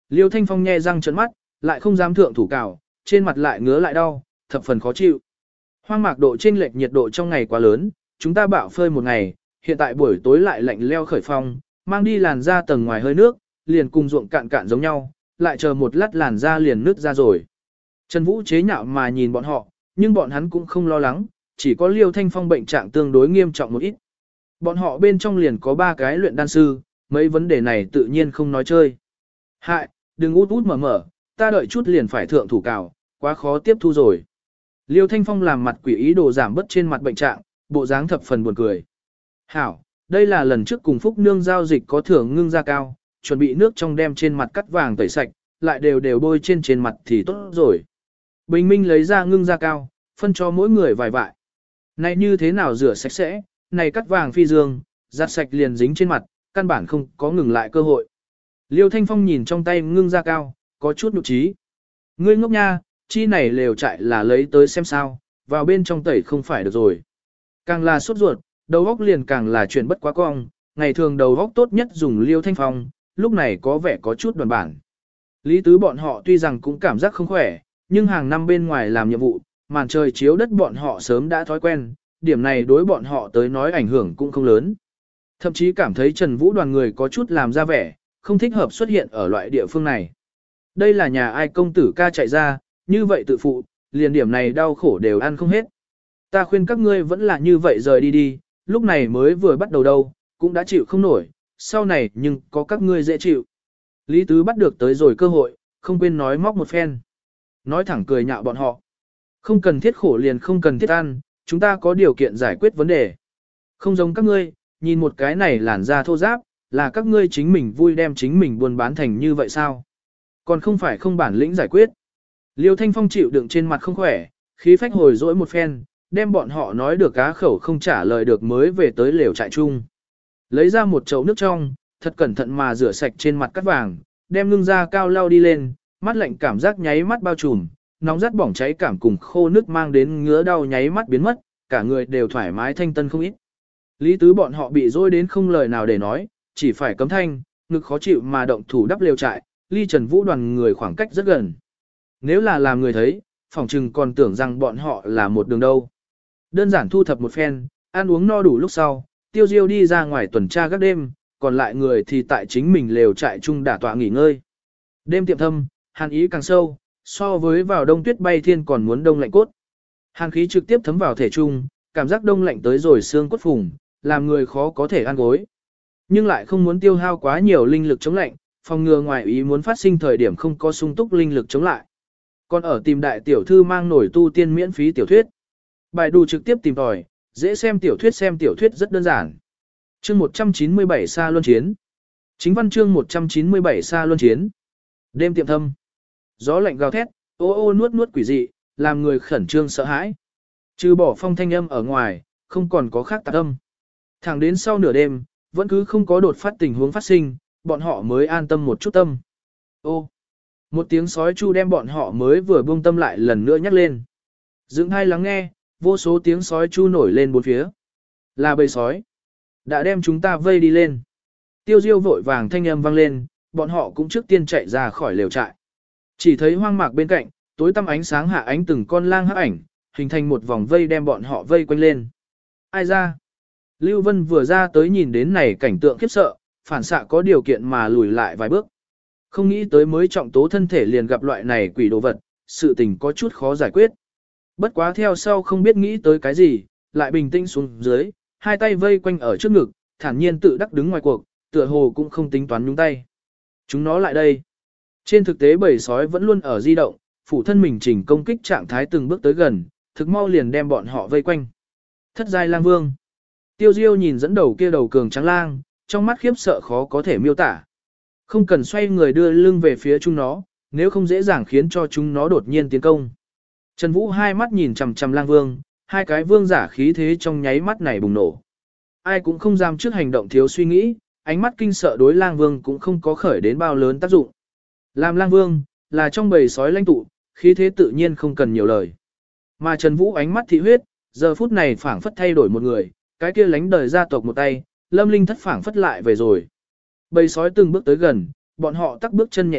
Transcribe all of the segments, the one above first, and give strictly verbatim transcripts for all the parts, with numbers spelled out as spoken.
Liêu Thanh Phong nhe răng trợn mắt, lại không dám thượng thủ cào, trên mặt lại ngứa lại đau, thập phần khó chịu. Hoang mạc độ chênh lệch nhiệt độ trong ngày quá lớn, chúng ta bạo phơi một ngày, hiện tại buổi tối lại lạnh leo khởi phong, mang đi làn da tầng ngoài hơi nước, liền cùng ruộng cạn cạn giống nhau, lại chờ một lát làn da liền nứt ra rồi. Trần Vũ chế nhạo mà nhìn bọn họ, nhưng bọn hắn cũng không lo lắng, chỉ có Liêu Thanh Phong bệnh trạng tương đối nghiêm trọng một ít. Bọn họ bên trong liền có ba cái luyện đan sư, mấy vấn đề này tự nhiên không nói chơi. Hại, đừng út út mở mở, ta đợi chút liền phải thượng thủ cào, quá khó tiếp thu rồi. Liêu Thanh Phong làm mặt quỷ ý đồ giảm bớt trên mặt bệnh trạng, bộ dáng thập phần buồn cười. Hảo, đây là lần trước cùng Phúc Nương giao dịch có thưởng ngưng ra cao, chuẩn bị nước trong đem trên mặt cắt vàng tẩy sạch, lại đều đều bôi trên trên mặt thì tốt rồi. Bình Minh lấy ra ngưng ra cao, phân cho mỗi người vài vại. Này như thế nào rửa sạch sẽ, này cắt vàng phi dương, giặt sạch liền dính trên mặt, căn bản không có ngừng lại cơ hội. Liêu Thanh Phong nhìn trong tay ngưng ra cao, có chút nhục trí. Ngươi ngốc nha, chi này lều chạy là lấy tới xem sao, vào bên trong tẩy không phải được rồi. Càng là sốt ruột, đầu óc liền càng là chuyện bất quá cong, ngày thường đầu óc tốt nhất dùng Liêu Thanh Phong, lúc này có vẻ có chút đoàn bản. Lý tứ bọn họ tuy rằng cũng cảm giác không khỏe, nhưng hàng năm bên ngoài làm nhiệm vụ, màn trời chiếu đất bọn họ sớm đã thói quen, điểm này đối bọn họ tới nói ảnh hưởng cũng không lớn. Thậm chí cảm thấy Trần Vũ đoàn người có chút làm ra vẻ, không thích hợp xuất hiện ở loại địa phương này. Đây là nhà ai công tử ca chạy ra, như vậy tự phụ, liền điểm này đau khổ đều ăn không hết. Ta khuyên các ngươi vẫn là như vậy rời đi đi, lúc này mới vừa bắt đầu đâu, cũng đã chịu không nổi, sau này nhưng có các ngươi dễ chịu. Lý Tứ bắt được tới rồi cơ hội, không quên nói móc một phen. Nói thẳng cười nhạo bọn họ. Không cần thiết khổ liền không cần thiết ăn, chúng ta có điều kiện giải quyết vấn đề. Không giống các ngươi, nhìn một cái này làn da thô ráp, là các ngươi chính mình vui đem chính mình buôn bán thành như vậy sao? Còn không phải không bản lĩnh giải quyết. Liêu Thanh Phong chịu đựng trên mặt không khỏe, khí phách hồi dỗi một phen, đem bọn họ nói được cá khẩu không trả lời được mới về tới lều trại chung. Lấy ra một chậu nước trong, thật cẩn thận mà rửa sạch trên mặt cắt vàng, đem ngưng ra cao lau đi lên, mắt lạnh cảm giác nháy mắt bao trùm, nóng rát bỏng cháy cảm cùng khô nước mang đến ngứa đau nháy mắt biến mất, cả người đều thoải mái thanh tân không ít. Lý tứ bọn họ bị dối đến không lời nào để nói, chỉ phải cấm thanh, ngực khó chịu mà động thủ đắp lều trại, ly Trần Vũ đoàn người khoảng cách rất gần. Nếu là làm người thấy, phỏng chừng còn tưởng rằng bọn họ là một đường đâu. Đơn giản thu thập một phen, ăn uống no đủ lúc sau, Tiêu Diêu đi ra ngoài tuần tra các đêm, còn lại người thì tại chính mình lều trại chung đả tọa nghỉ ngơi. Đêm tiệm thâm, hàn ý càng sâu, so với vào đông tuyết bay thiên còn muốn đông lạnh cốt. Hàn khí trực tiếp thấm vào thể trung, cảm giác đông lạnh tới rồi xương cốt phùng, làm người khó có thể ăn gối. Nhưng lại không muốn tiêu hao quá nhiều linh lực chống lạnh, phòng ngừa ngoài ý muốn phát sinh thời điểm không có sung túc linh lực chống lại. Còn ở tìm đại tiểu thư mang nổi tu tiên miễn phí tiểu thuyết. Bài đù trực tiếp tìm tòi, dễ xem tiểu thuyết xem tiểu thuyết rất đơn giản. Chương một trăm chín mươi bảy Sa Luân Chiến. Chính văn chương một trăm chín mươi bảy Sa Luân Chiến. Đêm tiệm thâm. Gió lạnh gào thét, ô ô nuốt nuốt quỷ dị, làm người khẩn trương sợ hãi. Trừ bỏ phong thanh âm ở ngoài, không còn có khác tạp âm. Thẳng đến sau nửa đêm, vẫn cứ không có đột phát tình huống phát sinh, bọn họ mới an tâm một chút tâm. Ô, một tiếng sói chu đem bọn họ mới vừa buông tâm lại lần nữa nhắc lên. Dựng hai lắng nghe, vô số tiếng sói chu nổi lên bốn phía. Là bầy sói. Đã đem chúng ta vây đi lên. Tiêu Diêu vội vàng thanh âm vang lên, bọn họ cũng trước tiên chạy ra khỏi lều trại. Chỉ thấy hoang mạc bên cạnh, tối tăm ánh sáng hạ ánh từng con lang hắc ảnh, hình thành một vòng vây đem bọn họ vây quanh lên. Ai ra? Lưu Vân vừa ra tới nhìn đến này cảnh tượng khiếp sợ, phản xạ có điều kiện mà lùi lại vài bước. Không nghĩ tới mới trọng tố thân thể liền gặp loại này quỷ đồ vật, sự tình có chút khó giải quyết. Bất quá theo sau không biết nghĩ tới cái gì, lại bình tĩnh xuống dưới, hai tay vây quanh ở trước ngực, thản nhiên tự đắc đứng ngoài cuộc, tựa hồ cũng không tính toán nhúng tay. Chúng nó lại đây. Trên thực tế bầy sói vẫn luôn ở di động, phủ thân mình chỉnh công kích trạng thái từng bước tới gần, thực mau liền đem bọn họ vây quanh. Thất giai lang vương. Tiêu Diêu nhìn dẫn đầu kia đầu cường trắng lang, trong mắt khiếp sợ khó có thể miêu tả. Không cần xoay người đưa lưng về phía chúng nó, nếu không dễ dàng khiến cho chúng nó đột nhiên tiến công. Trần Vũ hai mắt nhìn chằm chằm lang vương, hai cái vương giả khí thế trong nháy mắt này bùng nổ. Ai cũng không dám trước hành động thiếu suy nghĩ, ánh mắt kinh sợ đối lang vương cũng không có khởi đến bao lớn tác dụng. Làm lang vương, là trong bầy sói lãnh tụ, khí thế tự nhiên không cần nhiều lời. Mà Trần Vũ ánh mắt thị huyết, giờ phút này phảng phất thay đổi một người, cái kia lánh đời gia tộc một tay, lâm linh thất phảng phất lại về rồi. Bầy sói từng bước tới gần, bọn họ tắc bước chân nhẹ dịch,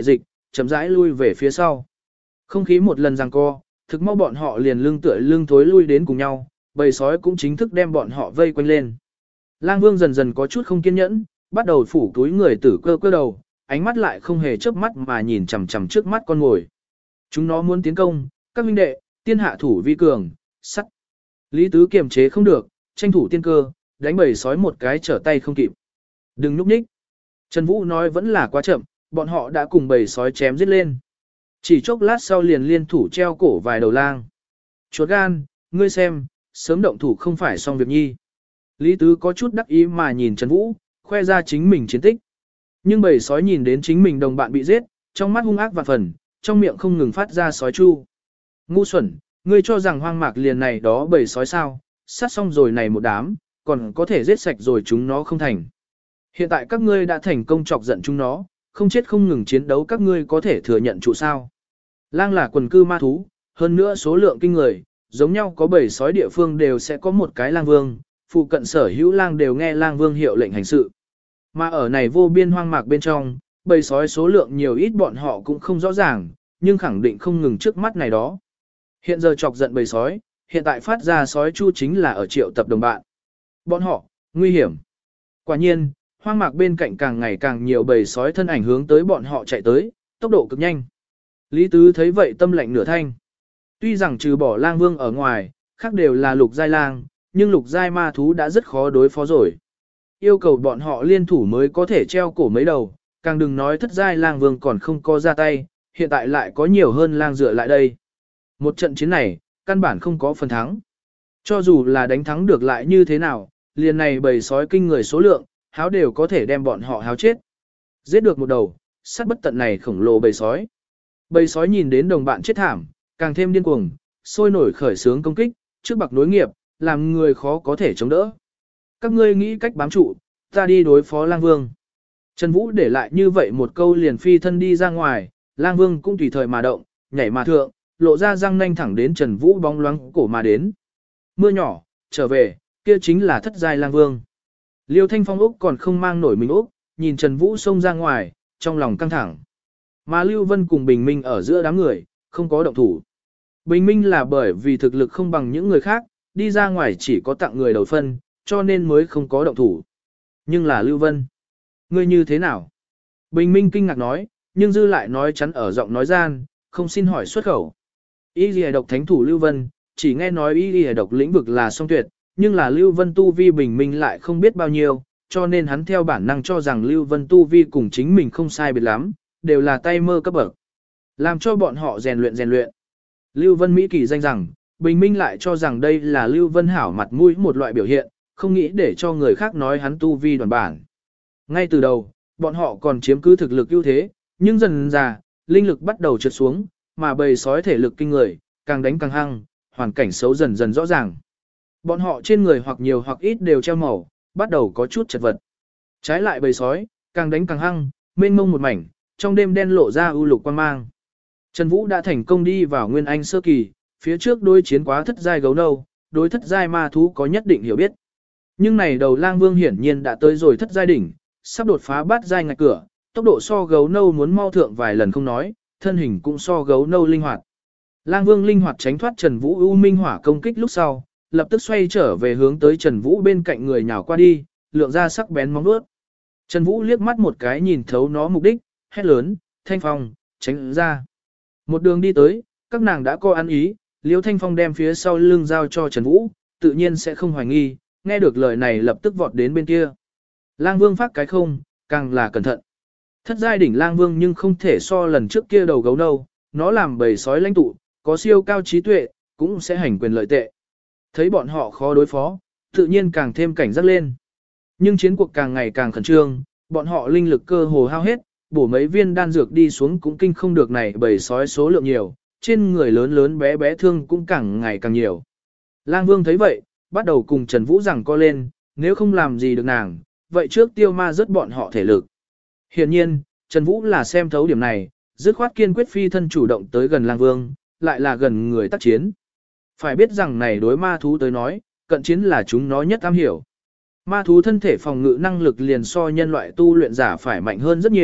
chậm rãi lui về phía sau. Không khí một lần giằng co, thực mau bọn họ liền lưng tựa lưng thối lui đến cùng nhau, bầy sói cũng chính thức đem bọn họ vây quanh lên. Lang Vương dần dần có chút không kiên nhẫn, bắt đầu phủ túi người tử cơ cơ đầu, ánh mắt lại không hề chớp mắt mà nhìn chằm chằm trước mắt con ngồi. Chúng nó muốn tiến công, các huynh đệ, tiên hạ thủ vi cường, sắt. Lý Tứ kiềm chế không được, tranh thủ tiên cơ, đánh bầy sói một cái trở tay không kịp. Đừng núp nhích. Trần Vũ nói vẫn là quá chậm, bọn họ đã cùng bầy sói chém giết lên. Chỉ chốc lát sau liền liên thủ treo cổ vài đầu lang. Chuột gan, ngươi xem, sớm động thủ không phải xong việc nhi. Lý Tứ có chút đắc ý mà nhìn Trần Vũ, khoe ra chính mình chiến tích. Nhưng bầy sói nhìn đến chính mình đồng bạn bị giết, trong mắt hung ác vạn phần, trong miệng không ngừng phát ra sói chu. Ngu xuẩn, ngươi cho rằng hoang mạc liền này đó bầy sói sao, sát xong rồi này một đám, còn có thể giết sạch rồi chúng nó không thành. Hiện tại các ngươi đã thành công chọc giận chúng nó, không chết không ngừng chiến đấu các ngươi có thể thừa nhận trụ sao. Lang là quần cư ma thú, hơn nữa số lượng kinh người, giống nhau có bầy sói địa phương đều sẽ có một cái lang vương, phụ cận sở hữu lang đều nghe lang vương hiệu lệnh hành sự. Mà ở này vô biên hoang mạc bên trong, bầy sói số lượng nhiều ít bọn họ cũng không rõ ràng, nhưng khẳng định không ngừng trước mắt này đó. Hiện giờ chọc giận bầy sói, hiện tại phát ra sói chu chính là ở triệu tập đồng bạn. Bọn họ, nguy hiểm. Quả nhiên, hoang mạc bên cạnh càng ngày càng nhiều bầy sói thân ảnh hướng tới bọn họ chạy tới, tốc độ cực nhanh. Lý Tứ thấy vậy tâm lạnh nửa thanh. Tuy rằng trừ bỏ lang vương ở ngoài, khác đều là lục giai lang, nhưng lục giai ma thú đã rất khó đối phó rồi. Yêu cầu bọn họ liên thủ mới có thể treo cổ mấy đầu, càng đừng nói thất giai lang vương còn không có ra tay, hiện tại lại có nhiều hơn lang dựa lại đây. Một trận chiến này, căn bản không có phần thắng. Cho dù là đánh thắng được lại như thế nào, liền này bầy sói kinh người số lượng, háo đều có thể đem bọn họ háo chết. Giết được một đầu, sát bất tận này khổng lồ bầy sói. Bầy sói nhìn đến đồng bạn chết thảm, càng thêm điên cuồng, sôi nổi khởi sướng công kích, trước bạc nối nghiệp, làm người khó có thể chống đỡ. Các ngươi nghĩ cách bám trụ, ta đi đối phó lang vương. Trần Vũ để lại như vậy một câu liền phi thân đi ra ngoài, lang vương cũng tùy thời mà động, nhảy mà thượng, lộ ra răng nanh thẳng đến Trần Vũ bóng loáng cổ mà đến. Mưa nhỏ, trở về, kia chính là thất giai lang vương. Liêu Thanh Phong Úc còn không mang nổi mình Úc, nhìn Trần Vũ xông ra ngoài, trong lòng căng thẳng. Mà Lưu Vân cùng Bình Minh ở giữa đám người, không có động thủ. Bình Minh là bởi vì thực lực không bằng những người khác, đi ra ngoài chỉ có tặng người đầu phân, cho nên mới không có động thủ. Nhưng là Lưu Vân. Ngươi như thế nào? Bình Minh kinh ngạc nói, nhưng dư lại nói chắn ở giọng nói gian, không xin hỏi xuất khẩu. Y lìa độc thánh thủ Lưu Vân, chỉ nghe nói y lìa độc lĩnh vực là song tuyệt, nhưng là Lưu Vân tu vi Bình Minh lại không biết bao nhiêu, cho nên hắn theo bản năng cho rằng Lưu Vân tu vi cùng chính mình không sai biệt lắm, đều là tay mơ cấp bậc. Làm cho bọn họ rèn luyện rèn luyện. Lưu Vân Mỹ kỳ danh rằng, Bình Minh lại cho rằng đây là Lưu Vân hảo mặt mũi một loại biểu hiện, không nghĩ để cho người khác nói hắn tu vi đoàn bản. Ngay từ đầu, bọn họ còn chiếm cứ thực lực ưu thế, nhưng dần dà, linh lực bắt đầu trượt xuống, mà bầy sói thể lực kinh người, càng đánh càng hăng, hoàn cảnh xấu dần dần rõ ràng. Bọn họ trên người hoặc nhiều hoặc ít đều treo màu, bắt đầu có chút chật vật. Trái lại bầy sói, càng đánh càng hăng, mênh mông một mảnh, trong đêm đen lộ ra ưu lục quang mang. Trần Vũ đã thành công đi vào Nguyên Anh sơ kỳ, phía trước đối chiến quá thất giai gấu nâu, đối thất giai ma thú có nhất định hiểu biết. Nhưng này đầu lang vương hiển nhiên đã tới rồi thất giai đỉnh, sắp đột phá bát giai ngạch cửa, tốc độ so gấu nâu muốn mau thượng vài lần không nói, thân hình cũng so gấu nâu linh hoạt. Lang vương linh hoạt tránh thoát Trần Vũ u minh hỏa công kích lúc sau, lập tức xoay trở về hướng tới Trần Vũ bên cạnh người nhào qua đi, lượng ra sắc bén móng vuốt. Trần Vũ liếc mắt một cái nhìn thấu nó mục đích, hét lớn, Thanh Phong, tránh ra. Một đường đi tới, các nàng đã có ăn ý, Liêu Thanh Phong đem phía sau lưng giao cho Trần Vũ, tự nhiên sẽ không hoài nghi, nghe được lời này lập tức vọt đến bên kia. Lang Vương phát cái không, càng là cẩn thận. Thất giai đỉnh Lang Vương nhưng không thể so lần trước kia đầu gấu nâu, nó làm bầy sói lãnh tụ, có siêu cao trí tuệ, cũng sẽ hành quyền lợi tệ. Thấy bọn họ khó đối phó, tự nhiên càng thêm cảnh giác lên. Nhưng chiến cuộc càng ngày càng khẩn trương, bọn họ linh lực cơ hồ hao hết, bổ mấy viên đan dược đi xuống cũng kinh không được này bầy sói số lượng nhiều, trên người lớn lớn bé bé thương cũng càng ngày càng nhiều. Lang Vương thấy vậy, bắt đầu cùng Trần Vũ rằng co lên, nếu không làm gì được nàng, vậy trước tiêu ma rất bọn họ thể lực. Hiện nhiên, Trần Vũ là xem thấu điểm này, dứt khoát kiên quyết phi thân chủ động tới gần Lang Vương, lại là gần người tác chiến. Phải biết rằng này đối ma thú tới nói, cận chiến là chúng nó nhất am hiểu. Ma thú thân thể phòng ngự năng lực liền so nhân loại tu luyện giả phải mạnh hơn rất nhiều,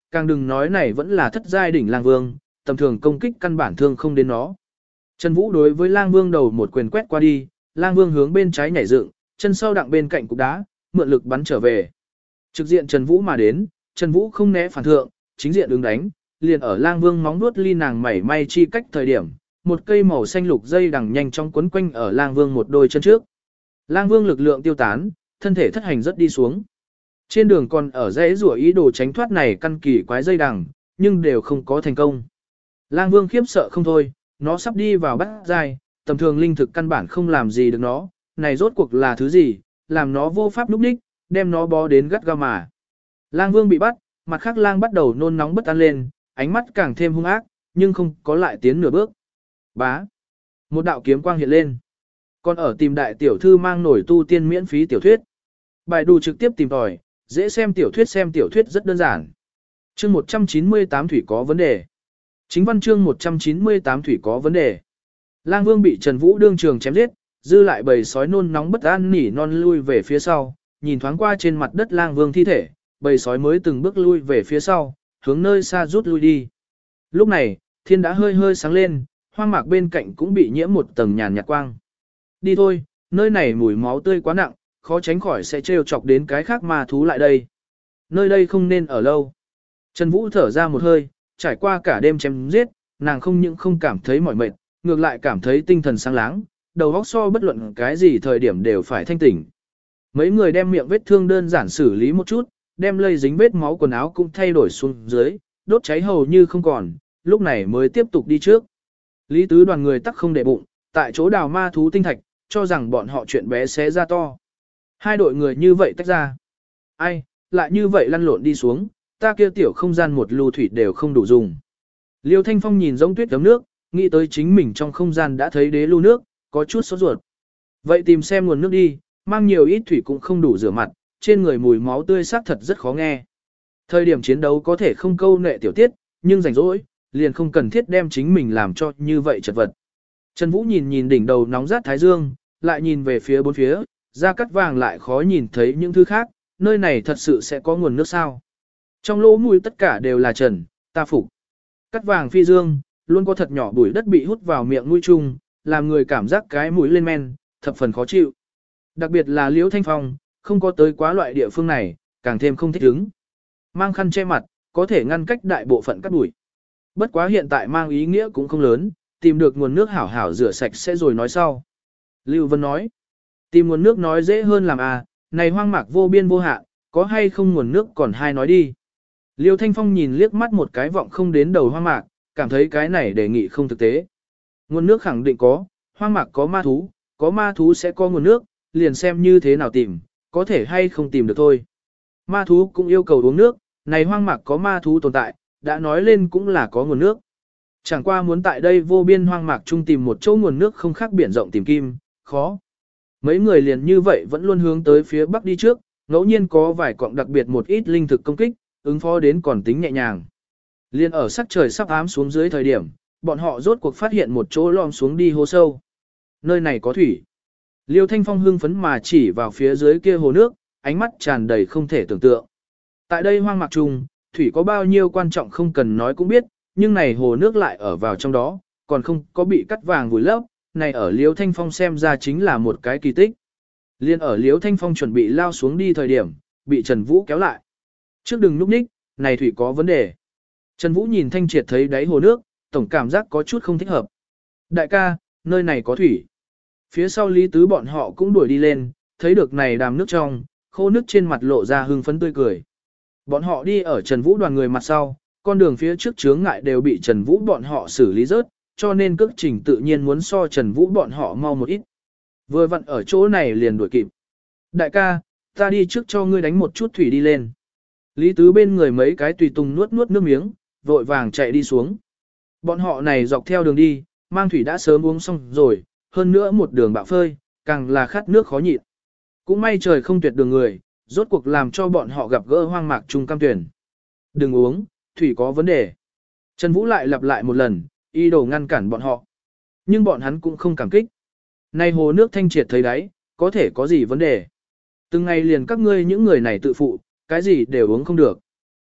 càng đừng nói này vẫn là thất giai đỉnh lang vương, tầm thường công kích căn bản thương không đến nó. Trần Vũ đối với lang vương đầu một quyền quét qua đi, lang vương hướng bên trái nhảy dựng, chân sau đặng bên cạnh cục đá, mượn lực bắn trở về. Trực diện Trần Vũ mà đến, Trần Vũ không né phản thượng, chính diện ứng đánh, liền ở lang vương móng nuốt ly nàng mảy may chi cách thời điểm, một cây màu xanh lục dây đằng nhanh chóng quấn quanh ở lang vương một đôi chân trước. Lang vương lực lượng tiêu tán, thân thể thất hành rất đi xuống. Trên đường còn ở dãy rủa ý đồ tránh thoát này căn kỳ quái dây đằng, nhưng đều không có thành công. Lang vương khiếp sợ không thôi, nó sắp đi vào bắt giai, tầm thường linh thực căn bản không làm gì được nó, này rốt cuộc là thứ gì, làm nó vô pháp núp đích, đem nó bó đến gắt gao mà. Lang vương bị bắt, mặt khác lang bắt đầu nôn nóng bất an lên, ánh mắt càng thêm hung ác, nhưng không có lại tiến nửa bước. Bá. Một đạo kiếm quang hiện lên. Còn ở tìm đại tiểu thư mang nổi tu tiên miễn phí tiểu thuyết. Bài đù trực tiếp tìm tòi, dễ xem tiểu thuyết xem tiểu thuyết rất đơn giản. Chương một trăm chín mươi tám thủy có vấn đề. Chính văn chương một trăm chín mươi tám thủy có vấn đề. Lang vương bị Trần Vũ đương trường chém giết, dư lại bầy sói nôn nóng bất an nỉ non lui về phía sau, nhìn thoáng qua trên mặt đất lang vương thi thể, bầy sói mới từng bước lui về phía sau, hướng nơi xa rút lui đi. Lúc này, thiên đã hơi hơi sáng lên, hoang mạc bên cạnh cũng bị nhiễm một tầng nhàn nhạt quang. Đi thôi, nơi này mùi máu tươi quá nặng, khó tránh khỏi sẽ trêu chọc đến cái khác ma thú lại đây. Nơi đây không nên ở lâu. Trần Vũ thở ra một hơi, trải qua cả đêm chém giết, nàng không những không cảm thấy mỏi mệt, ngược lại cảm thấy tinh thần sáng láng, đầu óc so bất luận cái gì thời điểm đều phải thanh tỉnh. Mấy người đem miệng vết thương đơn giản xử lý một chút, đem lây dính vết máu quần áo cũng thay đổi xuống dưới, đốt cháy hầu như không còn, lúc này mới tiếp tục đi trước. Lý tứ đoàn người tắc không để bụng, tại chỗ đào ma thú tinh thạch, cho rằng bọn họ chuyện bé xé ra to. Hai đội người như vậy tách ra. Ai, lại như vậy lăn lộn đi xuống, ta kia tiểu không gian một lưu thủy đều không đủ dùng. Liêu Thanh Phong nhìn giống tuyết tấm nước, nghĩ tới chính mình trong không gian đã thấy đế lưu nước, có chút sốt ruột. Vậy tìm xem nguồn nước đi, mang nhiều ít thủy cũng không đủ rửa mặt, trên người mùi máu tươi xác thật rất khó nghe. Thời điểm chiến đấu có thể không câu nệ tiểu tiết, nhưng rảnh rỗi, liền không cần thiết đem chính mình làm cho như vậy chật vật. Trần Vũ nhìn nhìn đỉnh đầu nóng rát thái dương, lại nhìn về phía bốn phía, ra cắt vàng lại khó nhìn thấy những thứ khác, nơi này thật sự sẽ có nguồn nước sao. Trong lỗ mũi tất cả đều là trần, ta phục. Cắt vàng phi dương, luôn có thật nhỏ bụi đất bị hút vào miệng mũi chung, làm người cảm giác cái mũi lên men, thập phần khó chịu. Đặc biệt là Liễu Thanh Phong, không có tới quá loại địa phương này, càng thêm không thích ứng. Mang khăn che mặt, có thể ngăn cách đại bộ phận cắt bụi. Bất quá hiện tại mang ý nghĩa cũng không lớn, tìm được nguồn nước hảo hảo rửa sạch sẽ rồi nói sau. Lưu Vân nói, tìm nguồn nước nói dễ hơn làm à, này hoang mạc vô biên vô hạn, có hay không nguồn nước còn hai nói đi. Liêu Thanh Phong nhìn liếc mắt một cái vọng không đến đầu hoang mạc, cảm thấy cái này đề nghị không thực tế. Nguồn nước khẳng định có, hoang mạc có ma thú, có ma thú sẽ có nguồn nước, liền xem như thế nào tìm, có thể hay không tìm được thôi. Ma thú cũng yêu cầu uống nước, này hoang mạc có ma thú tồn tại, đã nói lên cũng là có nguồn nước. Chẳng qua muốn tại đây vô biên hoang mạc chung tìm một chỗ nguồn nước không khác biển rộng tìm kim, khó. Mấy người liền như vậy vẫn luôn hướng tới phía bắc đi trước, ngẫu nhiên có vài cọng đặc biệt một ít linh thực công kích, ứng phó đến còn tính nhẹ nhàng. Liên ở sắc trời sắp ám xuống dưới thời điểm, bọn họ rốt cuộc phát hiện một chỗ lom xuống đi hố sâu. Nơi này có thủy. Liêu Thanh Phong hưng phấn mà chỉ vào phía dưới kia hồ nước, ánh mắt tràn đầy không thể tưởng tượng. Tại đây hoang mạc trùng, thủy có bao nhiêu quan trọng không cần nói cũng biết, nhưng này hồ nước lại ở vào trong đó, còn không có bị cắt vàng vùi lấp, này ở Liêu Thanh Phong xem ra chính là một cái kỳ tích. Liên ở Liêu Thanh Phong chuẩn bị lao xuống đi thời điểm, bị Trần Vũ kéo lại. Trước đừng núp ních, này thủy có vấn đề. Trần Vũ nhìn Thanh Triệt thấy đáy hồ nước, tổng cảm giác có chút không thích hợp. Đại ca, nơi này có thủy. Phía sau Lý Tứ bọn họ cũng đuổi đi lên, thấy được này đàm nước trong, khô nước trên mặt lộ ra hưng phấn tươi cười. Bọn họ đi ở Trần Vũ đoàn người mặt sau, con đường phía trước chướng ngại đều bị Trần Vũ bọn họ xử lý rớt, cho nên cước trình tự nhiên muốn so Trần Vũ bọn họ mau một ít. Vừa vặn ở chỗ này liền đuổi kịp. Đại ca, ta đi trước cho ngươi đánh một chút thủy đi lên. Lý Tứ bên người mấy cái tùy tùng nuốt nuốt nước miếng, vội vàng chạy đi xuống. Bọn họ này dọc theo đường đi, mang thủy đã sớm uống xong rồi, hơn nữa một đường bạo phơi, càng là khát nước khó nhịn. Cũng may trời không tuyệt đường người, rốt cuộc làm cho bọn họ gặp gỡ hoang mạc trung cam tuyển. Đừng uống, thủy có vấn đề. Trần Vũ lại lặp lại một lần, ý đồ ngăn cản bọn họ. Nhưng bọn hắn cũng không cảm kích. Này hồ nước thanh triệt thấy đấy, có thể có gì vấn đề. Từng ngày liền các ngươi những người này tự phụ, cái gì đều uống không được.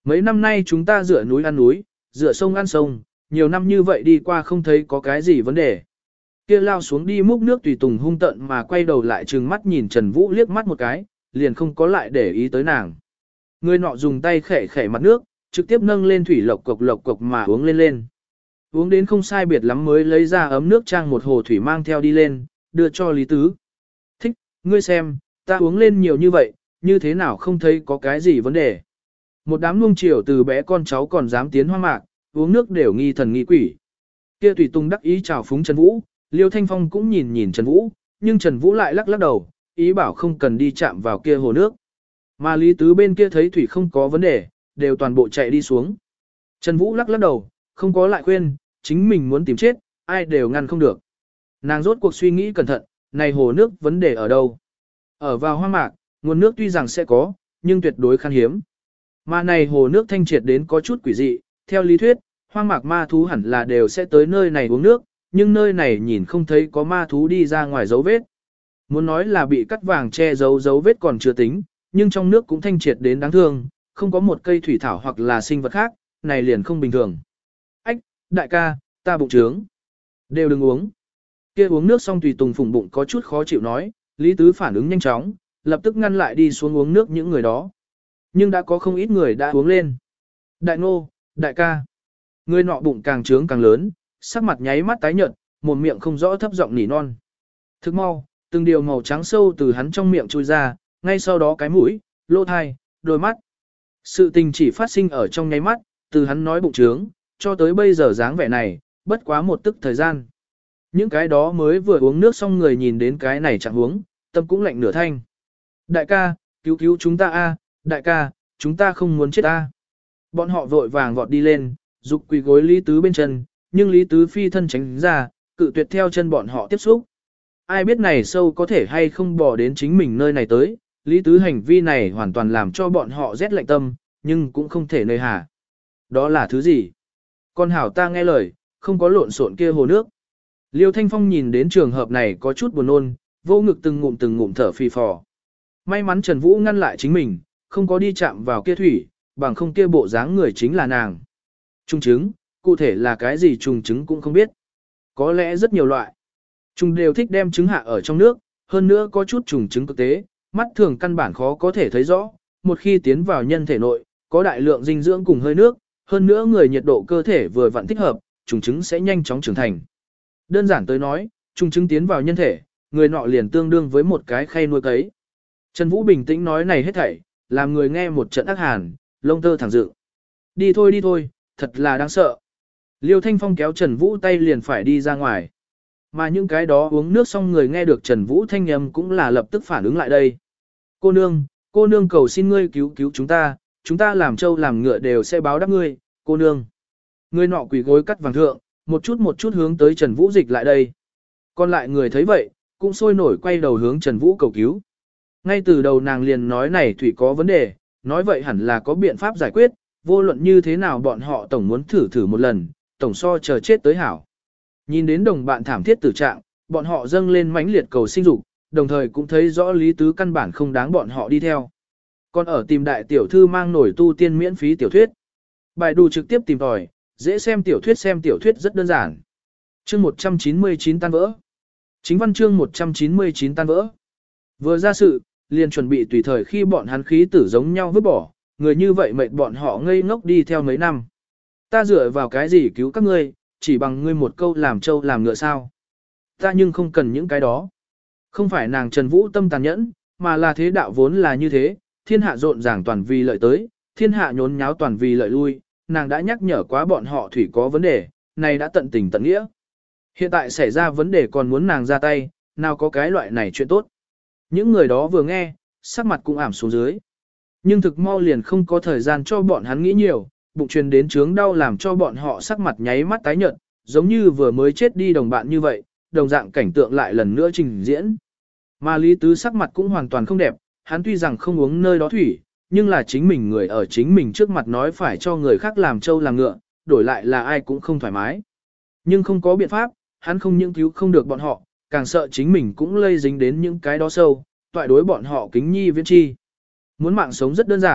Mấy năm nay chúng ta dựa núi ăn núi, dựa sông ăn sông, nhiều năm như vậy đi qua không thấy có cái gì vấn đề. Kia lao xuống đi múc nước tùy tùng hung tận mà quay đầu lại trừng mắt nhìn Trần Vũ liếc mắt một cái, liền không có lại để ý tới nàng. Người nọ dùng tay khẽ khẽ mặt nước, trực tiếp nâng lên thủy lộc cộc lộc cộc mà uống lên lên. Uống đến không sai biệt lắm mới lấy ra ấm nước trang một hồ thủy mang theo đi lên, đưa cho Lý Tứ. Thích, ngươi xem, ta uống lên nhiều như vậy, như thế nào không thấy có cái gì vấn đề. Một đám nuông chiều từ bé con cháu còn dám tiến hoang mạc, uống nước đều nghi thần nghi quỷ. Kia tùy tùng đắc ý chào phúng Trần Vũ, Liêu Thanh Phong cũng nhìn nhìn Trần Vũ, nhưng Trần Vũ lại lắc lắc đầu, ý bảo không cần đi chạm vào kia hồ nước. Mà Lý Tứ bên kia thấy thủy không có vấn đề, đều toàn bộ chạy đi xuống. Trần Vũ lắc lắc đầu, không có lại khuyên, chính mình muốn tìm chết, ai đều ngăn không được. Nàng rốt cuộc suy nghĩ cẩn thận, này hồ nước vấn đề ở đâu? Ở vào hoang mạc, nguồn nước tuy rằng sẽ có, nhưng tuyệt đối khan hiếm. Mà này hồ nước thanh triệt đến có chút quỷ dị, theo lý thuyết, hoang mạc ma thú hẳn là đều sẽ tới nơi này uống nước, nhưng nơi này nhìn không thấy có ma thú đi ra ngoài dấu vết. Muốn nói là bị cắt vàng che giấu dấu vết còn chưa tính, nhưng trong nước cũng thanh triệt đến đáng thương, không có một cây thủy thảo hoặc là sinh vật khác, này liền không bình thường. Ách, đại ca, ta bụng trướng. Đều đừng uống. Kia uống nước xong tùy tùng phùng bụng có chút khó chịu nói, Lý Tứ phản ứng nhanh chóng, lập tức ngăn lại đi xuống uống nước những người đó. Nhưng đã có không ít người đã uống lên. Đại ngô, đại ca. Người nọ bụng càng trướng càng lớn, sắc mặt nháy mắt tái nhợt, mồm miệng không rõ thấp giọng nỉ non. Thức mau, từng điều màu trắng sâu từ hắn trong miệng chui ra, ngay sau đó cái mũi, lỗ thai, đôi mắt. Sự tình chỉ phát sinh ở trong nháy mắt, từ hắn nói bụng trướng, cho tới bây giờ dáng vẻ này, bất quá một tức thời gian. Những cái đó mới vừa uống nước xong người nhìn đến cái này chẳng uống, tâm cũng lạnh nửa thanh. Đại ca, cứu cứu chúng ta a, đại ca, chúng ta không muốn chết a. Bọn họ vội vàng vọt đi lên, dục quỳ gối Lý Tứ bên chân, nhưng Lý Tứ phi thân tránh ra, cự tuyệt theo chân bọn họ tiếp xúc. Ai biết này sâu có thể hay không bỏ đến chính mình nơi này tới, Lý Tứ hành vi này hoàn toàn làm cho bọn họ rét lạnh tâm, nhưng cũng không thể nơi hà. Đó là thứ gì? Con hảo ta nghe lời, không có lộn xộn kia hồ nước. Liêu Thanh Phong nhìn đến trường hợp này có chút buồn nôn, vô ngực từng ngụm từng ngụm thở phì phò. May mắn Trần Vũ ngăn lại chính mình, không có đi chạm vào kia thủy, bằng không kia bộ dáng người chính là nàng. Trùng trứng, cụ thể là cái gì trùng trứng cũng không biết. Có lẽ rất nhiều loại. Trùng đều thích đem trứng hạ ở trong nước, hơn nữa có chút trùng trứng cực tế, mắt thường căn bản khó có thể thấy rõ, một khi tiến vào nhân thể nội, có đại lượng dinh dưỡng cùng hơi nước, hơn nữa người nhiệt độ cơ thể vừa vặn thích hợp, trùng trứng sẽ nhanh chóng trưởng thành. Đơn giản tới nói, trùng trứng tiến vào nhân thể, người nọ liền tương đương với một cái khay nuôi cấy. Trần Vũ bình tĩnh nói này hết thảy, làm người nghe một trận ác hàn, lông tơ thẳng dựng. Đi thôi đi thôi, thật là đáng sợ. Liêu Thanh Phong kéo Trần Vũ tay liền phải đi ra ngoài. Mà những cái đó uống nước xong người nghe được Trần Vũ thanh âm cũng là lập tức phản ứng lại đây. Cô nương, cô nương cầu xin ngươi cứu cứu chúng ta, chúng ta làm trâu làm ngựa đều sẽ báo đáp ngươi, cô nương. Người nọ quỳ gối cắt vàng thượng, một chút một chút hướng tới Trần Vũ dịch lại đây. Còn lại người thấy vậy, cũng sôi nổi quay đầu hướng Trần Vũ cầu cứu. Ngay từ đầu nàng liền nói này thủy có vấn đề, nói vậy hẳn là có biện pháp giải quyết, vô luận như thế nào bọn họ tổng muốn thử thử một lần, tổng so chờ chết tới hảo. Nhìn đến đồng bạn thảm thiết tử trạng, bọn họ dâng lên mãnh liệt cầu sinh dục, đồng thời cũng thấy rõ Lý Tứ căn bản không đáng bọn họ đi theo. Còn ở tìm đại tiểu thư mang nổi tu tiên miễn phí tiểu thuyết. Bài đù trực tiếp tìm tòi, dễ xem tiểu thuyết xem tiểu thuyết rất đơn giản. Chương một trăm chín mươi chín tan vỡ. Chính văn chương một trăm chín mươi chín tan vỡ. Vừa ra sự, liền chuẩn bị tùy thời khi bọn hắn khí tử giống nhau vứt bỏ, người như vậy mệt bọn họ ngây ngốc đi theo mấy năm. Ta dựa vào cái gì cứu các ngươi, chỉ bằng ngươi một câu làm trâu làm ngựa sao. Ta nhưng không cần những cái đó. Không phải nàng Trần Vũ tâm tàn nhẫn, mà là thế đạo vốn là như thế, thiên hạ rộn ràng toàn vì lợi tới, thiên hạ nhốn nháo toàn vì lợi lui, nàng đã nhắc nhở quá bọn họ thủy có vấn đề, này đã tận tình tận nghĩa. Hiện tại xảy ra vấn đề còn muốn nàng ra tay, nào có cái loại này chuyện tốt. Những người đó vừa nghe, sắc mặt cũng ảm xuống dưới. Nhưng thực mau liền không có thời gian cho bọn hắn nghĩ nhiều, bụng truyền đến chướng đau làm cho bọn họ sắc mặt nháy mắt tái nhợt, giống như vừa mới chết đi đồng bạn như vậy, đồng dạng cảnh tượng lại lần nữa trình diễn. Mà Lý Tứ sắc mặt cũng hoàn toàn không đẹp, hắn tuy rằng không uống nơi đó thủy, nhưng là chính mình người ở chính mình trước mặt nói phải cho người khác làm trâu làm ngựa, đổi lại là ai cũng không thoải mái. Nhưng không có biện pháp, hắn không những cứu không được bọn họ, càng sợ chính mình cũng lây dính đến những cái đó sâu, toại đối bọn họ kính nhi viễn chi. Muốn mạng sống rất đơn giản,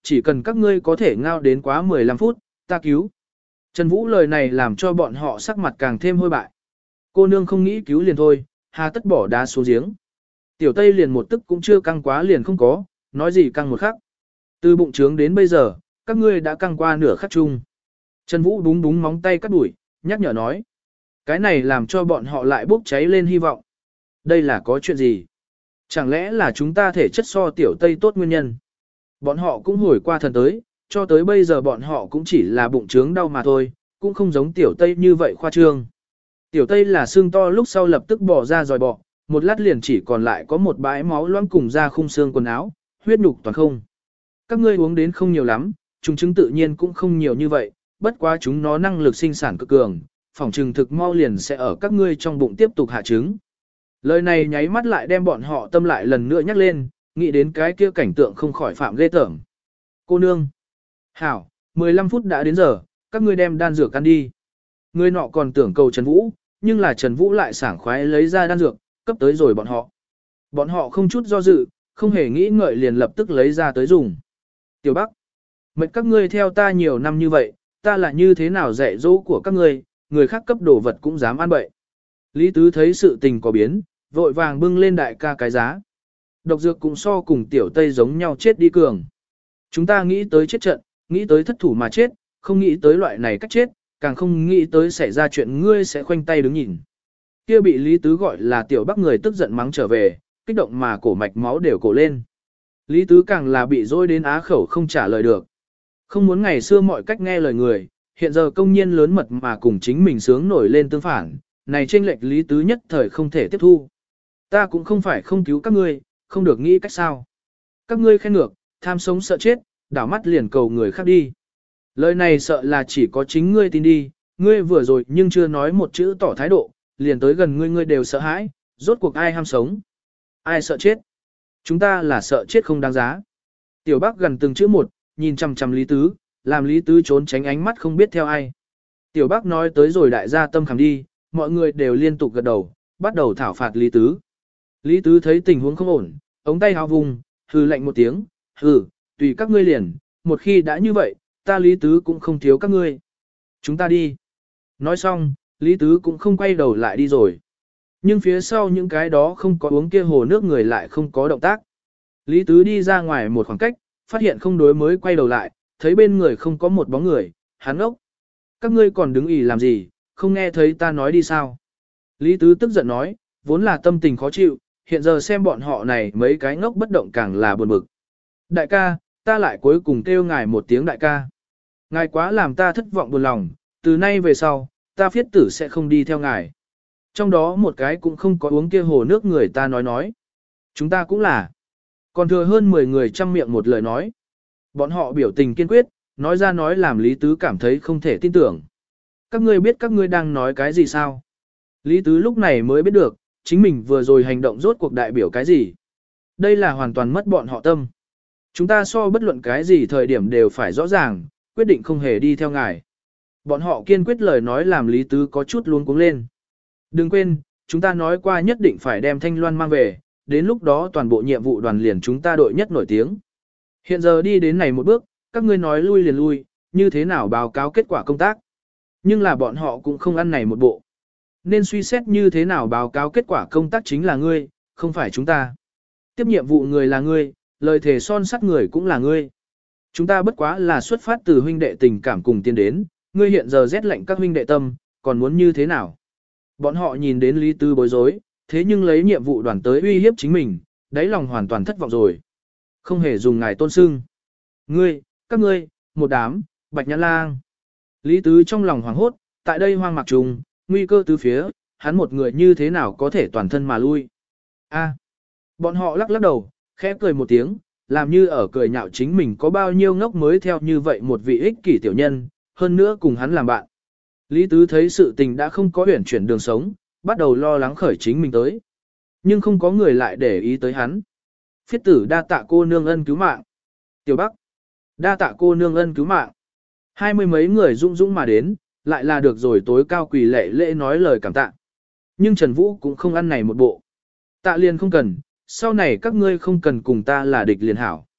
chỉ cần các ngươi có thể ngao đến quá mười lăm phút, ta cứu. Trần Vũ lời này làm cho bọn họ sắc mặt càng thêm hôi bại. Cô nương không nghĩ cứu liền thôi, hà tất bỏ đá xuống giếng. Tiểu Tây liền một tức cũng chưa căng quá liền không có, nói gì căng một khắc. Từ bụng trướng đến bây giờ, các ngươi đã căng qua nửa khắc chung. Trần Vũ búng búng móng tay cắt đuổi, nhắc nhở nói. Cái này làm cho bọn họ lại bốc cháy lên hy vọng. Đây là có chuyện gì? Chẳng lẽ là chúng ta thể chất so Tiểu Tây tốt nguyên nhân? Bọn họ cũng hồi qua thần tới, cho tới bây giờ bọn họ cũng chỉ là bụng trướng đau mà thôi, cũng không giống Tiểu Tây như vậy khoa trương. Tiểu Tây là xương to lúc sau lập tức bỏ ra dòi bọ, một lát liền chỉ còn lại có một bãi máu loãng cùng da khung xương quần áo, huyết nhục toàn không. Các ngươi uống đến không nhiều lắm, chúng trứng tự nhiên cũng không nhiều như vậy, bất quá chúng nó năng lực sinh sản cực cường, phòng trừng thực mau liền sẽ ở các ngươi trong bụng tiếp tục hạ trứng. Lời này nháy mắt lại đem bọn họ tâm lại lần nữa nhắc lên, nghĩ đến cái kia cảnh tượng không khỏi phạm ghê tởm. Cô nương. Hảo, mười lăm phút đã đến giờ, các ngươi đem đan dược ăn đi. Người nọ còn tưởng cầu Trần Vũ, nhưng là Trần Vũ lại sảng khoái lấy ra đan dược, cấp tới rồi bọn họ. Bọn họ không chút do dự, không hề nghĩ ngợi liền lập tức lấy ra tới dùng. Tiểu Bắc, mệt các ngươi theo ta nhiều năm như vậy, ta là như thế nào dạy dỗ của các ngươi, người khác cấp đồ vật cũng dám ăn bậy. Lý Tứ thấy sự tình có biến, vội vàng bưng lên đại ca cái giá. Độc dược cũng so cùng Tiểu Tây giống nhau chết đi cường. Chúng ta nghĩ tới chết trận, nghĩ tới thất thủ mà chết, không nghĩ tới loại này cách chết, càng không nghĩ tới xảy ra chuyện ngươi sẽ khoanh tay đứng nhìn. Kia bị Lý Tứ gọi là Tiểu Bắc người tức giận mắng trở về, kích động mà cổ mạch máu đều cổ lên. Lý Tứ càng là bị dối đến á khẩu không trả lời được. Không muốn ngày xưa mọi cách nghe lời người, hiện giờ công nhiên lớn mật mà cùng chính mình sướng nổi lên tương phản, này chênh lệch Lý Tứ nhất thời không thể tiếp thu. Ta cũng không phải không cứu các ngươi, không được nghĩ cách sao. Các ngươi khen ngược, tham sống sợ chết, đảo mắt liền cầu người khác đi. Lời này sợ là chỉ có chính ngươi tin đi, ngươi vừa rồi nhưng chưa nói một chữ tỏ thái độ, liền tới gần ngươi ngươi đều sợ hãi, rốt cuộc ai ham sống. Ai sợ chết? Chúng ta là sợ chết không đáng giá. Tiểu Bắc gần từng chữ một, nhìn chằm chằm Lý Tứ, làm Lý Tứ trốn tránh ánh mắt không biết theo ai. Tiểu Bắc nói tới rồi đại gia tâm khảm đi, mọi người đều liên tục gật đầu, bắt đầu thảo phạt Lý Tứ. Lý Tứ thấy tình huống không ổn, ống tay hao vùng, hừ lạnh một tiếng, hừ, tùy các ngươi liền, một khi đã như vậy, ta Lý Tứ cũng không thiếu các ngươi. Chúng ta đi. Nói xong, Lý Tứ cũng không quay đầu lại đi rồi. Nhưng phía sau những cái đó không có uống kia hồ nước người lại không có động tác. Lý Tứ đi ra ngoài một khoảng cách, phát hiện không đối mới quay đầu lại, thấy bên người không có một bóng người, hắn ốc. Các ngươi còn đứng ỉ làm gì, không nghe thấy ta nói đi sao? Lý Tứ tức giận nói, vốn là tâm tình khó chịu, hiện giờ xem bọn họ này mấy cái ngốc bất động càng là buồn bực. Đại ca, ta lại cuối cùng kêu ngài một tiếng đại ca. Ngài quá làm ta thất vọng buồn lòng, từ nay về sau, ta phiết tử sẽ không đi theo ngài. Trong đó một cái cũng không có uống kia hồ nước người ta nói nói. Chúng ta cũng là. Còn thừa hơn mười người chăm miệng một lời nói. Bọn họ biểu tình kiên quyết, nói ra nói làm Lý Tứ cảm thấy không thể tin tưởng. Các ngươi biết các ngươi đang nói cái gì sao? Lý Tứ lúc này mới biết được, chính mình vừa rồi hành động rốt cuộc đại biểu cái gì. Đây là hoàn toàn mất bọn họ tâm. Chúng ta so bất luận cái gì thời điểm đều phải rõ ràng, quyết định không hề đi theo ngài. Bọn họ kiên quyết lời nói làm Lý Tứ có chút luống cuống lên. Đừng quên, chúng ta nói qua nhất định phải đem Thanh Loan mang về, đến lúc đó toàn bộ nhiệm vụ đoàn liền chúng ta đội nhất nổi tiếng. Hiện giờ đi đến này một bước, các ngươi nói lui liền lui, như thế nào báo cáo kết quả công tác. Nhưng là bọn họ cũng không ăn này một bộ. Nên suy xét như thế nào báo cáo kết quả công tác chính là ngươi, không phải chúng ta. Tiếp nhiệm vụ người là ngươi, lời thề son sắt người cũng là ngươi. Chúng ta bất quá là xuất phát từ huynh đệ tình cảm cùng tiến đến, ngươi hiện giờ rét lạnh các huynh đệ tâm, còn muốn như thế nào? Bọn họ nhìn đến Lý Tứ bối rối, thế nhưng lấy nhiệm vụ đoàn tới uy hiếp chính mình, đáy lòng hoàn toàn thất vọng rồi. Không hề dùng ngài tôn sưng. Ngươi, các ngươi, một đám, bạch nhãn lang. Lý Tứ trong lòng hoảng hốt, tại đây hoang mạc trùng, nguy cơ tứ phía, hắn một người như thế nào có thể toàn thân mà lui. A. Bọn họ lắc lắc đầu, khẽ cười một tiếng, làm như ở cười nhạo chính mình có bao nhiêu ngốc mới theo như vậy một vị ích kỷ tiểu nhân, hơn nữa cùng hắn làm bạn. Lý Tứ thấy sự tình đã không có huyển chuyển đường sống, bắt đầu lo lắng khởi chính mình tới. Nhưng không có người lại để ý tới hắn. Phiết tử đa tạ cô nương ân cứu mạng. Tiểu Bắc, đa tạ cô nương ân cứu mạng. Hai mươi mấy người dũng dũng mà đến, lại là được rồi tối cao quỳ lệ lễ nói lời cảm tạ. Nhưng Trần Vũ cũng không ăn này một bộ. Tạ liền không cần, sau này các ngươi không cần cùng ta là địch liền hảo.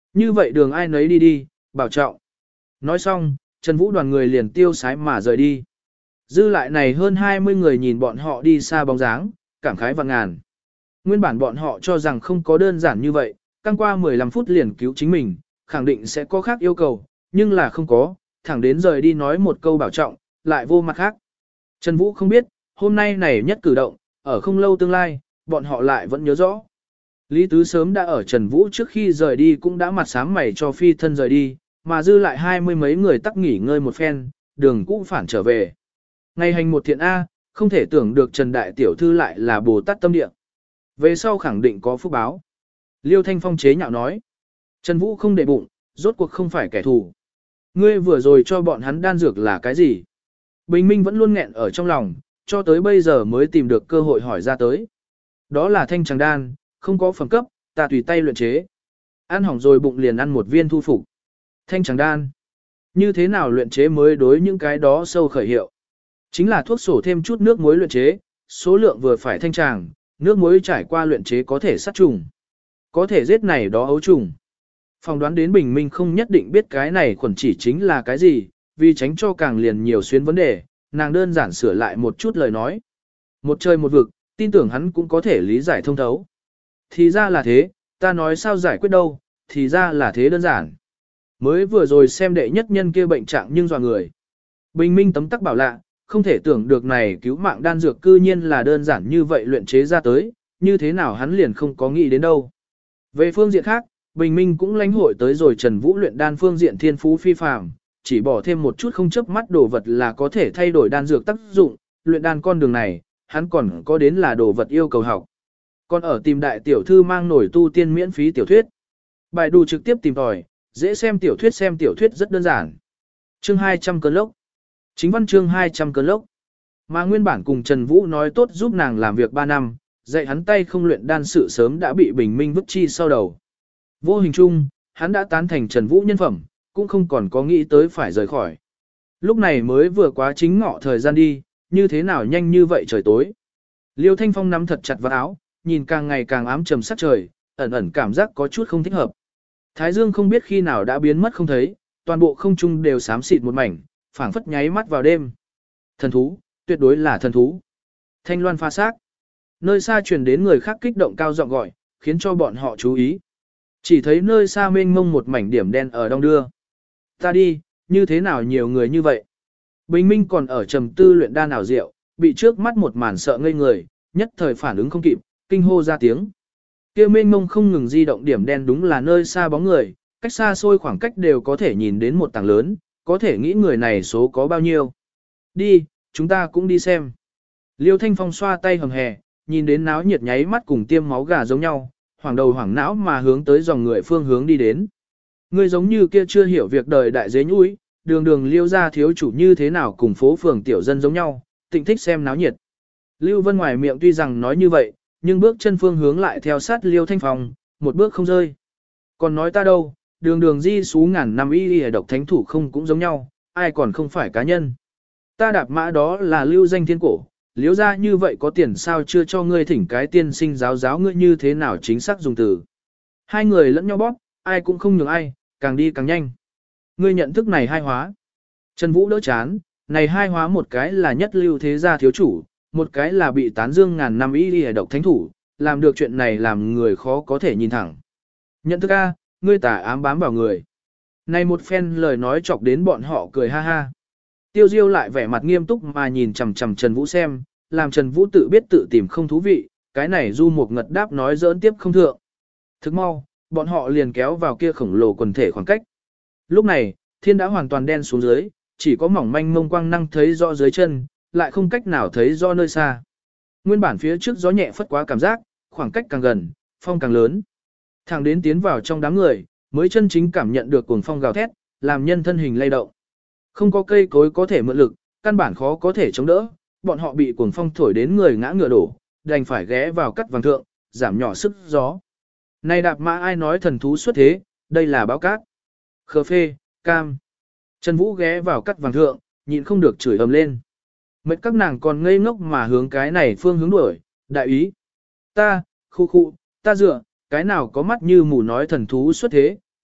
Như vậy đường ai nấy đi đi, bảo trọng. Nói xong, Trần Vũ đoàn người liền tiêu sái mà rời đi. Dư lại này hơn hai mươi người nhìn bọn họ đi xa bóng dáng, cảm khái vạn ngàn. Nguyên bản bọn họ cho rằng không có đơn giản như vậy, căng qua mười lăm phút liền cứu chính mình, khẳng định sẽ có khác yêu cầu, nhưng là không có, thẳng đến rời đi nói một câu bảo trọng, lại vô mặt khác. Trần Vũ không biết, hôm nay này nhất cử động, ở không lâu tương lai, bọn họ lại vẫn nhớ rõ. Lý Tứ sớm đã ở Trần Vũ trước khi rời đi cũng đã mặt sám mày cho phi thân rời đi, mà dư lại hai mươi mấy người tắc nghỉ ngơi một phen, đường cũng phản trở về. Ngày hành một thiện A, không thể tưởng được Trần Đại Tiểu Thư lại là Bồ Tát tâm địa. Về sau khẳng định có phúc báo. Liêu Thanh Phong chế nhạo nói. Trần Vũ không để bụng, rốt cuộc không phải kẻ thù. Ngươi vừa rồi cho bọn hắn đan dược là cái gì? Bình Minh vẫn luôn nghẹn ở trong lòng, cho tới bây giờ mới tìm được cơ hội hỏi ra tới. Đó là thanh tràng đan, không có phẩm cấp, ta tùy tay luyện chế. Ăn hỏng rồi bụng liền ăn một viên thu phục. Thanh tràng đan. Như thế nào luyện chế mới đối những cái đó sâu khởi hiệu? Chính là thuốc sổ thêm chút nước muối luyện chế, số lượng vừa phải thanh tràng, nước muối trải qua luyện chế có thể sát trùng. Có thể giết này đó ấu trùng. Phòng đoán đến Bình Minh không nhất định biết cái này khuẩn chỉ chính là cái gì, vì tránh cho càng liền nhiều xuyên vấn đề, nàng đơn giản sửa lại một chút lời nói. Một trời một vực, tin tưởng hắn cũng có thể lý giải thông thấu. Thì ra là thế, ta nói sao giải quyết đâu, thì ra là thế đơn giản. Mới vừa rồi xem đệ nhất nhân kia bệnh trạng nhưng dọa người. Bình Minh tấm tắc bảo lạ, không thể tưởng được này cứu mạng đan dược cư nhiên là đơn giản như vậy luyện chế ra tới, như thế nào hắn liền không có nghĩ đến đâu. Về phương diện khác, Bình Minh cũng lãnh hội tới rồi Trần Vũ luyện đan phương diện thiên phú phi phàm, chỉ bỏ thêm một chút không chớp mắt đồ vật là có thể thay đổi đan dược tác dụng, luyện đan con đường này, hắn còn có đến là đồ vật yêu cầu học. Còn ở tìm đại tiểu thư mang nổi tu tiên miễn phí tiểu thuyết. Bài đù trực tiếp tìm tòi, dễ xem tiểu thuyết xem tiểu thuyết rất đơn giản. Chương hai trăm cơn lốc. Chính văn chương hai trăm cơn lốc. Mà nguyên bản cùng Trần Vũ nói tốt giúp nàng làm việc ba năm, dạy hắn tay không luyện đan sự sớm đã bị Bình Minh vứt chi sau đầu. Vô hình chung, hắn đã tán thành Trần Vũ nhân phẩm, cũng không còn có nghĩ tới phải rời khỏi. Lúc này mới vừa quá chính ngọ thời gian đi, như thế nào nhanh như vậy trời tối. Liêu Thanh Phong nắm thật chặt vào áo, nhìn càng ngày càng ám trầm sắc trời, ẩn ẩn cảm giác có chút không thích hợp. Thái dương không biết khi nào đã biến mất không thấy, toàn bộ không trung đều xám xịt một mảnh, phảng phất nháy mắt vào đêm. Thần thú, tuyệt đối là thần thú. Thanh loan pha xác. Nơi xa truyền đến người khác kích động cao giọng gọi, khiến cho bọn họ chú ý. Chỉ thấy nơi xa mênh mông một mảnh điểm đen ở đông đưa. Ta đi, như thế nào nhiều người như vậy? Bình Minh còn ở trầm tư luyện đan ảo diệu, bị trước mắt một màn sợ ngây người, nhất thời phản ứng không kịp, kinh hô ra tiếng. Kia mênh mông không ngừng di động điểm đen đúng là nơi xa bóng người, cách xa xôi khoảng cách đều có thể nhìn đến một tảng lớn, có thể nghĩ người này số có bao nhiêu. Đi, chúng ta cũng đi xem. Liêu Thanh Phong xoa tay hầm hè, nhìn đến náo nhiệt nháy mắt cùng tiêm máu gà giống nhau, hoảng đầu hoảng não mà hướng tới dòng người phương hướng đi đến. Người giống như kia chưa hiểu việc đời đại dế nhũi, đường đường Liêu gia thiếu chủ như thế nào cùng phố phường tiểu dân giống nhau, tịnh thích xem náo nhiệt. Lưu Vân ngoài miệng tuy rằng nói như vậy, nhưng bước chân phương hướng lại theo sát Liêu Thanh Phong, một bước không rơi. Còn nói ta đâu, đường đường di xú ngàn năm y y độc thánh thủ không cũng giống nhau, ai còn không phải cá nhân. Ta đạp mã đó là lưu danh thiên cổ, Liêu gia như vậy có tiền sao chưa cho ngươi thỉnh cái tiên sinh giáo giáo ngươi như thế nào chính xác dùng từ. Hai người lẫn nhau bóp, ai cũng không nhường ai, càng đi càng nhanh. Ngươi nhận thức này hai hóa. Trần Vũ đỡ chán, này hai hóa một cái là nhất lưu thế gia thiếu chủ, một cái là bị tán dương ngàn năm y y độc thánh thủ, làm được chuyện này làm người khó có thể nhìn thẳng. Nhận thức A, ngươi tả ám bám vào người. Này một phen lời nói chọc đến bọn họ cười ha ha. Tiêu Diêu lại vẻ mặt nghiêm túc mà nhìn chằm chằm Trần Vũ xem, làm Trần Vũ tự biết tự tìm không thú vị, cái này du một ngật đáp nói giỡn tiếp không thượng. Thức mau, bọn họ liền kéo vào kia khổng lồ quần thể khoảng cách. Lúc này, thiên đã hoàn toàn đen xuống dưới, chỉ có mỏng manh mông quang năng thấy rõ dưới chân, lại không cách nào thấy rõ nơi xa. Nguyên bản phía trước gió nhẹ phất quá cảm giác, khoảng cách càng gần, phong càng lớn. Thẳng đến tiến vào trong đám người, mới chân chính cảm nhận được cuồng phong gào thét, làm nhân thân hình lay động. Không có cây cối có thể mượn lực, căn bản khó có thể chống đỡ, bọn họ bị cuồng phong thổi đến người ngã ngựa đổ, đành phải ghé vào cắt vàng thượng, giảm nhỏ sức gió. Này đạp mã ai nói thần thú xuất thế, đây là báo cát. Khờ phê, cam. Trần Vũ ghé vào cắt vàng thượng, nhịn không được chửi ầm lên. Mấy các nàng còn ngây ngốc mà hướng cái này phương hướng đuổi, đại ý. Ta, khu khu, ta dựa, cái nào có mắt như mù nói thần thú xuất thế,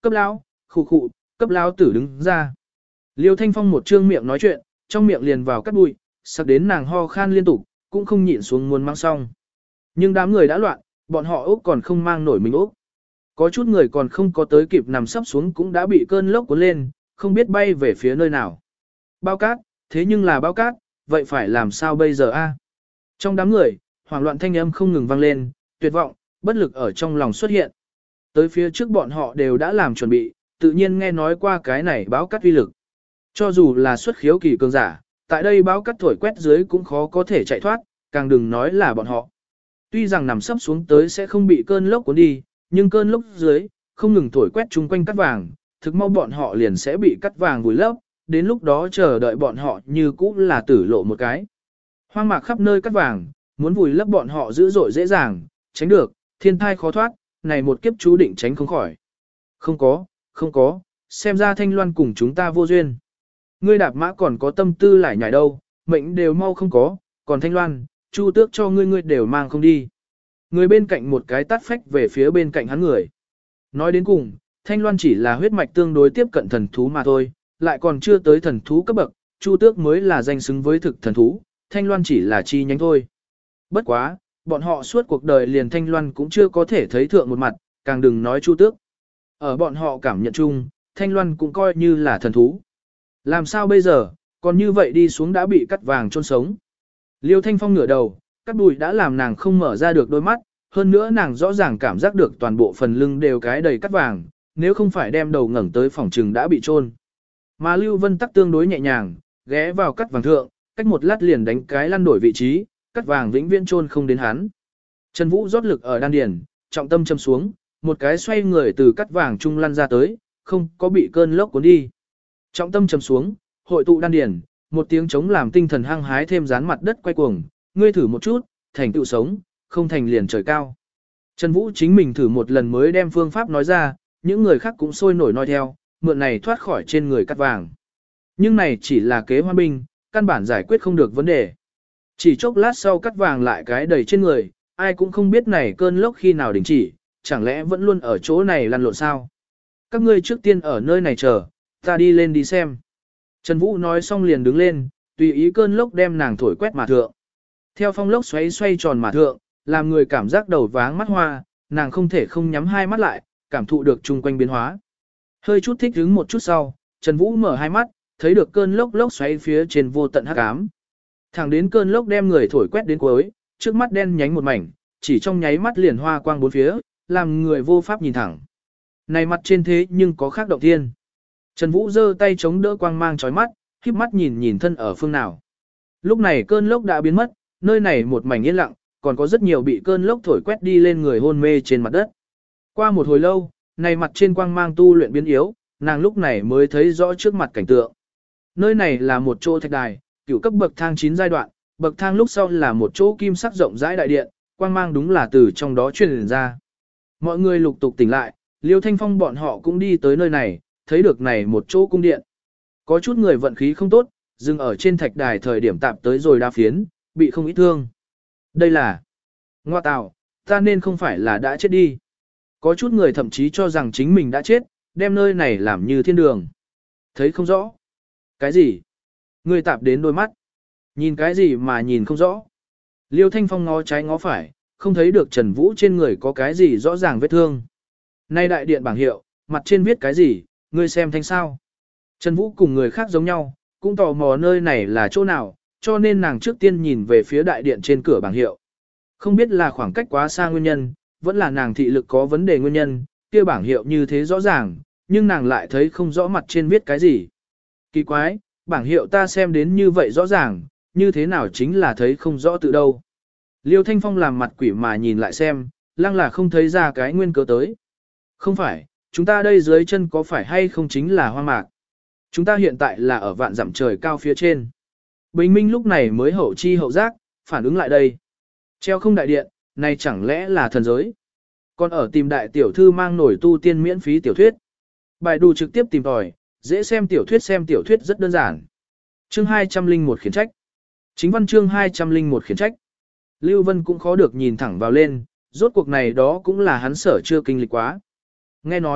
Cấp lão, khụ khụ, cấp lão tử đứng ra. Liêu Thanh Phong một trương miệng nói chuyện, trong miệng liền vào cắt bụi, sặc đến nàng ho khan liên tục, cũng không nhịn xuống muốn mang xong. Nhưng đám người đã loạn, bọn họ ốc còn không mang nổi mình ốc. Có chút người còn không có tới kịp nằm sấp xuống cũng đã bị cơn lốc cuốn lên, không biết bay về phía nơi nào. Bao cát, thế nhưng là bao cát, vậy phải làm sao bây giờ a? Trong đám người, hoảng loạn thanh âm không ngừng vang lên, tuyệt vọng, bất lực ở trong lòng xuất hiện. Tới phía trước bọn họ đều đã làm chuẩn bị, tự nhiên nghe nói qua cái này báo cát uy lực. Cho dù là xuất khiếu kỳ cường giả, tại đây báo cát thổi quét dưới cũng khó có thể chạy thoát, càng đừng nói là bọn họ. Tuy rằng nằm sấp xuống tới sẽ không bị cơn lốc cuốn đi, nhưng cơn lốc dưới, không ngừng thổi quét chung quanh cát vàng, thực mau bọn họ liền sẽ bị cát vàng vùi lấp, đến lúc đó chờ đợi bọn họ như cũ là tử lộ một cái. Hoang mạc khắp nơi cát vàng, muốn vùi lấp bọn họ dữ dội dễ dàng, tránh được, thiên thai khó thoát, này một kiếp chú định tránh không khỏi. Không có, không có, xem ra Thanh Loan cùng chúng ta vô duyên. Ngươi đạp mã còn có tâm tư lại nhảy đâu, mệnh đều mau không có, còn Thanh Loan, Chu Tước cho ngươi ngươi đều mang không đi. Người bên cạnh một cái tát phách về phía bên cạnh hắn người. Nói đến cùng, Thanh Loan chỉ là huyết mạch tương đối tiếp cận thần thú mà thôi, lại còn chưa tới thần thú cấp bậc, Chu Tước mới là danh xứng với thực thần thú, Thanh Loan chỉ là chi nhánh thôi. Bất quá, bọn họ suốt cuộc đời liền Thanh Loan cũng chưa có thể thấy thượng một mặt, càng đừng nói Chu Tước. Ở bọn họ cảm nhận chung, Thanh Loan cũng coi như là thần thú. Làm sao bây giờ, còn như vậy đi xuống đã bị cắt vàng chôn sống. Liêu Thanh Phong ngửa đầu, cắt bụi đã làm nàng không mở ra được đôi mắt, hơn nữa nàng rõ ràng cảm giác được toàn bộ phần lưng đều cái đầy cắt vàng, nếu không phải đem đầu ngẩng tới phòng trừng đã bị chôn. Mà Lưu Vân tắc tương đối nhẹ nhàng, ghé vào cắt vàng thượng, cách một lát liền đánh cái lăn đổi vị trí, cắt vàng vĩnh viễn chôn không đến hắn. Trần Vũ rót lực ở đan điền, trọng tâm châm xuống, một cái xoay người từ cắt vàng trung lăn ra tới, không có bị cơn lốc cuốn đi. Trọng tâm châm xuống, hội tụ đan điền, một tiếng chống làm tinh thần hăng hái thêm dán mặt đất quay cuồng, ngươi thử một chút, thành tựu sống, không thành liền trời cao. Trần Vũ chính mình thử một lần mới đem phương pháp nói ra, những người khác cũng sôi nổi nói theo, mượn này thoát khỏi trên người cắt vàng. Nhưng này chỉ là kế hoa binh, căn bản giải quyết không được vấn đề. Chỉ chốc lát sau cắt vàng lại cái đầy trên người, ai cũng không biết này cơn lốc khi nào đình chỉ, chẳng lẽ vẫn luôn ở chỗ này lăn lộn sao? Các ngươi trước tiên ở nơi này chờ, ta đi lên đi xem. Trần Vũ nói xong liền đứng lên, tùy ý cơn lốc đem nàng thổi quét mà thượng. Theo phong lốc xoáy xoay tròn mà thượng, làm người cảm giác đầu váng mắt hoa, nàng không thể không nhắm hai mắt lại, cảm thụ được chung quanh biến hóa. Hơi chút thích hứng một chút sau, Trần Vũ mở hai mắt, thấy được cơn lốc lốc xoáy phía trên vô tận hắc ám. Thẳng đến cơn lốc đem người thổi quét đến cuối, trước mắt đen nhánh một mảnh, chỉ trong nháy mắt liền hoa quang bốn phía, làm người vô pháp nhìn thẳng. Này mặt trên thế nhưng có khác động thiên. Trần Vũ giơ tay chống đỡ quang mang chói mắt, khép mắt nhìn nhìn thân ở phương nào. Lúc này cơn lốc đã biến mất, nơi này một mảnh yên lặng, còn có rất nhiều bị cơn lốc thổi quét đi lên người hôn mê trên mặt đất. Qua một hồi lâu, này mặt trên quang mang tu luyện biến yếu, nàng lúc này mới thấy rõ trước mặt cảnh tượng. Nơi này là một chỗ thạch đài, cửu cấp bậc thang chín giai đoạn, bậc thang lúc sau là một chỗ kim sắc rộng rãi đại điện, quang mang đúng là từ trong đó truyền ra. Mọi người lục tục tỉnh lại, Liêu Thanh Phong bọn họ cũng đi tới nơi này, thấy được này một chỗ cung điện. Có chút người vận khí không tốt, dừng ở trên thạch đài thời điểm tạp tới rồi đa phiến, bị không ít thương. Đây là Ngoa tào, ta nên không phải là đã chết đi. Có chút người thậm chí cho rằng chính mình đã chết, đem nơi này làm như thiên đường. Thấy không rõ. Cái gì? Người tạp đến đôi mắt. Nhìn cái gì mà nhìn không rõ. Liêu Thanh Phong ngó trái ngó phải, không thấy được Trần Vũ trên người có cái gì rõ ràng vết thương. Nay đại điện bảng hiệu, mặt trên viết cái gì, ngươi xem thanh sao. Trần Vũ cùng người khác giống nhau, cũng tò mò nơi này là chỗ nào, cho nên nàng trước tiên nhìn về phía đại điện trên cửa bảng hiệu. Không biết là khoảng cách quá xa nguyên nhân, vẫn là nàng thị lực có vấn đề nguyên nhân, kia bảng hiệu như thế rõ ràng, nhưng nàng lại thấy không rõ mặt trên viết cái gì. Kỳ quái, bảng hiệu ta xem đến như vậy rõ ràng, như thế nào chính là thấy không rõ tự đâu. Liêu Thanh Phong làm mặt quỷ mà nhìn lại xem, lăng là không thấy ra cái nguyên cớ tới. Không phải, chúng ta đây dưới chân có phải hay không chính là hoang mạc. Chúng ta hiện tại là ở vạn dặm trời cao phía trên. Bình minh lúc này mới hậu chi hậu giác, phản ứng lại đây. Treo không đại điện, này chẳng lẽ là thần giới. Còn ở tìm đại tiểu thư mang nổi tu tiên miễn phí tiểu thuyết. Bài đù trực tiếp tìm tòi, dễ xem tiểu thuyết xem tiểu thuyết rất đơn giản. Chương hai trăm linh một khiển trách. Chính văn chương hai trăm linh một khiển trách. Lưu Vân cũng khó được nhìn thẳng vào lên, rốt cuộc này đó cũng là hắn sở chưa kinh lịch quá. Nghe nói,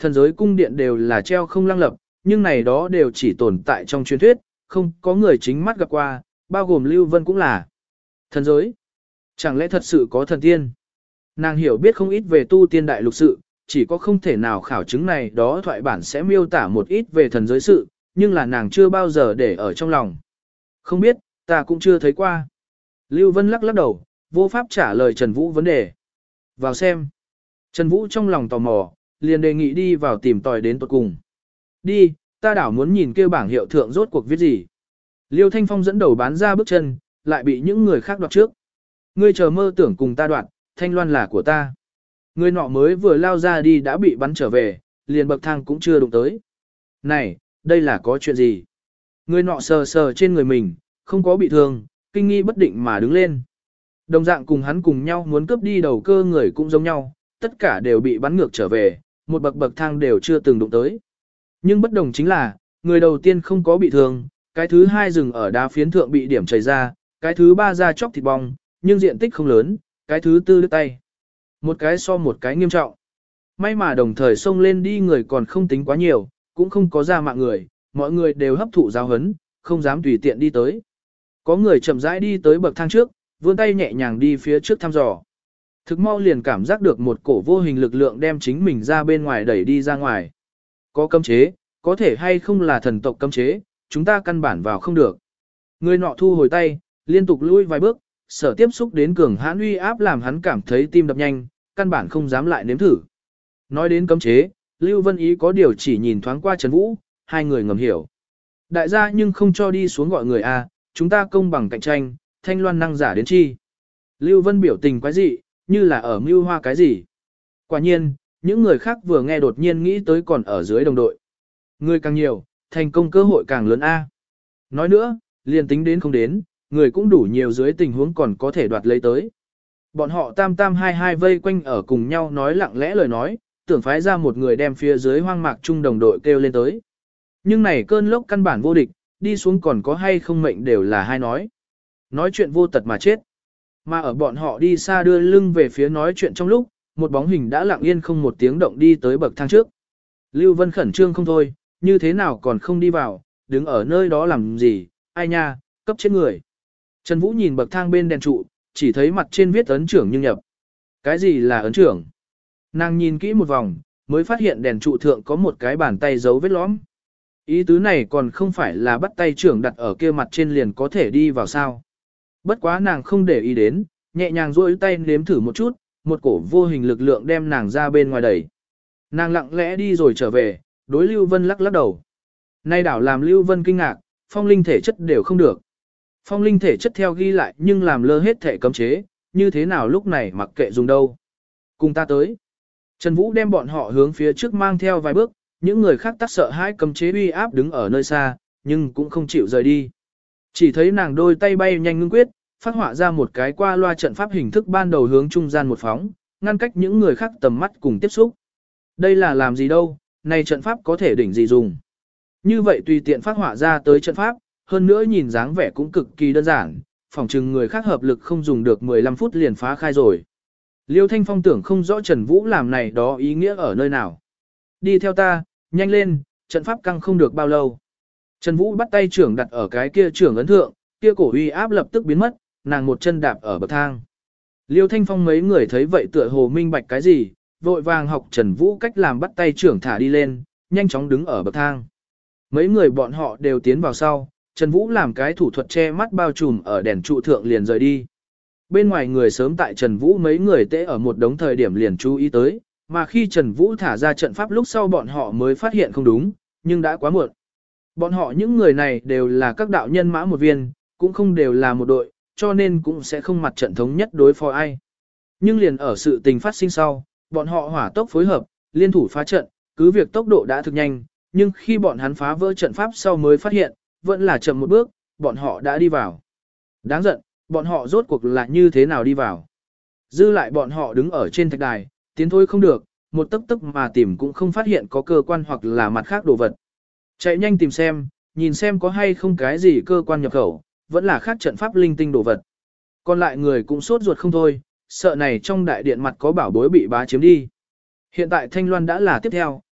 thần giới cung điện đều là treo không lăng lập, nhưng này đó đều chỉ tồn tại trong truyền thuyết, không có người chính mắt gặp qua, bao gồm Lưu Vân cũng là. Thần giới? Chẳng lẽ thật sự có thần tiên? Nàng hiểu biết không ít về tu tiên đại lục sự, chỉ có không thể nào khảo chứng này đó thoại bản sẽ miêu tả một ít về thần giới sự, nhưng là nàng chưa bao giờ để ở trong lòng. Không biết, ta cũng chưa thấy qua. Lưu Vân lắc lắc đầu, vô pháp trả lời Trần Vũ vấn đề. Vào xem. Trần Vũ trong lòng tò mò, liền đề nghị đi vào tìm tòi đến tuột cùng. Đi, ta đảo muốn nhìn kêu bảng hiệu thượng rốt cuộc viết gì. Liêu Thanh Phong dẫn đầu bán ra bước chân, lại bị những người khác đoạt trước. Ngươi chờ mơ tưởng cùng ta đoạt, Thanh Loan là của ta. Người nọ mới vừa lao ra đi đã bị bắn trở về, liền bậc thang cũng chưa đụng tới. Này, đây là có chuyện gì? Người nọ sờ sờ trên người mình, không có bị thương, kinh nghi bất định mà đứng lên. Đồng dạng cùng hắn cùng nhau muốn cướp đi đầu cơ người cũng giống nhau, tất cả đều bị bắn ngược trở về, một bậc bậc thang đều chưa từng đụng tới. Nhưng bất đồng chính là, người đầu tiên không có bị thương, cái thứ hai dừng ở đá phiến thượng bị điểm chảy ra, cái thứ ba ra chóc thịt bong, nhưng diện tích không lớn, cái thứ tư đứt tay. Một cái so một cái nghiêm trọng. May mà đồng thời xông lên đi người còn không tính quá nhiều, cũng không có ra mạng người, mọi người đều hấp thụ giáo hấn, không dám tùy tiện đi tới. Có người chậm rãi đi tới bậc thang trước, vươn tay nhẹ nhàng đi phía trước thăm dò. Thực mau liền cảm giác được một cổ vô hình lực lượng đem chính mình ra bên ngoài đẩy đi ra ngoài. Có cấm chế, có thể hay không là thần tộc cấm chế, chúng ta căn bản vào không được. Người nọ thu hồi tay, liên tục lui vài bước, sở tiếp xúc đến cường hãn uy áp làm hắn cảm thấy tim đập nhanh, căn bản không dám lại nếm thử. Nói đến cấm chế, Lưu Vân Ý có điều chỉ nhìn thoáng qua Trần Vũ, hai người ngầm hiểu. Đại gia nhưng không cho đi xuống gọi người A, chúng ta công bằng cạnh tranh, Thanh Loan năng giả đến chi. Lưu Vân biểu tình quái dị, như là ở mưu hoa cái gì. Quả nhiên, những người khác vừa nghe đột nhiên nghĩ tới còn ở dưới đồng đội. Người càng nhiều, thành công cơ hội càng lớn A. Nói nữa, liền tính đến không đến, người cũng đủ nhiều dưới tình huống còn có thể đoạt lấy tới. Bọn họ tam tam hai hai vây quanh ở cùng nhau nói lặng lẽ lời nói, tưởng phái ra một người đem phía dưới hoang mạc chung đồng đội kêu lên tới. Nhưng này cơn lốc căn bản vô địch, đi xuống còn có hay không mệnh đều là hai nói. Nói chuyện vô tật mà chết. Mà ở bọn họ đi xa đưa lưng về phía nói chuyện trong lúc, một bóng hình đã lặng yên không một tiếng động đi tới bậc thang trước. Lưu Vân khẩn trương không thôi, như thế nào còn không đi vào, đứng ở nơi đó làm gì, ai nha, cấp chết người. Trần Vũ nhìn bậc thang bên đèn trụ, chỉ thấy mặt trên viết ấn trưởng nhưng nhập. Cái gì là ấn trưởng? Nàng nhìn kỹ một vòng, mới phát hiện đèn trụ thượng có một cái bàn tay dấu vết lõm. Ý tứ này còn không phải là bắt tay trưởng đặt ở kia mặt trên liền có thể đi vào sao. Bất quá nàng không để ý đến, nhẹ nhàng duỗi tay nếm thử một chút, một cổ vô hình lực lượng đem nàng ra bên ngoài đẩy. Nàng lặng lẽ đi rồi trở về, đối Lưu Vân lắc lắc đầu. Nay đảo làm Lưu Vân kinh ngạc, phong linh thể chất đều không được. Phong linh thể chất theo ghi lại nhưng làm lơ hết thể cấm chế, như thế nào lúc này mặc kệ dùng đâu. Cùng ta tới. Trần Vũ đem bọn họ hướng phía trước mang theo vài bước, những người khác tắc sợ hãi cấm chế uy áp đứng ở nơi xa, nhưng cũng không chịu rời đi. Chỉ thấy nàng đôi tay bay nhanh ngưng quyết, phát họa ra một cái qua loa trận pháp hình thức ban đầu hướng trung gian một phóng, ngăn cách những người khác tầm mắt cùng tiếp xúc. Đây là làm gì đâu, này trận pháp có thể đỉnh gì dùng. Như vậy tùy tiện phát họa ra tới trận pháp, hơn nữa nhìn dáng vẻ cũng cực kỳ đơn giản, phỏng chừng người khác hợp lực không dùng được mười lăm phút liền phá khai rồi. Liêu Thanh Phong tưởng không rõ Trần Vũ làm này đó ý nghĩa ở nơi nào. Đi theo ta, nhanh lên, trận pháp căng không được bao lâu. Trần Vũ bắt tay trưởng đặt ở cái kia trưởng ấn thượng, kia cổ uy áp lập tức biến mất, nàng một chân đạp ở bậc thang. Liêu Thanh Phong mấy người thấy vậy tựa hồ minh bạch cái gì, vội vàng học Trần Vũ cách làm bắt tay trưởng thả đi lên, nhanh chóng đứng ở bậc thang. Mấy người bọn họ đều tiến vào sau, Trần Vũ làm cái thủ thuật che mắt bao trùm ở đèn trụ thượng liền rời đi. Bên ngoài người sớm tại Trần Vũ mấy người tễ ở một đống thời điểm liền chú ý tới, mà khi Trần Vũ thả ra trận pháp lúc sau bọn họ mới phát hiện không đúng, nhưng đã quá muộn. Bọn họ những người này đều là các đạo nhân mã một viên, cũng không đều là một đội, cho nên cũng sẽ không mặt trận thống nhất đối phó ai. Nhưng liền ở sự tình phát sinh sau, bọn họ hỏa tốc phối hợp, liên thủ phá trận, cứ việc tốc độ đã thực nhanh, nhưng khi bọn hắn phá vỡ trận pháp sau mới phát hiện, vẫn là chậm một bước, bọn họ đã đi vào. Đáng giận, bọn họ rốt cuộc là như thế nào đi vào. Dư lại bọn họ đứng ở trên thạch đài, tiến thôi không được, một tấc tấc mà tìm cũng không phát hiện có cơ quan hoặc là mặt khác đồ vật. Chạy nhanh tìm xem, nhìn xem có hay không cái gì cơ quan nhập khẩu, vẫn là khác trận pháp linh tinh đồ vật. Còn lại người cũng sốt ruột không thôi, sợ này trong đại điện mặt có bảo bối bị bá chiếm đi. Hiện tại Thanh Loan đã là tiếp theo,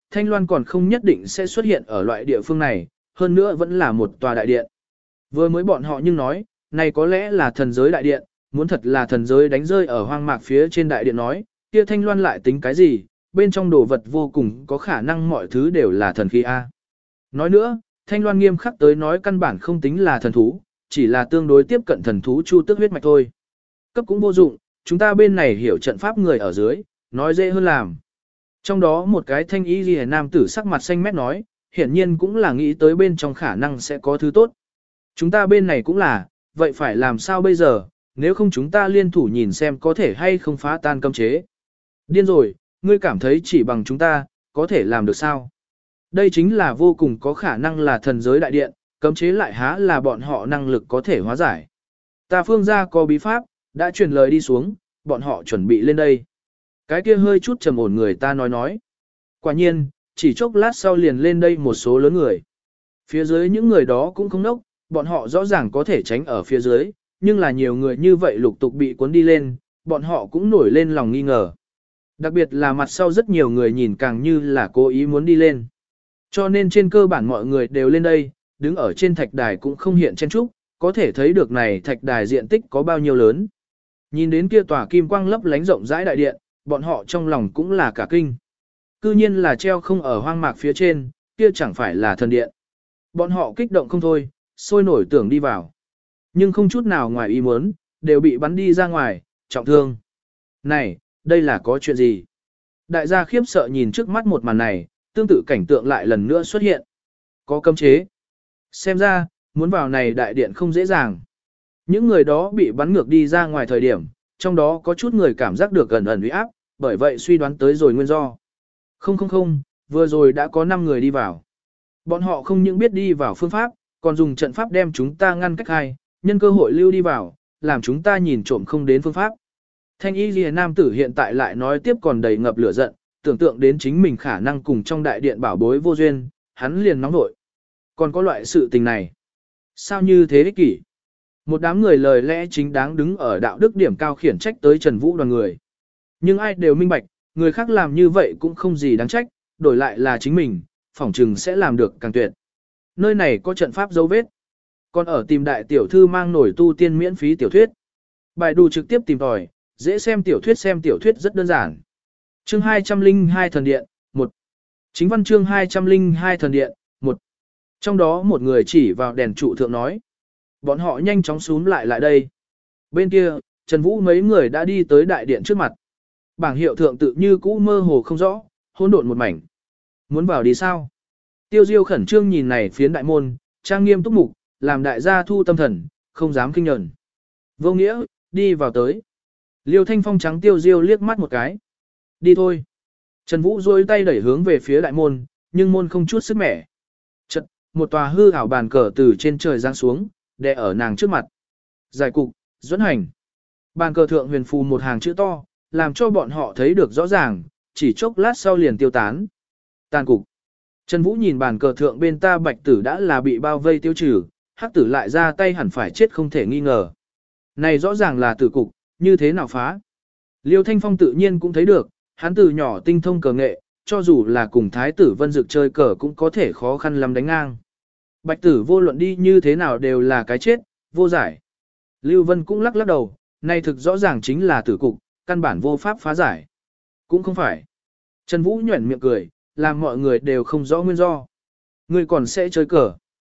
Thanh Loan còn không nhất định sẽ xuất hiện ở loại địa phương này, hơn nữa vẫn là một tòa đại điện. Vừa mới bọn họ nhưng nói, này có lẽ là thần giới đại điện, muốn thật là thần giới đánh rơi ở hoang mạc phía trên đại điện nói, kia Thanh Loan lại tính cái gì, bên trong đồ vật vô cùng có khả năng mọi thứ đều là thần khí A. Nói nữa, Thanh Loan nghiêm khắc tới nói căn bản không tính là thần thú, chỉ là tương đối tiếp cận thần thú chu tước huyết mạch thôi. Cấp cũng vô dụng, chúng ta bên này hiểu trận pháp người ở dưới, nói dễ hơn làm. Trong đó một cái thanh y ghi nam tử sắc mặt xanh mét nói, hiển nhiên cũng là nghĩ tới bên trong khả năng sẽ có thứ tốt. Chúng ta bên này cũng là, vậy phải làm sao bây giờ, nếu không chúng ta liên thủ nhìn xem có thể hay không phá tan cấm chế. Điên rồi, ngươi cảm thấy chỉ bằng chúng ta, có thể làm được sao? Đây chính là vô cùng có khả năng là thần giới đại điện, cấm chế lại há là bọn họ năng lực có thể hóa giải. Ta phương gia có bí pháp, đã truyền lời đi xuống, bọn họ chuẩn bị lên đây. Cái kia hơi chút trầm ổn người ta nói nói. Quả nhiên, chỉ chốc lát sau liền lên đây một số lớn người. Phía dưới những người đó cũng không nốc, bọn họ rõ ràng có thể tránh ở phía dưới, nhưng là nhiều người như vậy lục tục bị cuốn đi lên, bọn họ cũng nổi lên lòng nghi ngờ. Đặc biệt là mặt sau rất nhiều người nhìn càng như là cố ý muốn đi lên. Cho nên trên cơ bản mọi người đều lên đây, đứng ở trên thạch đài cũng không hiện chen trúc, có thể thấy được này thạch đài diện tích có bao nhiêu lớn. Nhìn đến kia tòa kim quang lấp lánh rộng rãi đại điện, bọn họ trong lòng cũng là cả kinh. Cư nhiên là treo không ở hoang mạc phía trên, kia chẳng phải là thần điện. Bọn họ kích động không thôi, sôi nổi tưởng đi vào. Nhưng không chút nào ngoài ý muốn, đều bị bắn đi ra ngoài, trọng thương. Này, đây là có chuyện gì? Đại gia khiếp sợ nhìn trước mắt một màn này, tương tự cảnh tượng lại lần nữa xuất hiện. Có cấm chế. Xem ra, muốn vào này đại điện không dễ dàng. Những người đó bị bắn ngược đi ra ngoài thời điểm, trong đó có chút người cảm giác được gần ẩn uy áp, bởi vậy suy đoán tới rồi nguyên do. Không không không, vừa rồi đã có năm người đi vào. Bọn họ không những biết đi vào phương pháp, còn dùng trận pháp đem chúng ta ngăn cách hai, nhân cơ hội lưu đi vào, làm chúng ta nhìn trộm không đến phương pháp. Thanh y lìa nam tử hiện tại lại nói tiếp còn đầy ngập lửa giận, tưởng tượng đến chính mình khả năng cùng trong đại điện bảo bối vô duyên, hắn liền nóng nội. Còn có loại sự tình này. Sao như thế ích kỷ? Một đám người lời lẽ chính đáng đứng ở đạo đức điểm cao khiển trách tới Trần Vũ đoàn người. Nhưng ai đều minh bạch, người khác làm như vậy cũng không gì đáng trách, đổi lại là chính mình, phỏng chừng sẽ làm được càng tuyệt. Nơi này có trận pháp dấu vết. Còn ở tìm đại tiểu thư mang nổi tu tiên miễn phí tiểu thuyết. Bài đù trực tiếp tìm tòi, dễ xem tiểu thuyết xem tiểu thuyết rất đơn giản. Chương hai trăm lẻ hai Thần Điện, một. Chính văn chương hai trăm lẻ hai Thần Điện, một. Trong đó một người chỉ vào đèn trụ thượng nói. Bọn họ nhanh chóng xuống lại lại đây. Bên kia, Trần Vũ mấy người đã đi tới đại điện trước mặt. Bảng hiệu thượng tự như cũ mơ hồ không rõ, hỗn độn một mảnh. Muốn vào đi sao? Tiêu Diêu khẩn trương nhìn này phiến đại môn, trang nghiêm túc mục, làm đại gia thu tâm thần, không dám kinh nhẫn. Vô nghĩa, đi vào tới. Liêu Thanh Phong trắng Tiêu Diêu liếc mắt một cái. Đi thôi. Trần Vũ duỗi tay đẩy hướng về phía đại môn, nhưng môn không chút sức mẻ. Chật, một tòa hư ảo bàn cờ từ trên trời giáng xuống, đè ở nàng trước mặt. Giải cục, dẫn hành. Bàn cờ thượng huyền phù một hàng chữ to, làm cho bọn họ thấy được rõ ràng, chỉ chốc lát sau liền tiêu tán. Tàn cục. Trần Vũ nhìn bàn cờ thượng bên ta bạch tử đã là bị bao vây tiêu trừ, hắc tử lại ra tay hẳn phải chết không thể nghi ngờ. Này rõ ràng là tử cục, như thế nào phá? Liêu Thanh Phong tự nhiên cũng thấy được, hắn từ nhỏ tinh thông cờ nghệ, cho dù là cùng thái tử Vân Dực chơi cờ cũng có thể khó khăn lắm đánh ngang. Bạch tử vô luận đi như thế nào đều là cái chết, vô giải. Lưu Vân cũng lắc lắc đầu, này thực rõ ràng chính là tử cục, căn bản vô pháp phá giải. Cũng không phải. Trần Vũ nhuẩn miệng cười, làm mọi người đều không rõ nguyên do. Người còn sẽ chơi cờ.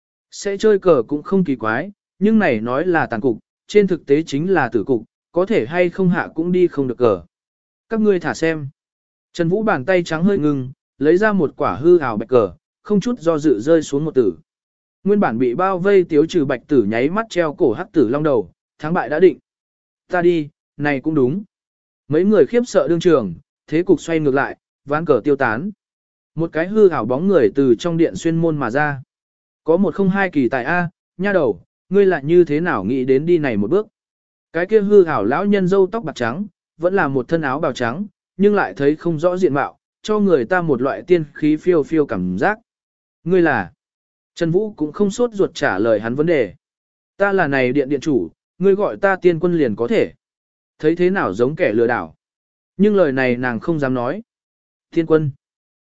Sẽ chơi cờ cũng không kỳ quái, nhưng này nói là tàn cục, trên thực tế chính là tử cục, có thể hay không hạ cũng đi không được cờ. Các ngươi thả xem. Trần Vũ bàn tay trắng hơi ngừng, lấy ra một quả hư ảo bạch cờ, không chút do dự rơi xuống một tử. Nguyên bản bị bao vây tiếu trừ bạch tử nháy mắt treo cổ hắc tử long đầu, thắng bại đã định. Ta đi, này cũng đúng. Mấy người khiếp sợ đương trường, thế cục xoay ngược lại, ván cờ tiêu tán. Một cái hư ảo bóng người từ trong điện xuyên môn mà ra. Có một không hai kỳ tài A, nha đầu, ngươi lại như thế nào nghĩ đến đi này một bước. Cái kia hư ảo lão nhân râu tóc bạc trắng, vẫn là một thân áo bào trắng, nhưng lại thấy không rõ diện mạo, cho người ta một loại tiên khí phiêu phiêu cảm giác. Ngươi là... Trần Vũ cũng không sốt ruột trả lời hắn vấn đề. Ta là này điện điện chủ, ngươi gọi ta tiên quân liền có thể. Thấy thế nào giống kẻ lừa đảo. Nhưng lời này nàng không dám nói. Tiên quân.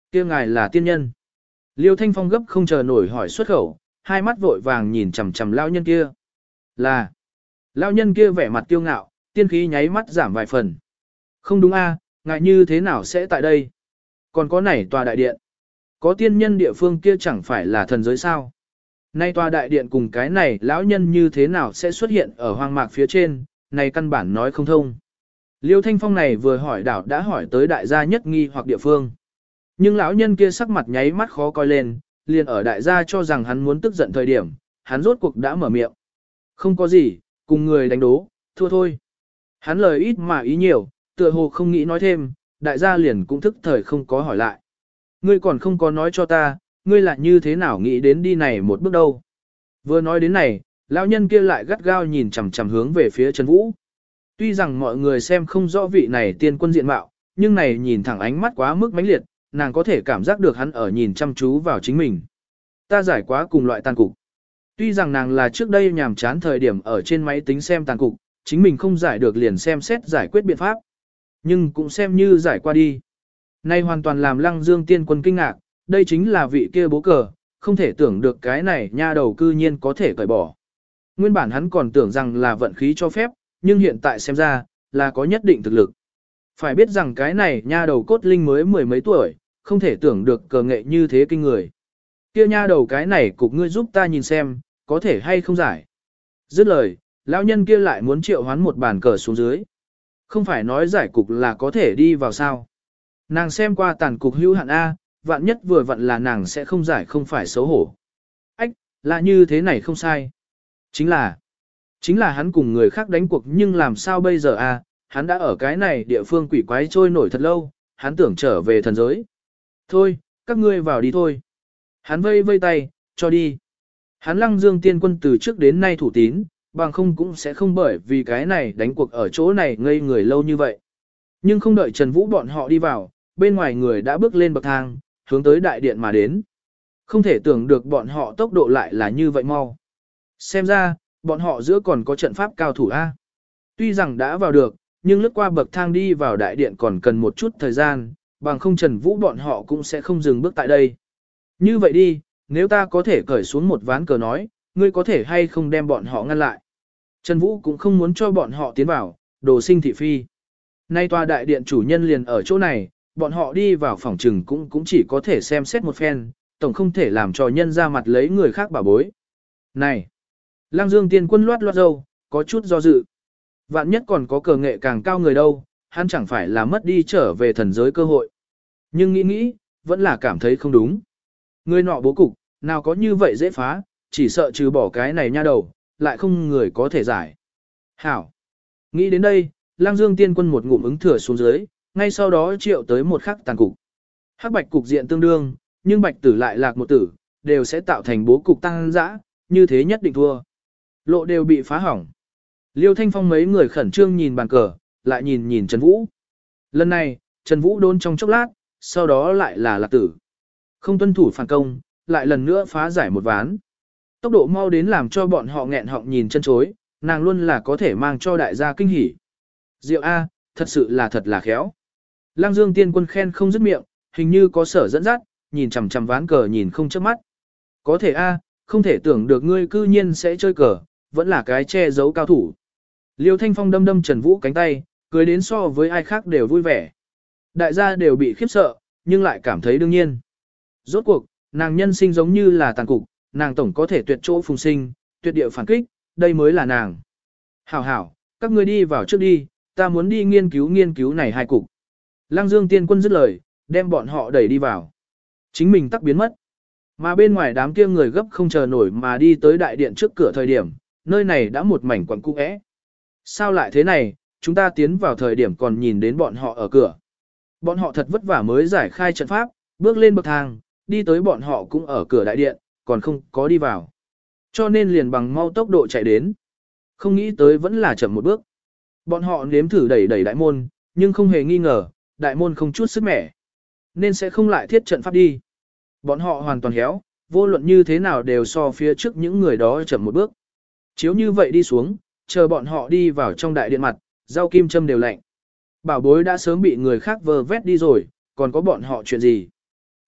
kia ngài là tiên nhân. Liêu Thanh Phong gấp không chờ nổi hỏi xuất khẩu, hai mắt vội vàng nhìn chằm chằm lão nhân kia. Là, lão nhân kia vẻ mặt kiêu ngạo, tiên khí nháy mắt giảm vài phần. Không đúng a, ngài như thế nào sẽ tại đây? Còn có này tòa đại điện. Có tiên nhân địa phương kia chẳng phải là thần giới sao? Nay tòa đại điện cùng cái này lão nhân như thế nào sẽ xuất hiện ở hoang mạc phía trên, này căn bản nói không thông. Liêu Thanh Phong này vừa hỏi đảo đã hỏi tới đại gia nhất nghi hoặc địa phương. Nhưng lão nhân kia sắc mặt nháy mắt khó coi lên, liền ở đại gia cho rằng hắn muốn tức giận thời điểm, hắn rốt cuộc đã mở miệng. Không có gì, cùng người đánh đố, thua thôi. Hắn lời ít mà ý nhiều, tựa hồ không nghĩ nói thêm, đại gia liền cũng thức thời không có hỏi lại. Ngươi còn không có nói cho ta, ngươi là như thế nào nghĩ đến đi này một bước đâu. Vừa nói đến này, lão nhân kia lại gắt gao nhìn chằm chằm hướng về phía Trần Vũ. Tuy rằng mọi người xem không rõ vị này tiên quân diện mạo, nhưng này nhìn thẳng ánh mắt quá mức mãnh liệt, nàng có thể cảm giác được hắn ở nhìn chăm chú vào chính mình. Ta giải quá cùng loại tàn cục. Tuy rằng nàng là trước đây nhàm chán thời điểm ở trên máy tính xem tàn cục, chính mình không giải được liền xem xét giải quyết biện pháp. Nhưng cũng xem như giải qua đi. Nay hoàn toàn làm Lăng Dương tiên quân kinh ngạc, đây chính là vị kia bố cờ, không thể tưởng được cái này nha đầu cư nhiên có thể cởi bỏ. Nguyên bản hắn còn tưởng rằng là vận khí cho phép, nhưng hiện tại xem ra, là có nhất định thực lực. Phải biết rằng cái này nha đầu cốt linh mới mười mấy tuổi, không thể tưởng được cờ nghệ như thế kinh người. Kia nha đầu cái này cục ngươi giúp ta nhìn xem, có thể hay không giải. Dứt lời, lão nhân kia lại muốn triệu hoán một bàn cờ xuống dưới. Không phải nói giải cục là có thể đi vào sao. Nàng xem qua tàn cục hữu hạn A, vạn nhất vừa vặn là nàng sẽ không giải không phải xấu hổ. Ách, là như thế này không sai. Chính là, chính là hắn cùng người khác đánh cuộc nhưng làm sao bây giờ A, hắn đã ở cái này địa phương quỷ quái trôi nổi thật lâu, hắn tưởng trở về thần giới. Thôi, các ngươi vào đi thôi. Hắn vây vây tay, cho đi. Hắn Lăng Dương tiên quân từ trước đến nay thủ tín, bằng không cũng sẽ không bởi vì cái này đánh cuộc ở chỗ này ngây người lâu như vậy. Nhưng không đợi Trần Vũ bọn họ đi vào, bên ngoài người đã bước lên bậc thang, hướng tới đại điện mà đến. Không thể tưởng được bọn họ tốc độ lại là như vậy mau. Xem ra, bọn họ giữa còn có trận pháp cao thủ A. Tuy rằng đã vào được, nhưng lướt qua bậc thang đi vào đại điện còn cần một chút thời gian, bằng không Trần Vũ bọn họ cũng sẽ không dừng bước tại đây. Như vậy đi, nếu ta có thể cởi xuống một ván cờ nói, ngươi có thể hay không đem bọn họ ngăn lại. Trần Vũ cũng không muốn cho bọn họ tiến vào, đồ sinh thị phi. Nay tòa đại điện chủ nhân liền ở chỗ này, bọn họ đi vào phòng trừng cũng cũng chỉ có thể xem xét một phen, tổng không thể làm cho nhân ra mặt lấy người khác bảo bối. Này! Lăng Dương tiên quân loát loát dâu, có chút do dự. Vạn nhất còn có cờ nghệ càng cao người đâu, hắn chẳng phải là mất đi trở về thần giới cơ hội. Nhưng nghĩ nghĩ, vẫn là cảm thấy không đúng. Người nọ bố cục, nào có như vậy dễ phá, chỉ sợ trừ bỏ cái này nha đầu, lại không người có thể giải. Hảo! Nghĩ đến đây, Lăng Dương tiên quân một ngụm ứng thừa xuống dưới, ngay sau đó triệu tới một khắc tàn cục. Hắc bạch cục diện tương đương, nhưng bạch tử lại lạc một tử, đều sẽ tạo thành bố cục tăng dã, như thế nhất định thua. Lộ đều bị phá hỏng. Liêu Thanh Phong mấy người khẩn trương nhìn bàn cờ, lại nhìn nhìn Trần Vũ. Lần này, Trần Vũ đôn trong chốc lát, sau đó lại là lạc tử. Không tuân thủ phản công, lại lần nữa phá giải một ván. Tốc độ mau đến làm cho bọn họ nghẹn họng nhìn chân chối, nàng luôn là có thể mang cho đại gia kinh hỉ. Diệu A, thật sự là thật là khéo. Lăng Dương tiên quân khen không dứt miệng, hình như có sở dẫn dắt, nhìn chằm chằm ván cờ nhìn không chớp mắt. Có thể A, không thể tưởng được ngươi cư nhiên sẽ chơi cờ, vẫn là cái che giấu cao thủ. Liêu Thanh Phong đâm đâm Trần Vũ cánh tay, cười đến so với ai khác đều vui vẻ. Đại gia đều bị khiếp sợ, nhưng lại cảm thấy đương nhiên. Rốt cuộc, nàng nhân sinh giống như là tàn cục, nàng tổng có thể tuyệt chỗ phùng sinh, tuyệt địa phản kích, đây mới là nàng. Hảo hảo, các ngươi đi vào trước đi, ta muốn đi nghiên cứu nghiên cứu này hai cục. Lăng Dương tiên quân dứt lời, đem bọn họ đẩy đi vào. Chính mình tắc biến mất. Mà bên ngoài đám kia người gấp không chờ nổi mà đi tới đại điện trước cửa thời điểm, nơi này đã một mảnh quẩn cung ẽ. Sao lại thế này, chúng ta tiến vào thời điểm còn nhìn đến bọn họ ở cửa. Bọn họ thật vất vả mới giải khai trận pháp, bước lên bậc thang, đi tới bọn họ cũng ở cửa đại điện, còn không có đi vào. Cho nên liền bằng mau tốc độ chạy đến. Không nghĩ tới vẫn là chậm một bước. Bọn họ nếm thử đẩy đẩy đại môn, nhưng không hề nghi ngờ, đại môn không chút sức mẻ. Nên sẽ không lại thiết trận pháp đi. Bọn họ hoàn toàn héo, vô luận như thế nào đều so phía trước những người đó chậm một bước. Chiếu như vậy đi xuống, chờ bọn họ đi vào trong đại điện mặt, rau kim châm đều lạnh. Bảo bối đã sớm bị người khác vờ vét đi rồi, còn có bọn họ chuyện gì.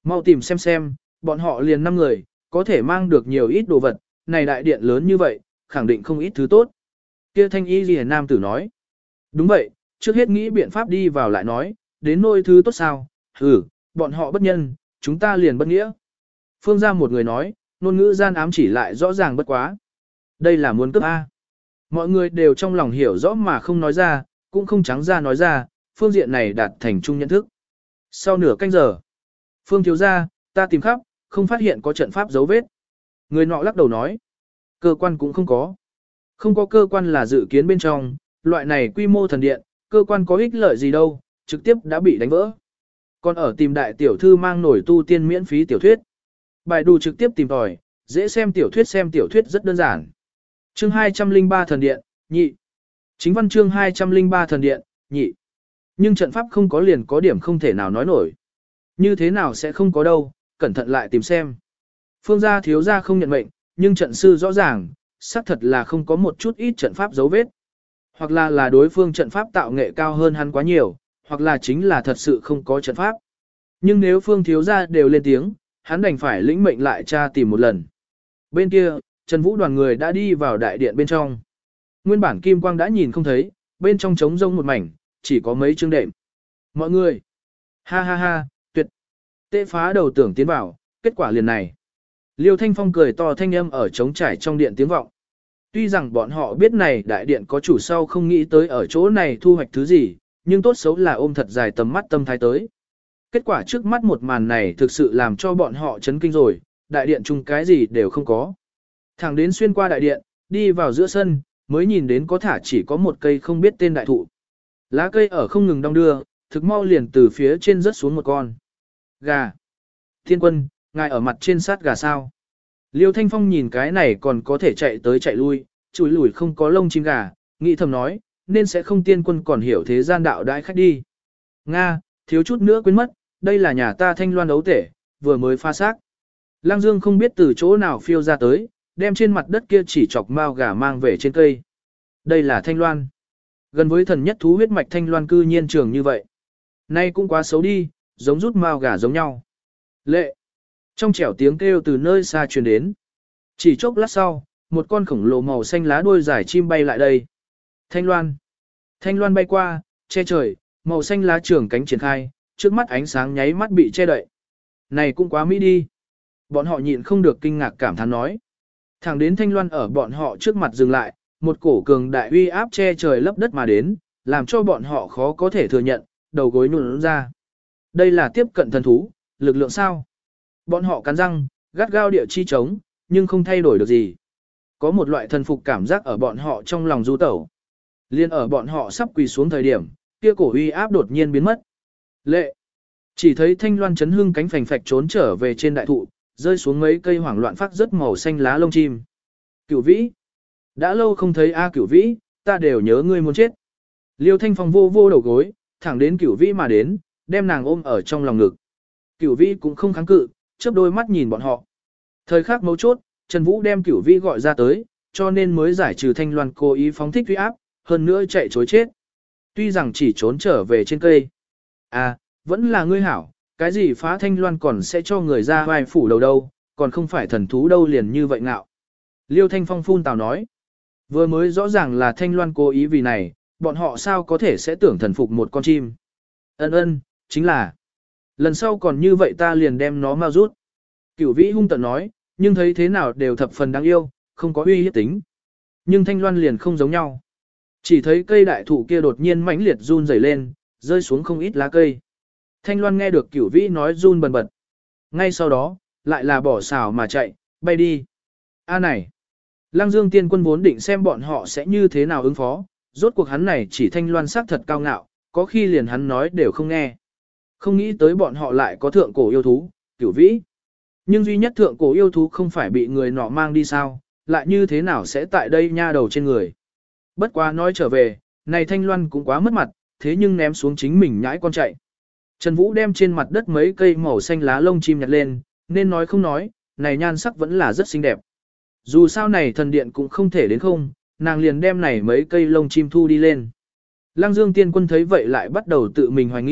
Mau tìm xem xem, bọn họ liền năm người, có thể mang được nhiều ít đồ vật, này đại điện lớn như vậy, khẳng định không ít thứ tốt. Kia thanh y ghi nam tử nói. Đúng vậy, trước hết nghĩ biện pháp đi vào lại nói, đến nôi thứ tốt sao, ừ, bọn họ bất nhân, chúng ta liền bất nghĩa. Phương ra một người nói, ngôn ngữ gian ám chỉ lại rõ ràng bất quá. Đây là muốn cướp A. Mọi người đều trong lòng hiểu rõ mà không nói ra, cũng không trắng ra nói ra, phương diện này đạt thành chung nhận thức. Sau nửa canh giờ, Phương thiếu gia, ta tìm khắp, không phát hiện có trận pháp dấu vết. Người nọ lắc đầu nói, cơ quan cũng không có. Không có cơ quan là dự kiến bên trong, loại này quy mô thần điện, cơ quan có ích lợi gì đâu, trực tiếp đã bị đánh vỡ. Còn ở tìm đại tiểu thư mang nổi tu tiên miễn phí tiểu thuyết. Bài đủ trực tiếp tìm tòi, dễ xem tiểu thuyết xem tiểu thuyết rất đơn giản. Chương hai trăm lẻ ba thần điện, nhị. Chính văn chương hai trăm lẻ ba thần điện, nhị. Nhưng trận pháp không có liền có điểm không thể nào nói nổi. Như thế nào sẽ không có đâu, cẩn thận lại tìm xem. Phương gia thiếu gia không nhận mệnh, nhưng trận sư rõ ràng, xác thật là không có một chút ít trận pháp dấu vết. Hoặc là là đối phương trận pháp tạo nghệ cao hơn hắn quá nhiều, hoặc là chính là thật sự không có trận pháp. Nhưng nếu phương thiếu gia đều lên tiếng, hắn đành phải lĩnh mệnh lại tra tìm một lần. Bên kia, Trần Vũ đoàn người đã đi vào đại điện bên trong. Nguyên bản kim quang đã nhìn không thấy, bên trong trống rông một mảnh, chỉ có mấy chương đệm. Mọi người, ha ha ha, tuyệt. Tệ phá đầu tưởng tiến vào, kết quả liền này. Liêu Thanh Phong cười to thanh âm ở trống trải trong điện tiếng vọng. Tuy rằng bọn họ biết này đại điện có chủ sau không nghĩ tới ở chỗ này thu hoạch thứ gì, nhưng tốt xấu là ôm thật dài tầm mắt tâm thái tới. Kết quả trước mắt một màn này thực sự làm cho bọn họ chấn kinh rồi, đại điện chung cái gì đều không có. Thẳng đến xuyên qua đại điện, đi vào giữa sân, mới nhìn đến có thả chỉ có một cây không biết tên đại thụ. Lá cây ở không ngừng đong đưa, thực mau liền từ phía trên rớt xuống một con. Gà. Thiên quân, ngài ở mặt trên sát gà sao? Liêu Thanh Phong nhìn cái này còn có thể chạy tới chạy lui, chùi lùi không có lông chim gà, nghĩ thầm nói, nên sẽ không tiên quân còn hiểu thế gian đạo đãi khách đi. Nga, thiếu chút nữa quên mất, đây là nhà ta Thanh Loan ấu tể, vừa mới pha xác. Lăng Dương không biết từ chỗ nào phiêu ra tới, đem trên mặt đất kia chỉ chọc mao gà mang về trên cây. Đây là Thanh Loan. Gần với thần nhất thú huyết mạch Thanh Loan cư nhiên trường như vậy. Nay cũng quá xấu đi, giống rút mao gà giống nhau. Lệ. Trong trẻo tiếng kêu từ nơi xa truyền đến. Chỉ chốc lát sau, một con khổng lồ màu xanh lá đuôi dài chim bay lại đây. Thanh Loan. Thanh Loan bay qua, che trời, màu xanh lá trường cánh triển khai, trước mắt ánh sáng nháy mắt bị che đậy. Này cũng quá mỹ đi. Bọn họ nhịn không được kinh ngạc cảm thán nói. Thẳng đến Thanh Loan ở bọn họ trước mặt dừng lại, một cổ cường đại uy áp che trời lấp đất mà đến, làm cho bọn họ khó có thể thừa nhận, đầu gối nhũn ra. Đây là tiếp cận thần thú, lực lượng sao? Bọn họ cắn răng, gắt gao địa chi chống, nhưng không thay đổi được gì. Có một loại thần phục cảm giác ở bọn họ trong lòng du tẩu. Liên ở bọn họ sắp quỳ xuống thời điểm, kia cổ uy áp đột nhiên biến mất. Lệ. Chỉ thấy Thanh Loan chấn hưng cánh phành phạch trốn trở về trên đại thụ, rơi xuống mấy cây hoảng loạn phát rất màu xanh lá lông chim. Cửu Vĩ. Đã lâu không thấy A Cửu Vĩ, ta đều nhớ ngươi muốn chết. Liêu Thanh Phong vô vô đầu gối, thẳng đến Cửu Vĩ mà đến, đem nàng ôm ở trong lòng ngực. Cửu Vĩ cũng không kháng cự, chớp đôi mắt nhìn bọn họ. Thời khắc mấu chốt, Trần Vũ đem Cửu Vĩ gọi ra tới, cho nên mới giải trừ Thanh Loan cố ý phóng thích uy áp, hơn nữa chạy trối chết. Tuy rằng chỉ trốn trở về trên cây. À, vẫn là ngươi hảo, cái gì phá Thanh Loan còn sẽ cho người ra vai phủ đầu đâu, còn không phải thần thú đâu liền như vậy ngạo. Liêu Thanh Phong phun tào nói. Vừa mới rõ ràng là Thanh Loan cố ý vì này, bọn họ sao có thể sẽ tưởng thần phục một con chim. Ân ân, chính là. Lần sau còn như vậy ta liền đem nó mau rút. Cửu Vĩ hung tợn nói, nhưng thấy thế nào đều thập phần đáng yêu, không có uy hiếp tính. Nhưng Thanh Loan liền không giống nhau. Chỉ thấy cây đại thụ kia đột nhiên mãnh liệt run rẩy lên, rơi xuống không ít lá cây. Thanh Loan nghe được Cửu Vĩ nói run bần bật. Ngay sau đó, lại là bỏ xào mà chạy, bay đi. A này! Lăng Dương tiên quân vốn định xem bọn họ sẽ như thế nào ứng phó, rốt cuộc hắn này chỉ Thanh Loan sắc thật cao ngạo, có khi liền hắn nói đều không nghe. Không nghĩ tới bọn họ lại có thượng cổ yêu thú, Cửu Vĩ. Nhưng duy nhất thượng cổ yêu thú không phải bị người nọ mang đi sao, lại như thế nào sẽ tại đây nha đầu trên người. Bất quá nói trở về, này Thanh Loan cũng quá mất mặt, thế nhưng ném xuống chính mình nhãi con chạy. Trần Vũ đem trên mặt đất mấy cây màu xanh lá lông chim nhặt lên, nên nói không nói, này nhan sắc vẫn là rất xinh đẹp. Dù sao này thần điện cũng không thể đến không, nàng liền đem này mấy cây lông chim thu đi lên. Lăng Dương tiên quân thấy vậy lại bắt đầu tự mình hoài nghi,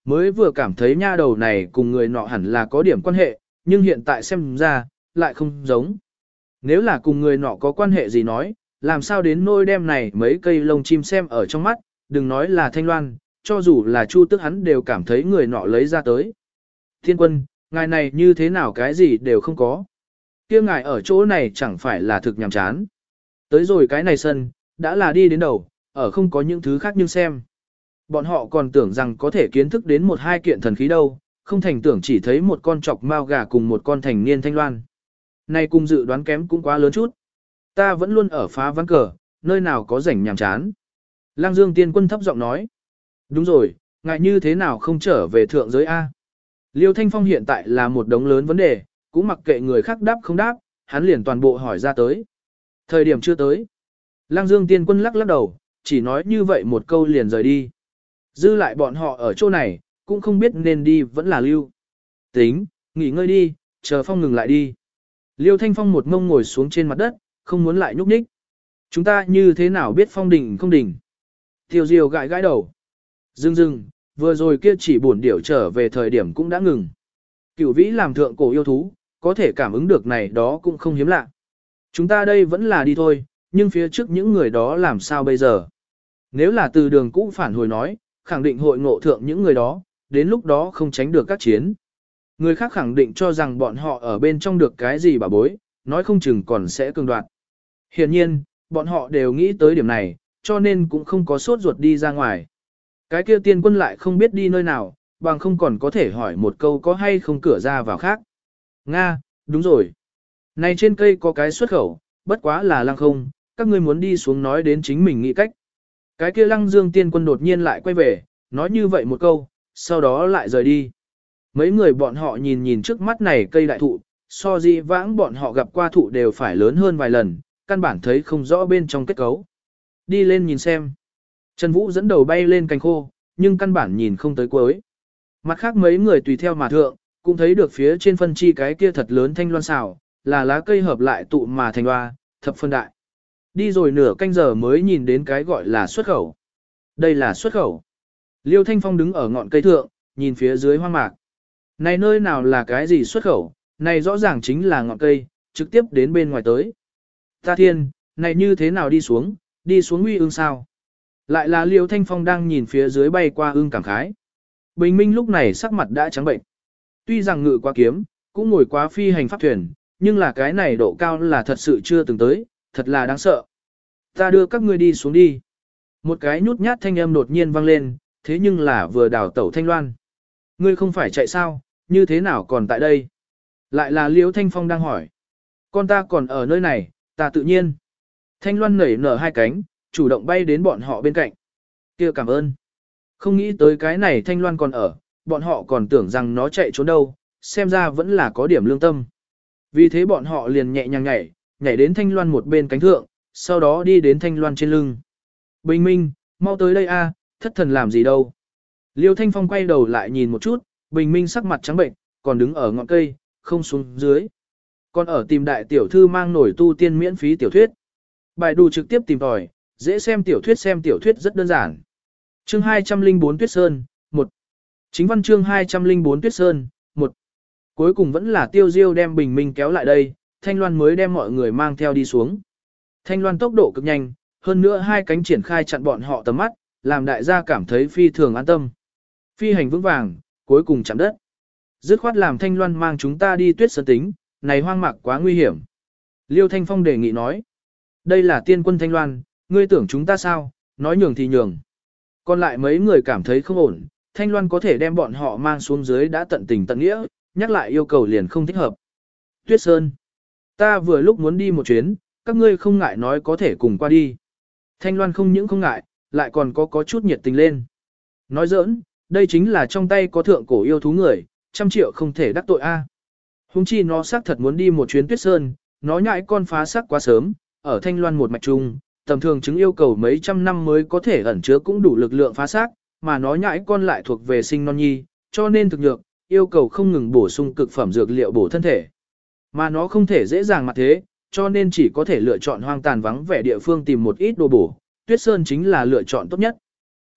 mới vừa cảm thấy nha đầu này cùng người nọ hẳn là có điểm quan hệ, nhưng hiện tại xem ra, lại không giống. Nếu là cùng người nọ có quan hệ gì nói, làm sao đến nôi đem này mấy cây lông chim xem ở trong mắt, đừng nói là Thanh Loan, cho dù là Chu Tức hắn đều cảm thấy người nọ lấy ra tới. Thiên quân, ngài này như thế nào cái gì đều không có. Kia ngài ở chỗ này chẳng phải là thực nhàm chán. Tới rồi cái này sân, đã là đi đến đầu, ở không có những thứ khác nhưng xem. Bọn họ còn tưởng rằng có thể kiến thức đến một hai kiện thần khí đâu, không thành tưởng chỉ thấy một con chọc mao gà cùng một con thành niên Thanh Loan. Này cùng dự đoán kém cũng quá lớn chút. Ta vẫn luôn ở phá ván cờ, nơi nào có rảnh nhàm chán. Lang Dương Tiên Quân thấp giọng nói. Đúng rồi, ngại như thế nào không trở về thượng giới A. Liêu Thanh Phong hiện tại là một đống lớn vấn đề, cũng mặc kệ người khác đáp không đáp, hắn liền toàn bộ hỏi ra tới. Thời điểm chưa tới. Lang Dương Tiên Quân lắc lắc đầu, chỉ nói như vậy một câu liền rời đi. Dư lại bọn họ ở chỗ này, cũng không biết nên đi vẫn là lưu. Tính, nghỉ ngơi đi, chờ Phong ngừng lại đi. Liêu Thanh Phong một ngông ngồi xuống trên mặt đất, không muốn lại nhúc nhích. Chúng ta như thế nào biết Phong đỉnh không đỉnh? Tiêu Diêu gãi gãi đầu. Dừng dừng, vừa rồi kia chỉ buồn điểu trở về thời điểm cũng đã ngừng. Cửu vĩ làm thượng cổ yêu thú, có thể cảm ứng được này đó cũng không hiếm lạ. Chúng ta đây vẫn là đi thôi, nhưng phía trước những người đó làm sao bây giờ? Nếu là từ đường cũ phản hồi nói, khẳng định hội ngộ thượng những người đó, đến lúc đó không tránh được các chiến. Người khác khẳng định cho rằng bọn họ ở bên trong được cái gì bà bối, nói không chừng còn sẽ cường đoạt. Hiển nhiên, bọn họ đều nghĩ tới điểm này, cho nên cũng không có sốt ruột đi ra ngoài. Cái kia tiên quân lại không biết đi nơi nào, bằng không còn có thể hỏi một câu có hay không cửa ra vào khác. Nga, đúng rồi. Này trên cây có cái xuất khẩu, bất quá là lăng không, các ngươi muốn đi xuống nói đến chính mình nghĩ cách. Cái kia Lăng Dương Tiên Quân đột nhiên lại quay về, nói như vậy một câu, sau đó lại rời đi. Mấy người bọn họ nhìn nhìn trước mắt này cây đại thụ, so di vãng bọn họ gặp qua thụ đều phải lớn hơn vài lần, căn bản thấy không rõ bên trong kết cấu. Đi lên nhìn xem. Trần Vũ dẫn đầu bay lên cành khô, nhưng căn bản nhìn không tới cuối. Mặt khác mấy người tùy theo mà thượng, cũng thấy được phía trên phân chi cái kia thật lớn thanh loan xào, là lá cây hợp lại tụ mà thành hoa, thập phân đại. Đi rồi nửa canh giờ mới nhìn đến cái gọi là xuất khẩu. Đây là xuất khẩu. Liêu Thanh Phong đứng ở ngọn cây thượng, nhìn phía dưới hoang mạc. Này nơi nào là cái gì xuất khẩu, này rõ ràng chính là ngọn cây, trực tiếp đến bên ngoài tới. Ta thiên, này như thế nào đi xuống, đi xuống uy ương sao? Lại là Liêu Thanh Phong đang nhìn phía dưới bay qua ương cảm khái. Bình Minh lúc này sắc mặt đã trắng bệnh. Tuy rằng ngự qua kiếm, cũng ngồi quá phi hành pháp thuyền, nhưng là cái này độ cao là thật sự chưa từng tới, thật là đáng sợ. Ta đưa các ngươi đi xuống đi. Một cái nhút nhát thanh âm đột nhiên vang lên, thế nhưng là vừa đào tẩu Thanh Loan. Ngươi không phải chạy sao, như thế nào còn tại đây? Lại là Liễu Thanh Phong đang hỏi. Con ta còn ở nơi này, ta tự nhiên. Thanh Loan nảy nở hai cánh, chủ động bay đến bọn họ bên cạnh. Kia cảm ơn. Không nghĩ tới cái này Thanh Loan còn ở, bọn họ còn tưởng rằng nó chạy trốn đâu, xem ra vẫn là có điểm lương tâm. Vì thế bọn họ liền nhẹ nhàng nhảy, nhảy đến Thanh Loan một bên cánh thượng, sau đó đi đến Thanh Loan trên lưng. Bình Minh, mau tới đây a, thất thần làm gì đâu. Liêu Thanh Phong quay đầu lại nhìn một chút, Bình Minh sắc mặt trắng bệnh, còn đứng ở ngọn cây, không xuống dưới. Còn ở tìm đại tiểu thư mang nổi tu tiên miễn phí tiểu thuyết. Bài đủ trực tiếp tìm tòi, dễ xem tiểu thuyết xem tiểu thuyết rất đơn giản. Chương hai trăm lẻ bốn Tuyết Sơn, một. Chính văn chương hai trăm lẻ bốn Tuyết Sơn, một. Cuối cùng vẫn là Tiêu Diêu đem Bình Minh kéo lại đây, Thanh Loan mới đem mọi người mang theo đi xuống. Thanh Loan tốc độ cực nhanh, hơn nữa hai cánh triển khai chặn bọn họ tầm mắt, làm đại gia cảm thấy phi thường an tâm. Phi hành vững vàng, cuối cùng chạm đất. Dứt khoát làm Thanh Loan mang chúng ta đi Tuyết Sơn tính, này hoang mạc quá nguy hiểm. Liêu Thanh Phong đề nghị nói. Đây là tiên quân Thanh Loan, ngươi tưởng chúng ta sao, nói nhường thì nhường. Còn lại mấy người cảm thấy không ổn, Thanh Loan có thể đem bọn họ mang xuống dưới đã tận tình tận nghĩa, nhắc lại yêu cầu liền không thích hợp. Tuyết Sơn, ta vừa lúc muốn đi một chuyến, các ngươi không ngại nói có thể cùng qua đi. Thanh Loan không những không ngại, lại còn có có chút nhiệt tình lên. Nói giỡn, đây chính là trong tay có thượng cổ yêu thú người, trăm triệu không thể đắc tội a. Hùng chi nó xác thật muốn đi một chuyến Tuyết Sơn, nó nhãi con phá xác quá sớm, ở Thanh Loan một mạch trung, tầm thường chứng yêu cầu mấy trăm năm mới có thể ẩn chứa cũng đủ lực lượng phá xác, mà nó nhãi con lại thuộc về sinh non nhi, cho nên thực nhược, yêu cầu không ngừng bổ sung cực phẩm dược liệu bổ thân thể. Mà nó không thể dễ dàng mặt thế, cho nên chỉ có thể lựa chọn hoang tàn vắng vẻ địa phương tìm một ít đồ bổ, Tuyết Sơn chính là lựa chọn tốt nhất.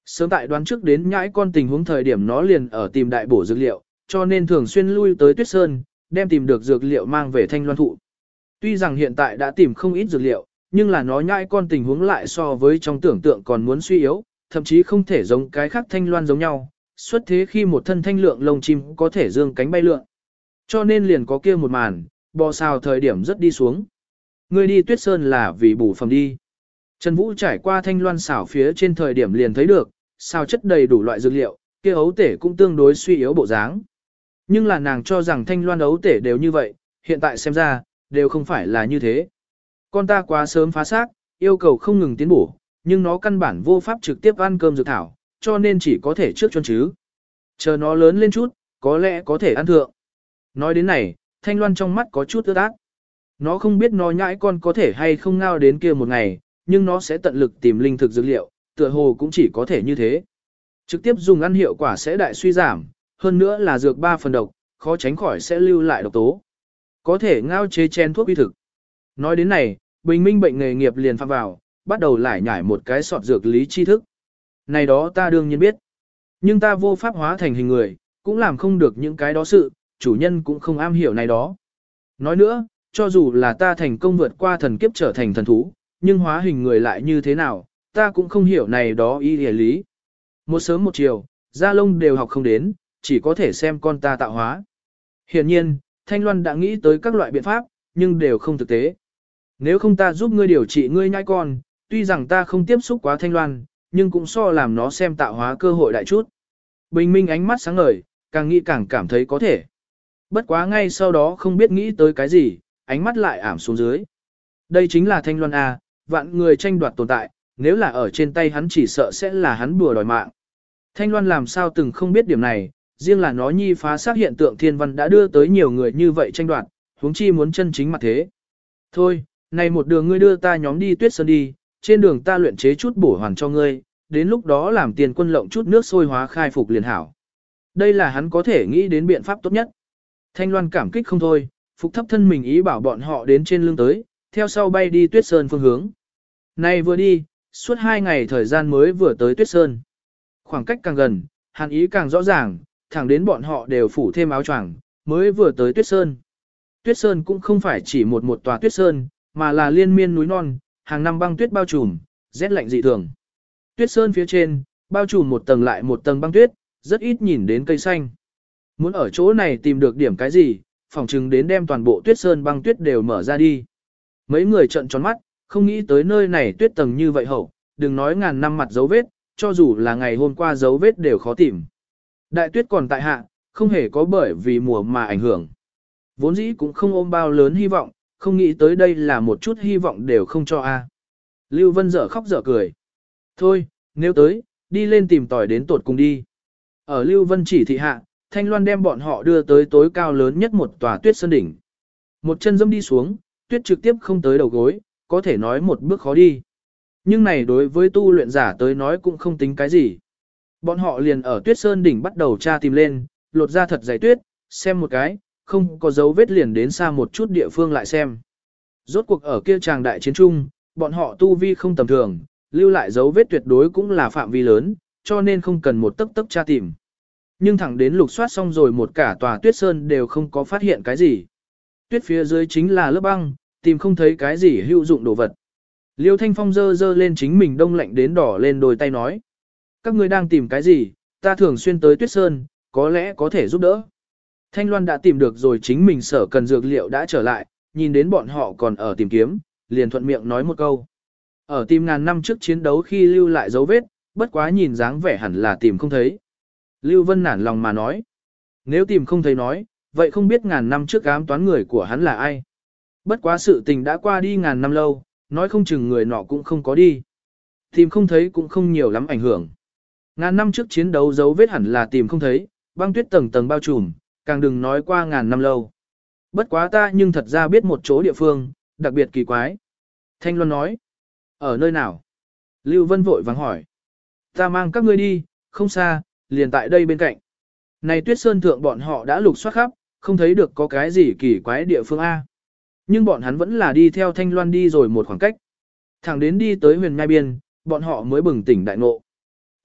Sớm tại đoán trước đến nhãi con tình huống thời điểm nó liền ở tìm đại bổ dược liệu, cho nên thường xuyên lui tới Tuyết Sơn, đem tìm được dược liệu mang về Thanh Loan thụ. Tuy rằng hiện tại đã tìm không ít dược liệu, nhưng là nó nhãi con tình huống lại so với trong tưởng tượng còn muốn suy yếu, thậm chí không thể giống cái khác Thanh Loan giống nhau, xuất thế khi một thân thanh lượng lông chim có thể dương cánh bay lượn. Cho nên liền có kia một màn, bò xào thời điểm rất đi xuống. Ngươi đi Tuyết Sơn là vì bổ phẩm đi. Trần Vũ trải qua Thanh Loan xảo phía trên thời điểm liền thấy được, xào chất đầy đủ loại dược liệu, kia ấu tể cũng tương đối suy yếu bộ dáng. Nhưng là nàng cho rằng Thanh Loan ấu tể đều như vậy, hiện tại xem ra, đều không phải là như thế. Con ta quá sớm phá xác, yêu cầu không ngừng tiến bổ, nhưng nó căn bản vô pháp trực tiếp ăn cơm dược thảo, cho nên chỉ có thể trước chân chứ. Chờ nó lớn lên chút, có lẽ có thể ăn thượng. Nói đến này, Thanh Loan trong mắt có chút ướt át. Nó không biết nó nhãi con có thể hay không ngao đến kia một ngày, nhưng nó sẽ tận lực tìm linh thực dược liệu, tựa hồ cũng chỉ có thể như thế. Trực tiếp dùng ăn hiệu quả sẽ đại suy giảm, hơn nữa là dược ba phần độc, khó tránh khỏi sẽ lưu lại độc tố. Có thể ngao chế chén thuốc uy thực. Nói đến này, Bình Minh bệnh nghề nghiệp liền phạm vào, bắt đầu lải nhải một cái sọt dược lý tri thức. Này đó ta đương nhiên biết. Nhưng ta vô pháp hóa thành hình người, cũng làm không được những cái đó sự, chủ nhân cũng không am hiểu này đó. Nói nữa, cho dù là ta thành công vượt qua thần kiếp trở thành thần thú, nhưng hóa hình người lại như thế nào, ta cũng không hiểu này đó ý nghĩa lý. Một sớm một chiều, da lông đều học không đến, chỉ có thể xem con ta tạo hóa. Hiển nhiên, Thanh Loan đã nghĩ tới các loại biện pháp, nhưng đều không thực tế. Nếu không ta giúp ngươi điều trị ngươi nhãi con, tuy rằng ta không tiếp xúc quá Thanh Loan, nhưng cũng so làm nó xem tạo hóa cơ hội đại chút. Bình Minh ánh mắt sáng ngời, càng nghĩ càng cảm thấy có thể. Bất quá ngay sau đó không biết nghĩ tới cái gì, ánh mắt lại ảm xuống dưới. Đây chính là Thanh Loan A, vạn người tranh đoạt tồn tại, nếu là ở trên tay hắn chỉ sợ sẽ là hắn bùa đòi mạng. Thanh Loan làm sao từng không biết điểm này, riêng là nó nhi phá xác hiện tượng thiên văn đã đưa tới nhiều người như vậy tranh đoạt, huống chi muốn chân chính mặt thế. Thôi, này một đường ngươi đưa ta nhóm đi Tuyết Sơn đi, trên đường ta luyện chế chút bổ hoàn cho ngươi, đến lúc đó làm tiền quân lộng chút nước sôi hóa khai phục liền hảo. Đây là hắn có thể nghĩ đến biện pháp tốt nhất. Thanh Loan cảm kích không thôi, phục thấp thân mình ý bảo bọn họ đến trên lưng tới, theo sau bay đi Tuyết Sơn phương hướng. Này vừa đi, suốt hai ngày thời gian mới vừa tới Tuyết Sơn. Khoảng cách càng gần, hàn ý càng rõ ràng, thẳng đến bọn họ đều phủ thêm áo choàng, mới vừa tới Tuyết Sơn. Tuyết Sơn cũng không phải chỉ một một tòa Tuyết Sơn, mà là liên miên núi non, hàng năm băng tuyết bao trùm, rét lạnh dị thường. Tuyết Sơn phía trên, bao trùm một tầng lại một tầng băng tuyết, rất ít nhìn đến cây xanh. Muốn ở chỗ này tìm được điểm cái gì, phỏng chừng đến đem toàn bộ Tuyết Sơn băng tuyết đều mở ra đi. Mấy người trợn tròn mắt, không nghĩ tới nơi này tuyết tầng như vậy hậu, đừng nói ngàn năm mặt dấu vết, cho dù là ngày hôm qua dấu vết đều khó tìm. Đại tuyết còn tại hạ, không hề có bởi vì mùa mà ảnh hưởng. Vốn dĩ cũng không ôm bao lớn hy vọng, không nghĩ tới đây là một chút hy vọng đều không cho a. Lưu Vân dở khóc dở cười. Thôi, nếu tới, đi lên tìm tòi đến tột cùng đi. Ở Lưu Vân chỉ thị hạ, Thanh Loan đem bọn họ đưa tới tối cao lớn nhất một tòa Tuyết Sơn đỉnh. Một chân dâm đi xuống, tuyết trực tiếp không tới đầu gối, có thể nói một bước khó đi. Nhưng này đối với tu luyện giả tới nói cũng không tính cái gì. Bọn họ liền ở Tuyết Sơn đỉnh bắt đầu tra tìm lên, lột ra thật dày tuyết, xem một cái, không có dấu vết liền đến xa một chút địa phương lại xem. Rốt cuộc ở kia tràng đại chiến trung, bọn họ tu vi không tầm thường, lưu lại dấu vết tuyệt đối cũng là phạm vi lớn, cho nên không cần một tấc tấc tra tìm. Nhưng thẳng đến lục soát xong rồi một cả tòa Tuyết Sơn đều không có phát hiện cái gì. Tuyết phía dưới chính là lớp băng, tìm không thấy cái gì hữu dụng đồ vật. Liêu Thanh Phong dơ dơ lên chính mình đông lạnh đến đỏ lên đôi tay nói. Các ngươi đang tìm cái gì, ta thường xuyên tới Tuyết Sơn, có lẽ có thể giúp đỡ. Thanh Loan đã tìm được rồi chính mình sở cần dược liệu đã trở lại, nhìn đến bọn họ còn ở tìm kiếm, liền thuận miệng nói một câu. Ở tìm ngàn năm trước chiến đấu khi lưu lại dấu vết, bất quá nhìn dáng vẻ hẳn là tìm không thấy. Lưu Vân nản lòng mà nói. Nếu tìm không thấy nói, vậy không biết ngàn năm trước ám toán người của hắn là ai. Bất quá sự tình đã qua đi ngàn năm lâu, nói không chừng người nọ cũng không có đi. Tìm không thấy cũng không nhiều lắm ảnh hưởng. Ngàn năm trước chiến đấu dấu vết hẳn là tìm không thấy, băng tuyết tầng tầng bao trùm, càng đừng nói qua ngàn năm lâu. Bất quá ta nhưng thật ra biết một chỗ địa phương, đặc biệt kỳ quái. Thanh Loan nói. Ở nơi nào? Lưu Vân vội vàng hỏi. Ta mang các ngươi đi, không xa, liền tại đây bên cạnh. Này Tuyết Sơn thượng bọn họ đã lục soát khắp, không thấy được có cái gì kỳ quái địa phương A. Nhưng bọn hắn vẫn là đi theo Thanh Loan đi rồi một khoảng cách. Thẳng đến đi tới huyền nhai biên, bọn họ mới bừng tỉnh đại ngộ.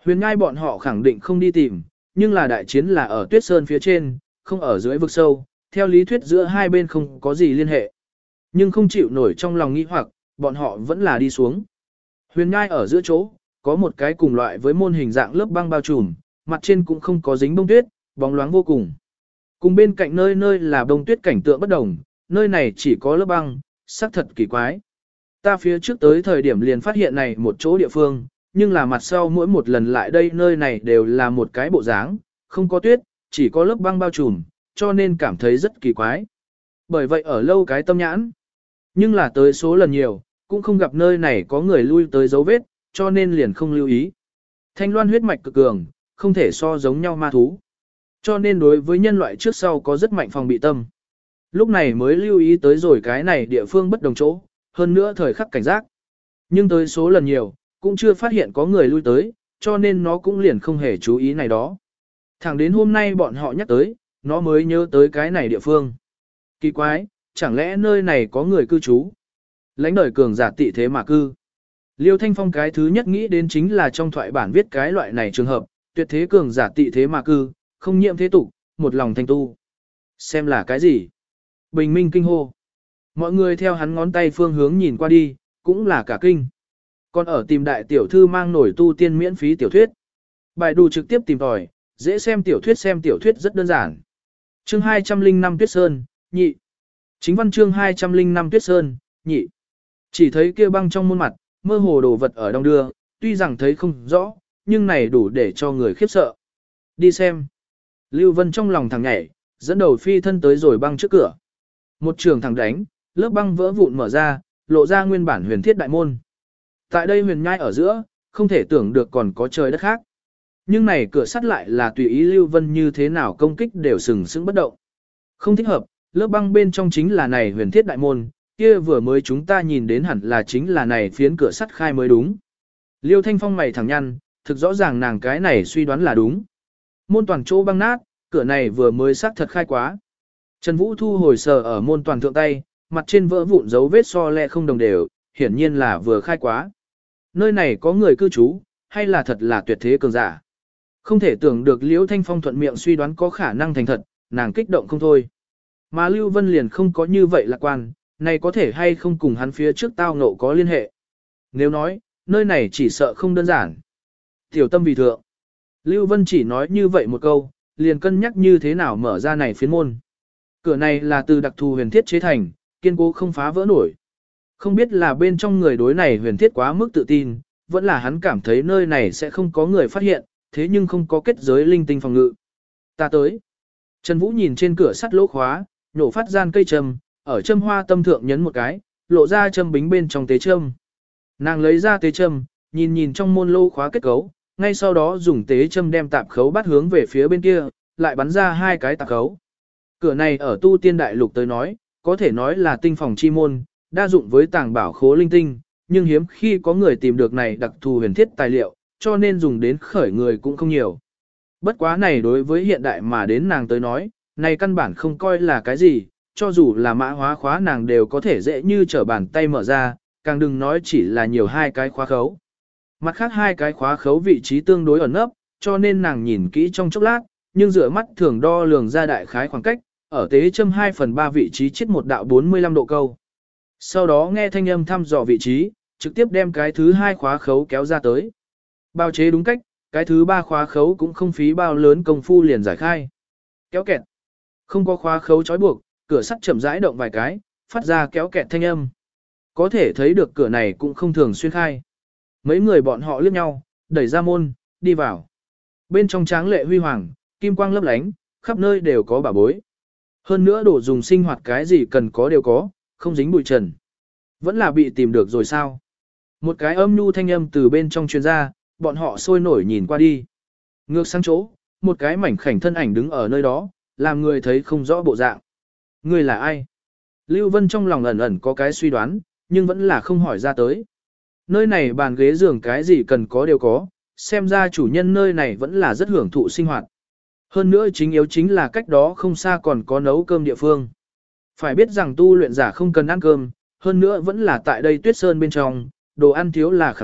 Huyền Nhai bọn họ khẳng định không đi tìm, nhưng là đại chiến là ở Tuyết Sơn phía trên, không ở dưới vực sâu, theo lý thuyết giữa hai bên không có gì liên hệ. Nhưng không chịu nổi trong lòng nghi hoặc, bọn họ vẫn là đi xuống. Huyền Nhai ở giữa chỗ, có một cái cùng loại với môn hình dạng lớp băng bao trùm, mặt trên cũng không có dính bông tuyết, bóng loáng vô cùng. Cùng bên cạnh nơi nơi là bông tuyết cảnh tượng bất đồng, nơi này chỉ có lớp băng, sắc thật kỳ quái. Ta phía trước tới thời điểm liền phát hiện này một chỗ địa phương, nhưng là mặt sau mỗi một lần lại đây nơi này đều là một cái bộ dáng, không có tuyết, chỉ có lớp băng bao trùm, cho nên cảm thấy rất kỳ quái. Bởi vậy ở lâu cái tâm nhãn, nhưng là tới số lần nhiều, cũng không gặp nơi này có người lui tới dấu vết, cho nên liền không lưu ý. Thanh loan huyết mạch cực cường, không thể so giống nhau ma thú. Cho nên đối với nhân loại trước sau có rất mạnh phòng bị tâm. Lúc này mới lưu ý tới rồi cái này địa phương bất đồng chỗ, hơn nữa thời khắc cảnh giác. Nhưng tới số lần nhiều, cũng chưa phát hiện có người lui tới, cho nên nó cũng liền không hề chú ý này đó. Thẳng đến hôm nay bọn họ nhắc tới, nó mới nhớ tới cái này địa phương. Kỳ quái, chẳng lẽ nơi này có người cư trú? Lãnh đời cường giả tị thế mà cư. Liêu Thanh Phong cái thứ nhất nghĩ đến chính là trong thoại bản viết cái loại này trường hợp, tuyệt thế cường giả tị thế mà cư, không nhiễm thế tục, một lòng thanh tu. Xem là cái gì? Bình minh kinh hô. Mọi người theo hắn ngón tay phương hướng nhìn qua đi, cũng là cả kinh. Còn ở tìm đại tiểu thư mang nổi tu tiên miễn phí tiểu thuyết. Bài đủ trực tiếp tìm tòi, dễ xem tiểu thuyết xem tiểu thuyết rất đơn giản. Chương hai trăm linh năm Tuyết Sơn, nhị. Chính văn chương hai trăm linh năm Tuyết Sơn, nhị. Chỉ thấy kia băng trong môn mặt, mơ hồ đồ vật ở đông đưa, tuy rằng thấy không rõ, nhưng này đủ để cho người khiếp sợ. Đi xem. Lưu Vân trong lòng thằng nhảy, dẫn đầu phi thân tới rồi băng trước cửa. Một trường thẳng đánh, lớp băng vỡ vụn mở ra, lộ ra nguyên bản huyền thiết đại môn. Tại đây huyền nhai ở giữa, không thể tưởng được còn có trời đất khác. Nhưng này cửa sắt lại là tùy ý Lưu Vân như thế nào công kích đều sừng sững bất động. Không thích hợp, lớp băng bên trong chính là này huyền thiết đại môn, kia vừa mới chúng ta nhìn đến hẳn là chính là này phiến cửa sắt khai mới đúng. Liêu Thanh Phong mày thẳng nhăn, thực rõ ràng nàng cái này suy đoán là đúng. Môn toàn chỗ băng nát, cửa này vừa mới xác thật khai quá. Trần Vũ thu hồi sờ ở môn toàn thượng tay, mặt trên vỡ vụn dấu vết so lẹ không đồng đều, hiển nhiên là vừa khai quá. Nơi này có người cư trú, hay là thật là tuyệt thế cường giả. Không thể tưởng được Liễu Thanh Phong thuận miệng suy đoán có khả năng thành thật, nàng kích động không thôi. Mà Lưu Vân liền không có như vậy lạc quan, này có thể hay không cùng hắn phía trước tao ngộ có liên hệ. Nếu nói, nơi này chỉ sợ không đơn giản. Tiểu tâm vì thượng. Lưu Vân chỉ nói như vậy một câu, liền cân nhắc như thế nào mở ra này phiến môn. Cửa này là từ đặc thù huyền thiết chế thành, kiên cố không phá vỡ nổi. Không biết là bên trong người đối này huyền thiết quá mức tự tin, vẫn là hắn cảm thấy nơi này sẽ không có người phát hiện, thế nhưng không có kết giới linh tinh phòng ngự. Ta tới. Trần Vũ nhìn trên cửa sắt lỗ khóa, nhổ phát gian cây châm, ở châm hoa tâm thượng nhấn một cái, lộ ra châm bính bên trong tế châm. Nàng lấy ra tế châm, nhìn nhìn trong môn lỗ khóa kết cấu, ngay sau đó dùng tế châm đem tạp khấu bắt hướng về phía bên kia, lại bắn ra hai cái tạp khấu. Cửa này ở tu tiên đại lục tới nói, có thể nói là tinh phòng chi môn, đa dụng với tàng bảo khố linh tinh, nhưng hiếm khi có người tìm được này đặc thù huyền thiết tài liệu, cho nên dùng đến khởi người cũng không nhiều. Bất quá này đối với hiện đại mà đến nàng tới nói, này căn bản không coi là cái gì, cho dù là mã hóa khóa nàng đều có thể dễ như trở bàn tay mở ra, càng đừng nói chỉ là nhiều hai cái khóa khấu. Mặt khác hai cái khóa khấu vị trí tương đối ẩn nấp, cho nên nàng nhìn kỹ trong chốc lát, nhưng dựa mắt thường đo lường ra đại khái khoảng cách, ở tế châm hai phần ba vị trí chết một đạo bốn mươi lăm độ câu. Sau đó nghe thanh âm thăm dò vị trí, trực tiếp đem cái thứ hai khóa khấu kéo ra tới. Bao chế đúng cách, cái thứ ba khóa khấu cũng không phí bao lớn công phu liền giải khai. Kéo kẹt. Không có khóa khấu trói buộc, cửa sắt chậm rãi động vài cái, phát ra kéo kẹt thanh âm. Có thể thấy được cửa này cũng không thường xuyên khai. Mấy người bọn họ liếc nhau, đẩy ra môn, đi vào. Bên trong tráng lệ huy hoàng, kim quang lấp lánh, khắp nơi đều có bảo bối. Hơn nữa đồ dùng sinh hoạt cái gì cần có đều có, không dính bụi trần. Vẫn là bị tìm được rồi sao? Một cái âm nhu thanh âm từ bên trong truyền ra, bọn họ sôi nổi nhìn qua đi. Ngược sang chỗ, một cái mảnh khảnh thân ảnh đứng ở nơi đó, làm người thấy không rõ bộ dạng. Người là ai? Lưu Vân trong lòng ẩn ẩn có cái suy đoán, nhưng vẫn là không hỏi ra tới. Nơi này bàn ghế giường cái gì cần có đều có, xem ra chủ nhân nơi này vẫn là rất hưởng thụ sinh hoạt. Hơn nữa chính yếu chính là cách đó không xa còn có nấu cơm địa phương. Phải biết rằng tu luyện giả không cần ăn cơm, hơn nữa vẫn là tại đây Tuyết Sơn bên trong, đồ ăn thiếu là khẳng định,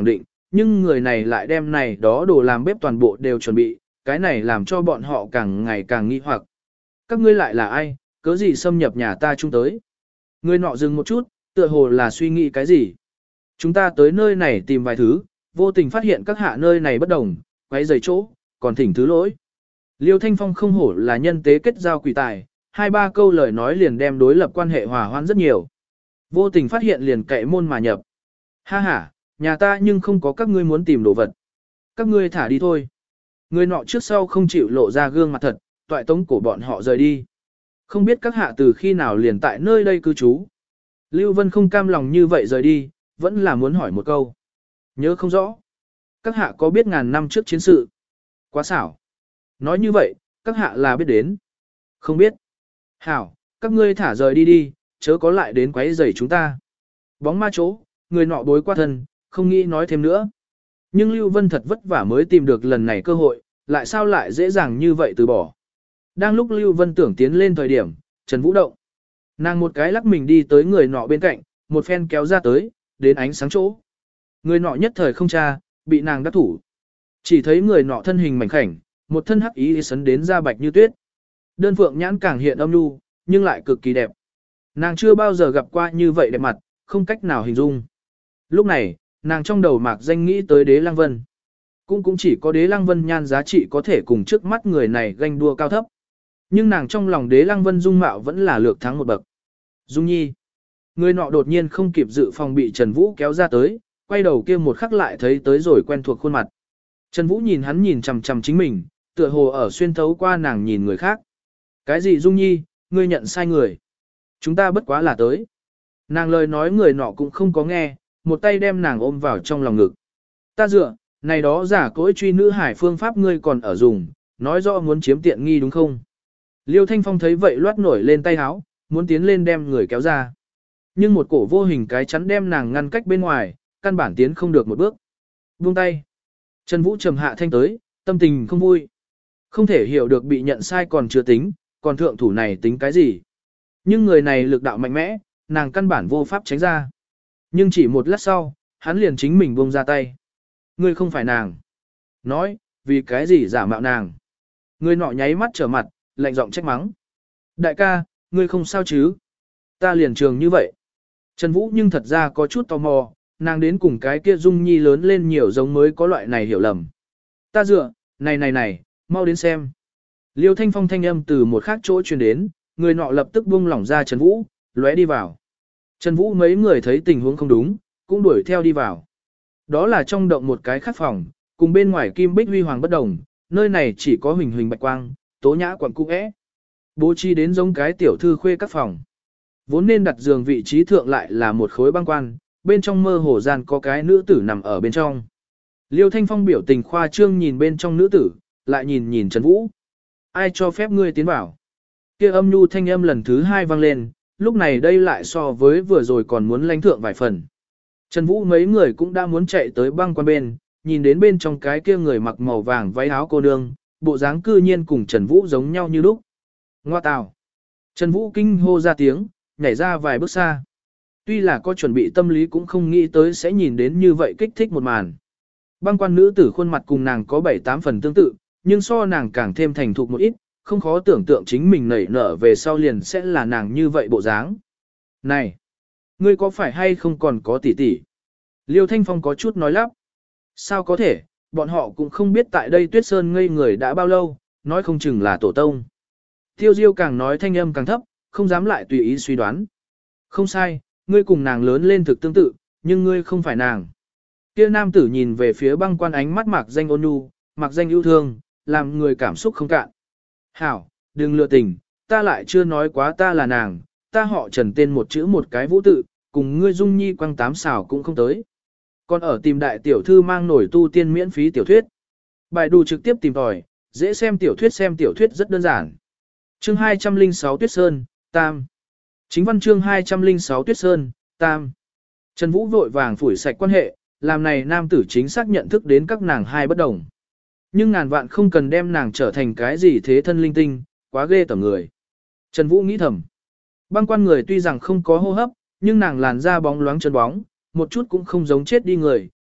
nhưng người này lại đem này đó đồ làm bếp toàn bộ đều chuẩn bị, cái này làm cho bọn họ càng ngày càng nghi hoặc. Các ngươi lại là ai, cớ gì xâm nhập nhà ta chung tới? Người nọ dừng một chút, tựa hồ là suy nghĩ cái gì? Chúng ta tới nơi này tìm vài thứ, vô tình phát hiện các hạ nơi này bất đồng, quấy rầy chỗ, còn thỉnh thứ lỗi. Liêu Thanh Phong không hổ là nhân tế kết giao quỷ tài, hai ba câu lời nói liền đem đối lập quan hệ hòa hoãn rất nhiều. Vô tình phát hiện liền cậy môn mà nhập. Ha ha, nhà ta nhưng không có các ngươi muốn tìm đồ vật. Các ngươi thả đi thôi. Người nọ trước sau không chịu lộ ra gương mặt thật, toại tống cổ bọn họ rời đi. Không biết các hạ từ khi nào liền tại nơi đây cư trú. Lưu Vân không cam lòng như vậy rời đi, vẫn là muốn hỏi một câu. Nhớ không rõ. Các hạ có biết ngàn năm trước chiến sự? Quá xảo. Nói như vậy, các hạ là biết đến. Không biết. Hảo, các ngươi thả rời đi đi, chớ có lại đến quấy rầy chúng ta. Bóng ma chỗ, người nọ bối qua thân, không nghĩ nói thêm nữa. Nhưng Lưu Vân thật vất vả mới tìm được lần này cơ hội, lại sao lại dễ dàng như vậy từ bỏ. Đang lúc Lưu Vân tưởng tiến lên thời điểm, Trần Vũ động. Nàng một cái lắc mình đi tới người nọ bên cạnh, một phen kéo ra tới, đến ánh sáng chỗ. Người nọ nhất thời không tra, bị nàng đắc thủ. Chỉ thấy người nọ thân hình mảnh khảnh, một thân hắc ý sấn đến da bạch như tuyết. Đơn phượng nhãn càng hiện âm nhu, nhưng lại cực kỳ đẹp. Nàng chưa bao giờ gặp qua như vậy đẹp mặt, không cách nào hình dung. Lúc này, nàng trong đầu mạc danh nghĩ tới Đế Lăng Vân. Cũng cũng chỉ có Đế Lăng Vân nhan giá trị có thể cùng trước mắt người này ganh đua cao thấp. Nhưng nàng trong lòng Đế Lăng Vân dung mạo vẫn là lược thắng một bậc. Dung Nhi. Người nọ đột nhiên không kịp dự phòng bị Trần Vũ kéo ra tới, quay đầu kia một khắc lại thấy tới rồi quen thuộc khuôn mặt. Trần Vũ nhìn hắn nhìn chằm chằm chính mình, tựa hồ ở xuyên thấu qua nàng nhìn người khác. Cái gì Dung Nhi, ngươi nhận sai người. Chúng ta bất quá là tới. Nàng lời nói người nọ cũng không có nghe, một tay đem nàng ôm vào trong lòng ngực. Ta dựa, này đó giả cỗi truy nữ hải phương pháp ngươi còn ở dùng, nói rõ muốn chiếm tiện nghi đúng không? Liêu Thanh Phong thấy vậy loát nổi lên tay háo, muốn tiến lên đem người kéo ra. Nhưng một cổ vô hình cái chắn đem nàng ngăn cách bên ngoài, căn bản tiến không được một bước. Buông tay. Trần Vũ trầm hạ thanh tới, tâm tình không vui. Không thể hiểu được bị nhận sai còn chưa tính, còn thượng thủ này tính cái gì. Nhưng người này lực đạo mạnh mẽ, nàng căn bản vô pháp tránh ra. Nhưng chỉ một lát sau, hắn liền chính mình buông ra tay. Ngươi không phải nàng. Nói, vì cái gì giả mạo nàng. Người nọ nháy mắt trở mặt, lạnh giọng trách mắng. Đại ca, ngươi không sao chứ? Ta liền trường như vậy. Trần Vũ nhưng thật ra có chút tò mò, nàng đến cùng cái kia Dung Nhi lớn lên nhiều giống mới có loại này hiểu lầm. Ta dựa, này này này, mau đến xem. Liêu Thanh Phong thanh âm từ một khác chỗ truyền đến, người nọ lập tức buông lỏng ra Trần Vũ, lóe đi vào. Trần Vũ mấy người thấy tình huống không đúng, cũng đuổi theo đi vào. Đó là trong động một cái khắc phòng, cùng bên ngoài kim bích huy hoàng bất đồng, nơi này chỉ có huỳnh huỳnh bạch quang, tố nhã quẩn cung ẽ. Bố trí đến giống cái tiểu thư khuê các phòng. Vốn nên đặt giường vị trí thượng lại là một khối băng quan, bên trong mơ hồ gian có cái nữ tử nằm ở bên trong. Liêu Thanh Phong biểu tình khoa trương nhìn bên trong nữ tử, lại nhìn nhìn Trần Vũ. Ai cho phép ngươi tiến vào? Kia âm nhu thanh âm lần thứ hai vang lên, lúc này đây lại so với vừa rồi còn muốn lãnh thượng vài phần. Trần Vũ mấy người cũng đã muốn chạy tới băng quan bên, nhìn đến bên trong cái kia người mặc màu vàng váy áo cô nương, bộ dáng cư nhiên cùng Trần Vũ giống nhau như lúc. Ngoa tào. Trần Vũ kinh hô ra tiếng, nhảy ra vài bước xa. Tuy là có chuẩn bị tâm lý cũng không nghĩ tới sẽ nhìn đến như vậy kích thích một màn. Băng quan nữ tử khuôn mặt cùng nàng có bảy tám phần tương tự, nhưng so nàng càng thêm thành thục một ít, không khó tưởng tượng chính mình nảy nở về sau liền sẽ là nàng như vậy bộ dáng. Này, ngươi có phải hay không còn có tỷ tỷ? Liêu Thanh Phong có chút nói lắp. Sao có thể, bọn họ cũng không biết tại đây Tuyết Sơn ngây người đã bao lâu, nói không chừng là tổ tông. Tiêu Diêu càng nói thanh âm càng thấp, không dám lại tùy ý suy đoán. Không sai, ngươi cùng nàng lớn lên thực tương tự, nhưng ngươi không phải nàng. Kia nam tử nhìn về phía băng quan ánh mắt mạc danh ôn nhu, mạc danh yêu thương, làm người cảm xúc không cạn. Hảo, đừng lừa tình, ta lại chưa nói quá ta là nàng, ta họ Trần tên một chữ một cái vũ tự, cùng ngươi Dung Nhi quăng tám xảo cũng không tới. Còn ở tìm đại tiểu thư mang nổi tu tiên miễn phí tiểu thuyết. Bài đủ trực tiếp tìm tòi, dễ xem tiểu thuyết xem tiểu thuyết rất đơn giản. Chương hai trăm lẻ sáu Tuyết Sơn, Tam. Chính văn chương hai trăm lẻ sáu Tuyết Sơn, Tam. Trần Vũ vội vàng phủi sạch quan hệ, làm này nam tử chính xác nhận thức đến các nàng hai bất đồng. Nhưng ngàn vạn không cần đem nàng trở thành cái gì thế thân linh tinh, quá ghê tởm người. Trần Vũ nghĩ thầm. Băng quan người tuy rằng không có hô hấp, nhưng nàng làn da bóng loáng chân bóng, một chút cũng không giống chết đi người,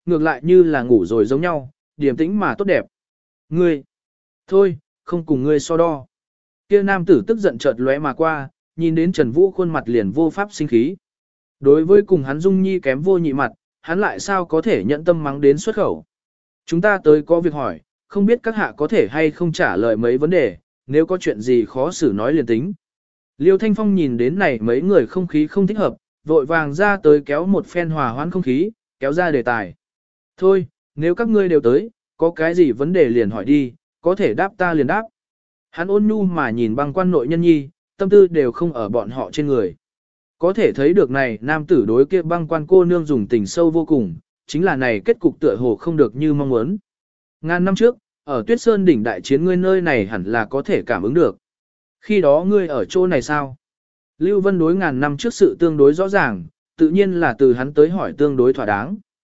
ngược lại như là ngủ rồi giống nhau, điềm tĩnh mà tốt đẹp. Ngươi, thôi, không cùng ngươi so đo. Kia nam tử tức giận chợt lóe mà qua, nhìn đến Trần Vũ khuôn mặt liền vô pháp sinh khí. Đối với cùng hắn Dung Nhi kém vô nhị mặt, hắn lại sao có thể nhận tâm mắng đến xuất khẩu. Chúng ta tới có việc hỏi, không biết các hạ có thể hay không trả lời mấy vấn đề, nếu có chuyện gì khó xử nói liền tính. Liêu Thanh Phong nhìn đến này mấy người không khí không thích hợp, vội vàng ra tới kéo một phen hòa hoãn không khí, kéo ra đề tài. Thôi, nếu các ngươi đều tới, có cái gì vấn đề liền hỏi đi, có thể đáp ta liền đáp. Hắn ôn nhu mà nhìn băng quan nội nhân nhi, tâm tư đều không ở bọn họ trên người. Có thể thấy được này nam tử đối kia băng quan cô nương dùng tình sâu vô cùng, chính là này kết cục tựa hồ không được như mong muốn. Ngàn năm trước, ở Tuyết Sơn đỉnh đại chiến ngươi nơi này hẳn là có thể cảm ứng được. Khi đó ngươi ở chỗ này sao? Lưu Vân đối ngàn năm trước sự tương đối rõ ràng, tự nhiên là từ hắn tới hỏi tương đối thỏa đáng.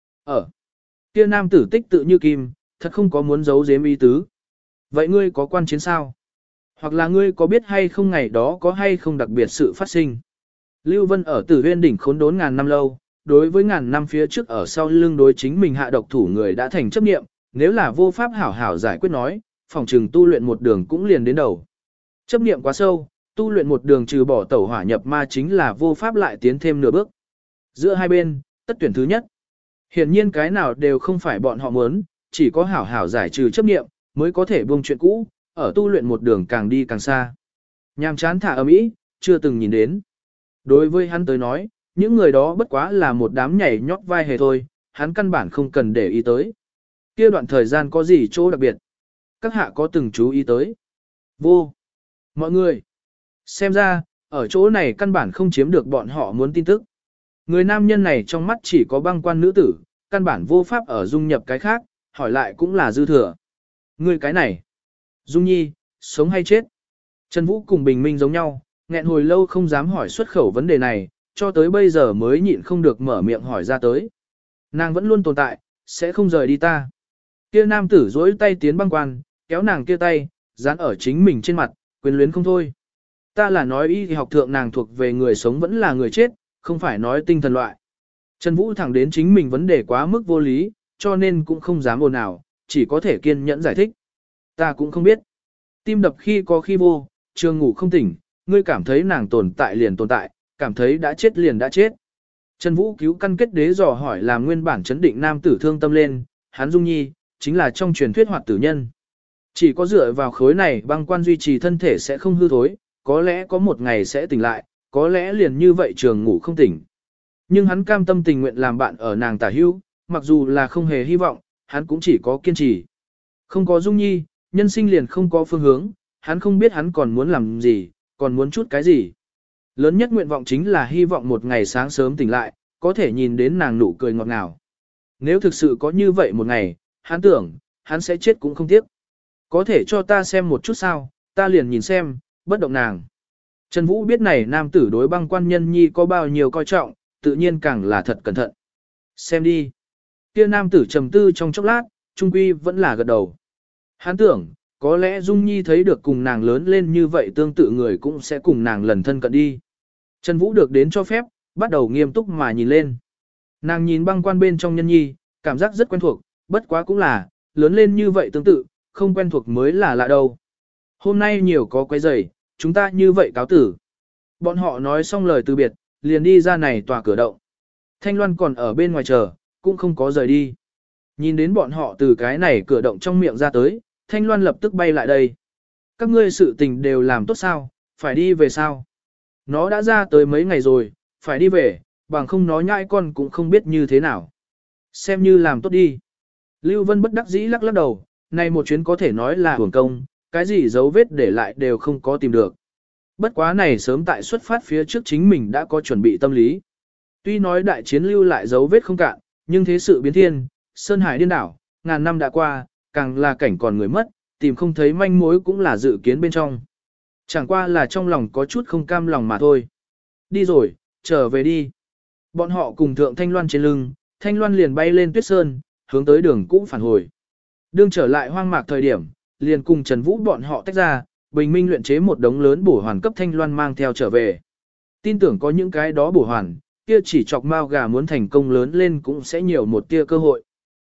Ở kia nam tử tích tự như kim, thật không có muốn giấu giếm ý tứ. Vậy ngươi có quan chiến sao? Hoặc là ngươi có biết hay không ngày đó có hay không đặc biệt sự phát sinh? Lưu Vân ở Tử Huyên đỉnh khốn đốn ngàn năm lâu, đối với ngàn năm phía trước ở sau lưng đối chính mình hạ độc thủ người đã thành chấp niệm, nếu là vô pháp hảo hảo giải quyết nói, phòng trừng tu luyện một đường cũng liền đến đầu. Chấp niệm quá sâu, tu luyện một đường trừ bỏ tẩu hỏa nhập ma chính là vô pháp lại tiến thêm nửa bước. Giữa hai bên, tất tuyển thứ nhất. Hiển nhiên cái nào đều không phải bọn họ muốn, chỉ có hảo hảo giải trừ chấp niệm, mới có thể buông chuyện cũ, ở tu luyện một đường càng đi càng xa. Nhàm chán thả ấm ý, chưa từng nhìn đến. Đối với hắn tới nói, những người đó bất quá là một đám nhảy nhót vai hề thôi, hắn căn bản không cần để ý tới. Kia đoạn thời gian có gì chỗ đặc biệt? Các hạ có từng chú ý tới? Vô. Mọi người. Xem ra, ở chỗ này căn bản không chiếm được bọn họ muốn tin tức. Người nam nhân này trong mắt chỉ có băng quan nữ tử, căn bản vô pháp ở dung nhập cái khác, hỏi lại cũng là dư thừa. Người cái này. Dung Nhi, sống hay chết? Trần Vũ cùng Bình Minh giống nhau, nghẹn hồi lâu không dám hỏi xuất khẩu vấn đề này, cho tới bây giờ mới nhịn không được mở miệng hỏi ra tới. Nàng vẫn luôn tồn tại, sẽ không rời đi ta. Kia nam tử duỗi tay tiến băng quan, kéo nàng kia tay, dán ở chính mình trên mặt, quyền luyến không thôi. Ta là nói y thì học thượng nàng thuộc về người sống vẫn là người chết, không phải nói tinh thần loại. Trần Vũ thẳng đến chính mình vấn đề quá mức vô lý, cho nên cũng không dám ồn ào, chỉ có thể kiên nhẫn giải thích. Ta cũng không biết. Tim đập khi có khi vô, trường ngủ không tỉnh, ngươi cảm thấy nàng tồn tại liền tồn tại, cảm thấy đã chết liền đã chết. Trần Vũ cứu căn kết đế dò hỏi làm nguyên bản chấn định nam tử thương tâm lên, hắn Dung Nhi, chính là trong truyền thuyết hoạt tử nhân. Chỉ có dựa vào khối này băng quan duy trì thân thể sẽ không hư thối, có lẽ có một ngày sẽ tỉnh lại, có lẽ liền như vậy trường ngủ không tỉnh. Nhưng hắn cam tâm tình nguyện làm bạn ở nàng tả hữu, mặc dù là không hề hy vọng, hắn cũng chỉ có kiên trì. Không có Dung Nhi, nhân sinh liền không có phương hướng, hắn không biết hắn còn muốn làm gì, còn muốn chút cái gì. Lớn nhất nguyện vọng chính là hy vọng một ngày sáng sớm tỉnh lại, có thể nhìn đến nàng nụ cười ngọt ngào. Nếu thực sự có như vậy một ngày, hắn tưởng, hắn sẽ chết cũng không tiếc. Có thể cho ta xem một chút sao, ta liền nhìn xem, bất động nàng. Trần Vũ biết này nam tử đối băng quan nhân nhi có bao nhiêu coi trọng, tự nhiên càng là thật cẩn thận. Xem đi. Kia nam tử trầm tư trong chốc lát, trung quy vẫn là gật đầu. Hắn tưởng, có lẽ Dung Nhi thấy được cùng nàng lớn lên như vậy tương tự người cũng sẽ cùng nàng lần thân cận đi. Trần Vũ được đến cho phép, bắt đầu nghiêm túc mà nhìn lên. Nàng nhìn băng quan bên trong nhân nhi, cảm giác rất quen thuộc, bất quá cũng là, lớn lên như vậy tương tự, không quen thuộc mới là lạ đâu. Hôm nay nhiều có quấy rầy, chúng ta như vậy cáo tử. Bọn họ nói xong lời từ biệt, liền đi ra này tòa cửa động. Thanh Loan còn ở bên ngoài chờ, cũng không có rời đi. Nhìn đến bọn họ từ cái này cửa động trong miệng ra tới, Thanh Loan lập tức bay lại đây. Các ngươi sự tình đều làm tốt sao, phải đi về sao? Nó đã ra tới mấy ngày rồi, phải đi về, bằng không nó nhãi con cũng không biết như thế nào. Xem như làm tốt đi. Lưu Vân bất đắc dĩ lắc lắc đầu, này một chuyến có thể nói là hưởng công, cái gì dấu vết để lại đều không có tìm được. Bất quá này sớm tại xuất phát phía trước chính mình đã có chuẩn bị tâm lý. Tuy nói đại chiến lưu lại dấu vết không cạn, nhưng thế sự biến thiên, Sơn Hải điên đảo, ngàn năm đã qua, càng là cảnh còn người mất, tìm không thấy manh mối cũng là dự kiến bên trong. Chẳng qua là trong lòng có chút không cam lòng mà thôi. Đi rồi, trở về đi. Bọn họ cùng thượng Thanh Loan trên lưng, Thanh Loan liền bay lên tuyết sơn, hướng tới đường cũ phản hồi. Đương trở lại hoang mạc thời điểm, liền cùng Trần Vũ bọn họ tách ra, Bình Minh luyện chế một đống lớn bổ hoàn cấp Thanh Loan mang theo trở về. Tin tưởng có những cái đó bổ hoàn, kia chỉ chọc mao gà muốn thành công lớn lên cũng sẽ nhiều một tia cơ hội.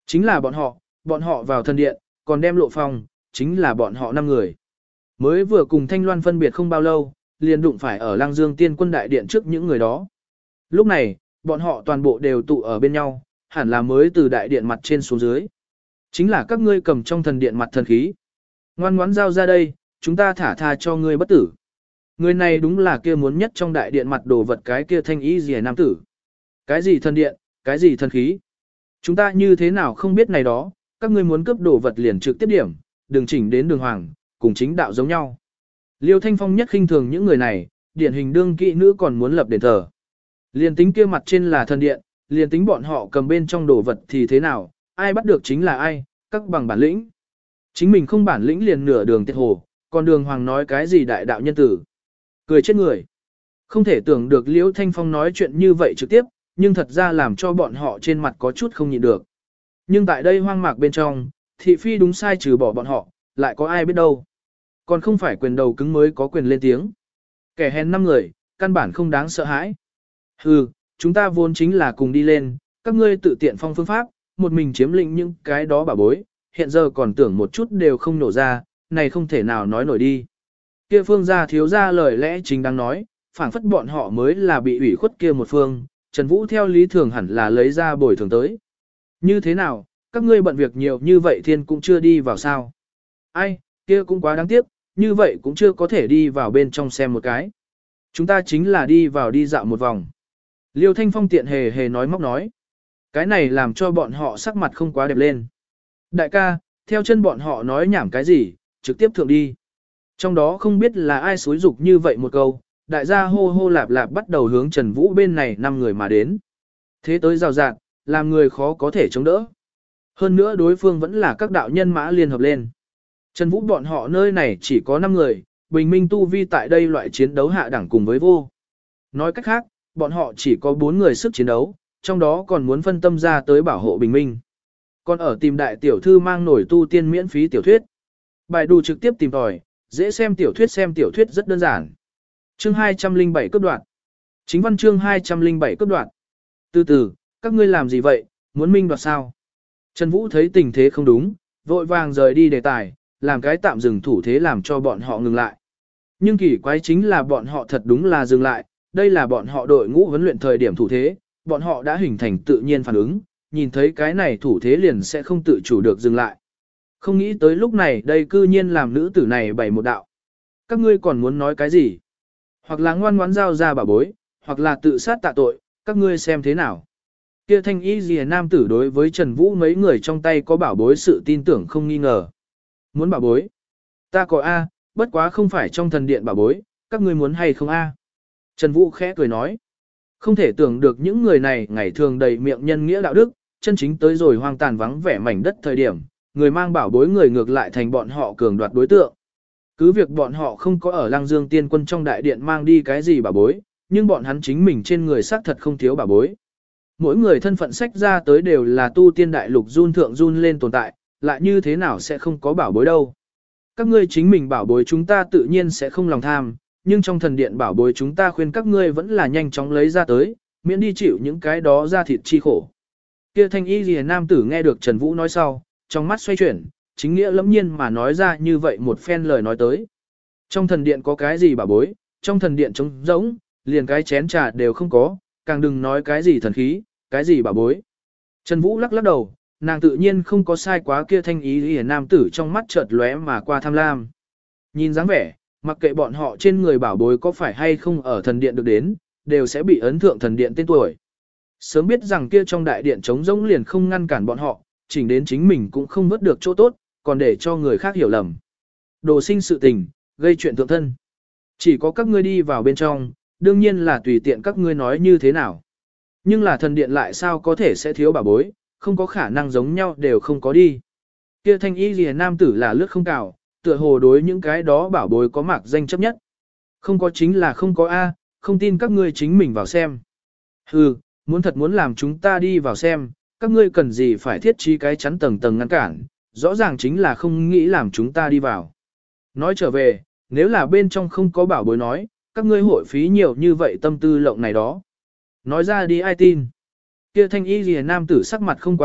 Chính là bọn họ, bọn họ vào thần điện, còn đem lộ phong, chính là bọn họ năm người. Mới vừa cùng Thanh Loan phân biệt không bao lâu, liền đụng phải ở Lăng Dương Tiên Quân đại điện trước những người đó. Lúc này, bọn họ toàn bộ đều tụ ở bên nhau, hẳn là mới từ đại điện mặt trên xuống dưới. Chính là các ngươi cầm trong thần điện mặt thần khí. Ngoan ngoãn giao ra đây, chúng ta thả tha cho ngươi bất tử. Người này đúng là kia muốn nhất trong đại điện mặt đồ vật cái kia thanh ý gì nam tử. Cái gì thần điện, cái gì thần khí. Chúng ta như thế nào không biết này đó, các ngươi muốn cướp đồ vật liền trực tiếp điểm, đừng chỉnh đến đường hoàng, cùng chính đạo giống nhau. Liêu Thanh Phong nhất khinh thường những người này, điển hình đương kỵ nữ còn muốn lập đền thờ. Liền tính kia mặt trên là thần điện, liền tính bọn họ cầm bên trong đồ vật thì thế nào, ai bắt được chính là ai, các bằng bản lĩnh. Chính mình không bản lĩnh liền nửa đường tiệt hồ, còn đường hoàng nói cái gì đại đạo nhân tử. Cười chết người. Không thể tưởng được Liêu Thanh Phong nói chuyện như vậy trực tiếp, nhưng thật ra làm cho bọn họ trên mặt có chút không nhịn được. Nhưng tại đây hoang mạc bên trong, thị phi đúng sai trừ bỏ bọn họ, lại có ai biết đâu. Còn không phải quyền đầu cứng mới có quyền lên tiếng. Kẻ hèn năm người, căn bản không đáng sợ hãi. Hừ, chúng ta vốn chính là cùng đi lên, các ngươi tự tiện phong phương pháp, một mình chiếm lĩnh những cái đó bà bối, hiện giờ còn tưởng một chút đều không nổ ra, này không thể nào nói nổi đi. Kia phương gia thiếu ra lời lẽ chính đang nói, phảng phất bọn họ mới là bị ủy khuất kia một phương, Trần Vũ theo lý thường hẳn là lấy ra bồi thường tới. Như thế nào, các ngươi bận việc nhiều như vậy thiên cũng chưa đi vào sao? Ai, kia cũng quá đáng tiếc, như vậy cũng chưa có thể đi vào bên trong xem một cái. Chúng ta chính là đi vào đi dạo một vòng. Liêu Thanh Phong tiện hề hề nói móc nói. Cái này làm cho bọn họ sắc mặt không quá đẹp lên. Đại ca, theo chân bọn họ nói nhảm cái gì, trực tiếp thượng đi. Trong đó không biết là ai xúi dục như vậy một câu, đại gia hô hô lạp lạp bắt đầu hướng Trần Vũ bên này năm người mà đến. Thế tới rào rạt, làm người khó có thể chống đỡ. Hơn nữa đối phương vẫn là các đạo nhân mã liên hợp lên. Trần Vũ bọn họ nơi này chỉ có năm người, bình minh tu vi tại đây loại chiến đấu hạ đẳng cùng với vô. Nói cách khác, bọn họ chỉ có bốn người sức chiến đấu, trong đó còn muốn phân tâm ra tới bảo hộ bình minh. Còn ở tìm đại tiểu thư mang nổi tu tiên miễn phí tiểu thuyết. Bài đù trực tiếp tìm tòi, dễ xem tiểu thuyết xem tiểu thuyết rất đơn giản. Chương hai trăm lẻ bảy cấp đoạn. Chính văn chương hai trăm lẻ bảy cấp đoạn. Từ từ, các ngươi làm gì vậy, muốn minh đoạt sao? Trần Vũ thấy tình thế không đúng, vội vàng rời đi đề tài, làm cái tạm dừng thủ thế làm cho bọn họ ngừng lại. Nhưng kỳ quái chính là bọn họ thật đúng là dừng lại, đây là bọn họ đội ngũ huấn luyện thời điểm thủ thế, bọn họ đã hình thành tự nhiên phản ứng, nhìn thấy cái này thủ thế liền sẽ không tự chủ được dừng lại. Không nghĩ tới lúc này đây cư nhiên làm nữ tử này bày một đạo. Các ngươi còn muốn nói cái gì? Hoặc là ngoan ngoãn giao ra bảo bối, hoặc là tự sát tạ tội, các ngươi xem thế nào? Kia thanh y gì nam tử đối với Trần Vũ mấy người trong tay có bảo bối sự tin tưởng không nghi ngờ. Muốn bảo bối? Ta có A, bất quá không phải trong thần điện bảo bối, các ngươi muốn hay không A? Trần Vũ khẽ cười nói. Không thể tưởng được những người này ngày thường đầy miệng nhân nghĩa đạo đức, chân chính tới rồi hoang tàn vắng vẻ mảnh đất thời điểm, người mang bảo bối người ngược lại thành bọn họ cường đoạt đối tượng. Cứ việc bọn họ không có ở Lăng Dương Tiên Quân trong đại điện mang đi cái gì bảo bối, nhưng bọn hắn chính mình trên người xác thật không thiếu bảo bối. Mỗi người thân phận sách ra tới đều là tu tiên đại lục run thượng run lên tồn tại, lại như thế nào sẽ không có bảo bối đâu. Các ngươi chính mình bảo bối chúng ta tự nhiên sẽ không lòng tham, nhưng trong thần điện bảo bối chúng ta khuyên các ngươi vẫn là nhanh chóng lấy ra tới, miễn đi chịu những cái đó ra thịt chi khổ. Kia thanh y lìa nam tử nghe được Trần Vũ nói sau, trong mắt xoay chuyển, chính nghĩa lẫm nhiên mà nói ra như vậy một phen lời nói tới. Trong thần điện có cái gì bảo bối, trong thần điện trống rỗng, liền cái chén trà đều không có, càng đừng nói cái gì thần khí, cái gì bảo bối. Trần Vũ lắc lắc đầu, nàng tự nhiên không có sai quá kia thanh ý lìa nam tử trong mắt chợt lóe mà qua tham lam. Nhìn dáng vẻ, mặc kệ bọn họ trên người bảo bối có phải hay không ở thần điện được đến, đều sẽ bị ấn thượng thần điện tên tuổi. Sớm biết rằng kia trong đại điện trống rỗng liền không ngăn cản bọn họ, chỉnh đến chính mình cũng không vớt được chỗ tốt, còn để cho người khác hiểu lầm. Đồ sinh sự tình, gây chuyện thượng thân. Chỉ có các ngươi đi vào bên trong, đương nhiên là tùy tiện các ngươi nói như thế nào. Nhưng là thần điện lại sao có thể sẽ thiếu bảo bối, không có khả năng giống nhau đều không có đi. Kia thanh y lìa nam tử là lướt không cào, tựa hồ đối những cái đó bảo bối có mạc danh chấp nhất. Không có chính là không có A, không tin các ngươi chính mình vào xem. Hừ, muốn thật muốn làm chúng ta đi vào xem, các ngươi cần gì phải thiết trí cái chắn tầng tầng ngăn cản, rõ ràng chính là không nghĩ làm chúng ta đi vào. Nói trở về, nếu là bên trong không có bảo bối nói, các ngươi hội phí nhiều như vậy tâm tư lộng này đó. Nói ra đi ai tin. Kia thanh y lìa nam tử sắc mặt không quá đẹp,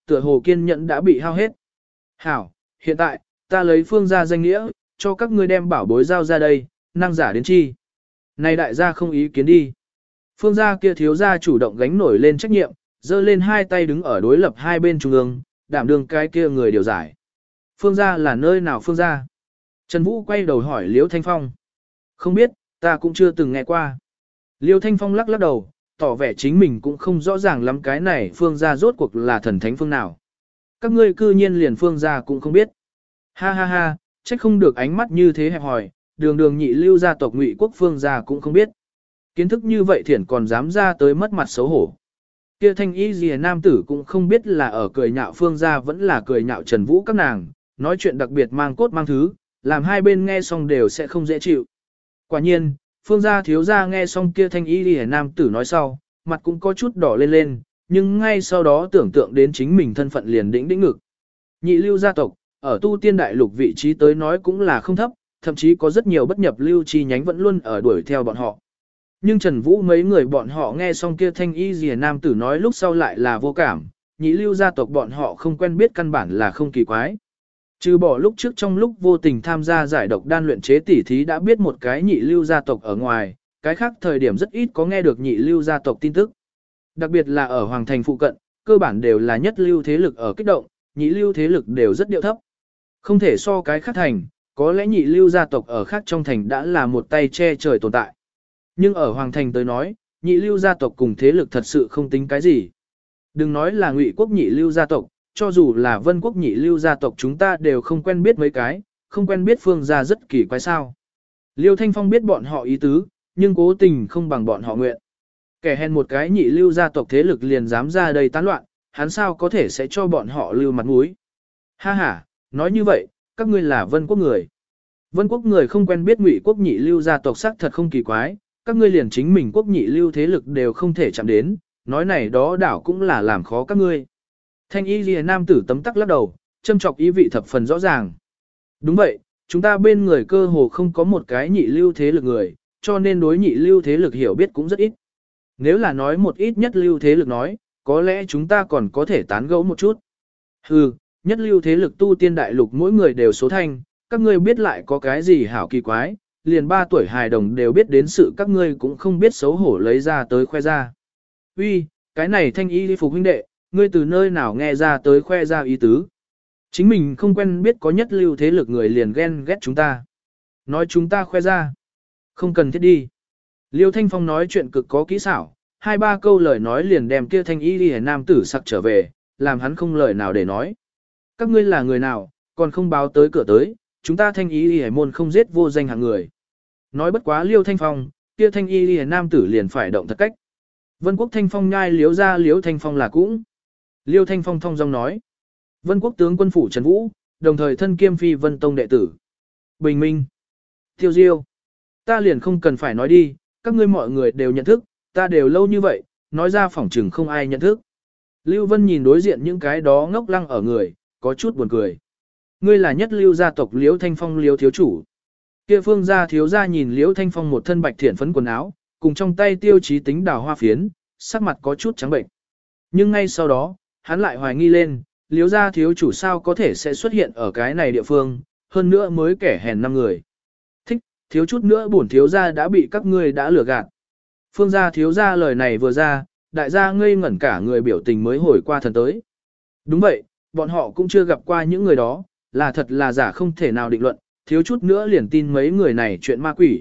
tựa hồ kiên nhẫn đã bị hao hết. Hảo, hiện tại, ta lấy Phương gia danh nghĩa, cho các ngươi đem bảo bối giao ra đây, năng giả đến chi. Này đại gia không ý kiến đi. Phương gia kia thiếu gia chủ động gánh nổi lên trách nhiệm, giơ lên hai tay đứng ở đối lập hai bên trung ương, đảm đương cái kia người điều giải. Phương gia là nơi nào Phương gia? Trần Vũ quay đầu hỏi Liễu Thanh Phong. Không biết, ta cũng chưa từng nghe qua. Liễu Thanh Phong lắc lắc đầu, tỏ vẻ chính mình cũng không rõ ràng lắm cái này Phương gia rốt cuộc là thần thánh phương nào. Các ngươi cư nhiên liền Phương gia cũng không biết. Ha ha ha, trách không được ánh mắt như thế hẹp hòi, đường đường nhị lưu gia tộc Ngụy quốc Phương gia cũng không biết. Kiến thức như vậy thiển còn dám ra tới mất mặt xấu hổ. Kia thanh y gì nam tử cũng không biết là ở cười nhạo Phương gia vẫn là cười nhạo Trần Vũ các nàng, nói chuyện đặc biệt mang cốt mang thứ, làm hai bên nghe xong đều sẽ không dễ chịu. Quả nhiên, Phương gia thiếu gia nghe xong kia thanh y gì nam tử nói sau, mặt cũng có chút đỏ lên lên, nhưng ngay sau đó tưởng tượng đến chính mình thân phận liền đĩnh đĩnh ngực. Nhị lưu gia tộc, ở tu tiên đại lục vị trí tới nói cũng là không thấp, thậm chí có rất nhiều bất nhập lưu chi nhánh vẫn luôn ở đuổi theo bọn họ. Nhưng Trần Vũ mấy người bọn họ nghe xong kia thanh y rìa nam tử nói lúc sau lại là vô cảm, nhị lưu gia tộc bọn họ không quen biết căn bản là không kỳ quái. Trừ bỏ lúc trước trong lúc vô tình tham gia giải độc đan luyện chế tỉ thí đã biết một cái nhị lưu gia tộc ở ngoài, cái khác thời điểm rất ít có nghe được nhị lưu gia tộc tin tức. Đặc biệt là ở Hoàng Thành phụ cận, cơ bản đều là nhất lưu thế lực ở kích động, nhị lưu thế lực đều rất điệu thấp. Không thể so cái khác thành, có lẽ nhị lưu gia tộc ở khác trong thành đã là một tay che trời tồn tại. Nhưng ở Hoàng Thành tới nói, nhị lưu gia tộc cùng thế lực thật sự không tính cái gì. Đừng nói là Ngụy quốc nhị lưu gia tộc, cho dù là Vân quốc nhị lưu gia tộc chúng ta đều không quen biết mấy cái, không quen biết Phương gia rất kỳ quái sao. Liêu Thanh Phong biết bọn họ ý tứ, nhưng cố tình không bằng bọn họ nguyện. Kẻ hèn một cái nhị lưu gia tộc thế lực liền dám ra đây tán loạn, hắn sao có thể sẽ cho bọn họ lưu mặt mũi. Ha ha, nói như vậy, các ngươi là Vân quốc người. Vân quốc người không quen biết Ngụy quốc nhị lưu gia tộc xác thật không kỳ quái, các ngươi liền chính mình quốc nhị lưu thế lực đều không thể chạm đến, nói này đó đảo cũng là làm khó các ngươi. Thanh y lìa nam tử tấm tắc lắc đầu, châm chọc ý vị thập phần rõ ràng. Đúng vậy, chúng ta bên người cơ hồ không có một cái nhị lưu thế lực người, cho nên đối nhị lưu thế lực hiểu biết cũng rất ít. Nếu là nói một ít nhất lưu thế lực nói, có lẽ chúng ta còn có thể tán gẫu một chút. Hừ, nhất lưu thế lực tu tiên đại lục mỗi người đều số thanh, các ngươi biết lại có cái gì hảo kỳ quái, liền ba tuổi hài đồng đều biết đến sự các ngươi cũng không biết xấu hổ lấy ra tới khoe ra. Uy, cái này thanh y phục huynh đệ, ngươi từ nơi nào nghe ra tới khoe ra ý tứ. Chính mình không quen biết có nhất lưu thế lực người liền ghen ghét chúng ta. Nói chúng ta khoe ra. Không cần thiết đi. Liêu Thanh Phong nói chuyện cực có kỹ xảo, hai ba câu lời nói liền đem kia thanh y đi nam tử sặc trở về, làm hắn không lời nào để nói. Các ngươi là người nào, còn không báo tới cửa tới, chúng ta thanh y đi môn không giết vô danh hạng người. Nói bất quá Liêu Thanh Phong, kia thanh y đi nam tử liền phải động thật cách. Vân Quốc Thanh Phong nhai liếu ra Liêu Thanh Phong là cũng. Liêu Thanh Phong thong dong nói. Vân Quốc tướng quân phủ Trần Vũ, đồng thời thân kiêm phi Vân Tông đệ tử. Bình Minh. Tiêu Diêu. Ta liền không cần phải nói đi, các ngươi mọi người đều nhận thức, ta đều lâu như vậy, nói ra phỏng chừng không ai nhận thức. Lưu Vân nhìn đối diện những cái đó ngốc lăng ở người, có chút buồn cười. Ngươi là nhất lưu gia tộc Liễu Thanh Phong Liễu thiếu chủ. Kia phương gia thiếu gia nhìn Liễu Thanh Phong một thân bạch thiện phấn quần áo, cùng trong tay tiêu chí tính đào hoa phiến, sắc mặt có chút trắng bệnh. Nhưng ngay sau đó, hắn lại hoài nghi lên, Liễu gia thiếu chủ sao có thể sẽ xuất hiện ở cái này địa phương, hơn nữa mới kẻ hèn năm người. Thích, thiếu chút nữa bổn thiếu gia đã bị các ngươi đã lừa gạt. Phương gia thiếu gia lời này vừa ra, đại gia ngây ngẩn cả người biểu tình mới hồi qua thần tới. Đúng vậy, bọn họ cũng chưa gặp qua những người đó, là thật là giả không thể nào định luận, thiếu chút nữa liền tin mấy người này chuyện ma quỷ.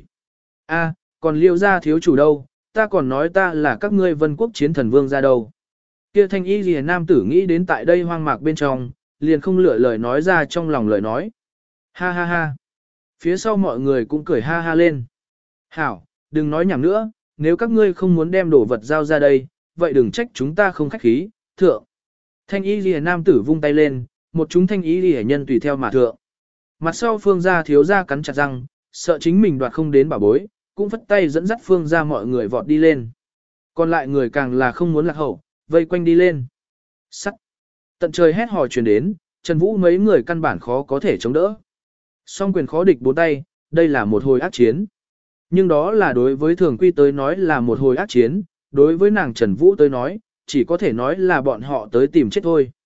A, còn Liêu gia thiếu chủ đâu, ta còn nói ta là các ngươi Vân Quốc chiến thần vương gia đâu. Kia thanh y lìa nam tử nghĩ đến tại đây hoang mạc bên trong, liền không lựa lời nói ra trong lòng lời nói. Ha ha ha. Phía sau mọi người cũng cười ha ha lên. Hảo, đừng nói nhảm nữa, nếu các ngươi không muốn đem đồ vật giao ra đây, vậy đừng trách chúng ta không khách khí, thượng. Thanh y lìa nam tử vung tay lên, một chúng thanh y lìa nhân tùy theo mà thượng. Mặt sau phương gia thiếu gia cắn chặt răng, sợ chính mình đoạt không đến bảo bối, cũng phất tay dẫn dắt phương gia mọi người vọt đi lên. Còn lại người càng là không muốn lạc hậu, vây quanh đi lên. Sắt. Tận trời hét hò truyền đến, Trần Vũ mấy người căn bản khó có thể chống đỡ. Song quyền khó địch bốn tay, đây là một hồi ác chiến. Nhưng đó là đối với thường quy tới nói là một hồi ác chiến, đối với nàng Trần Vũ tới nói, chỉ có thể nói là bọn họ tới tìm chết thôi.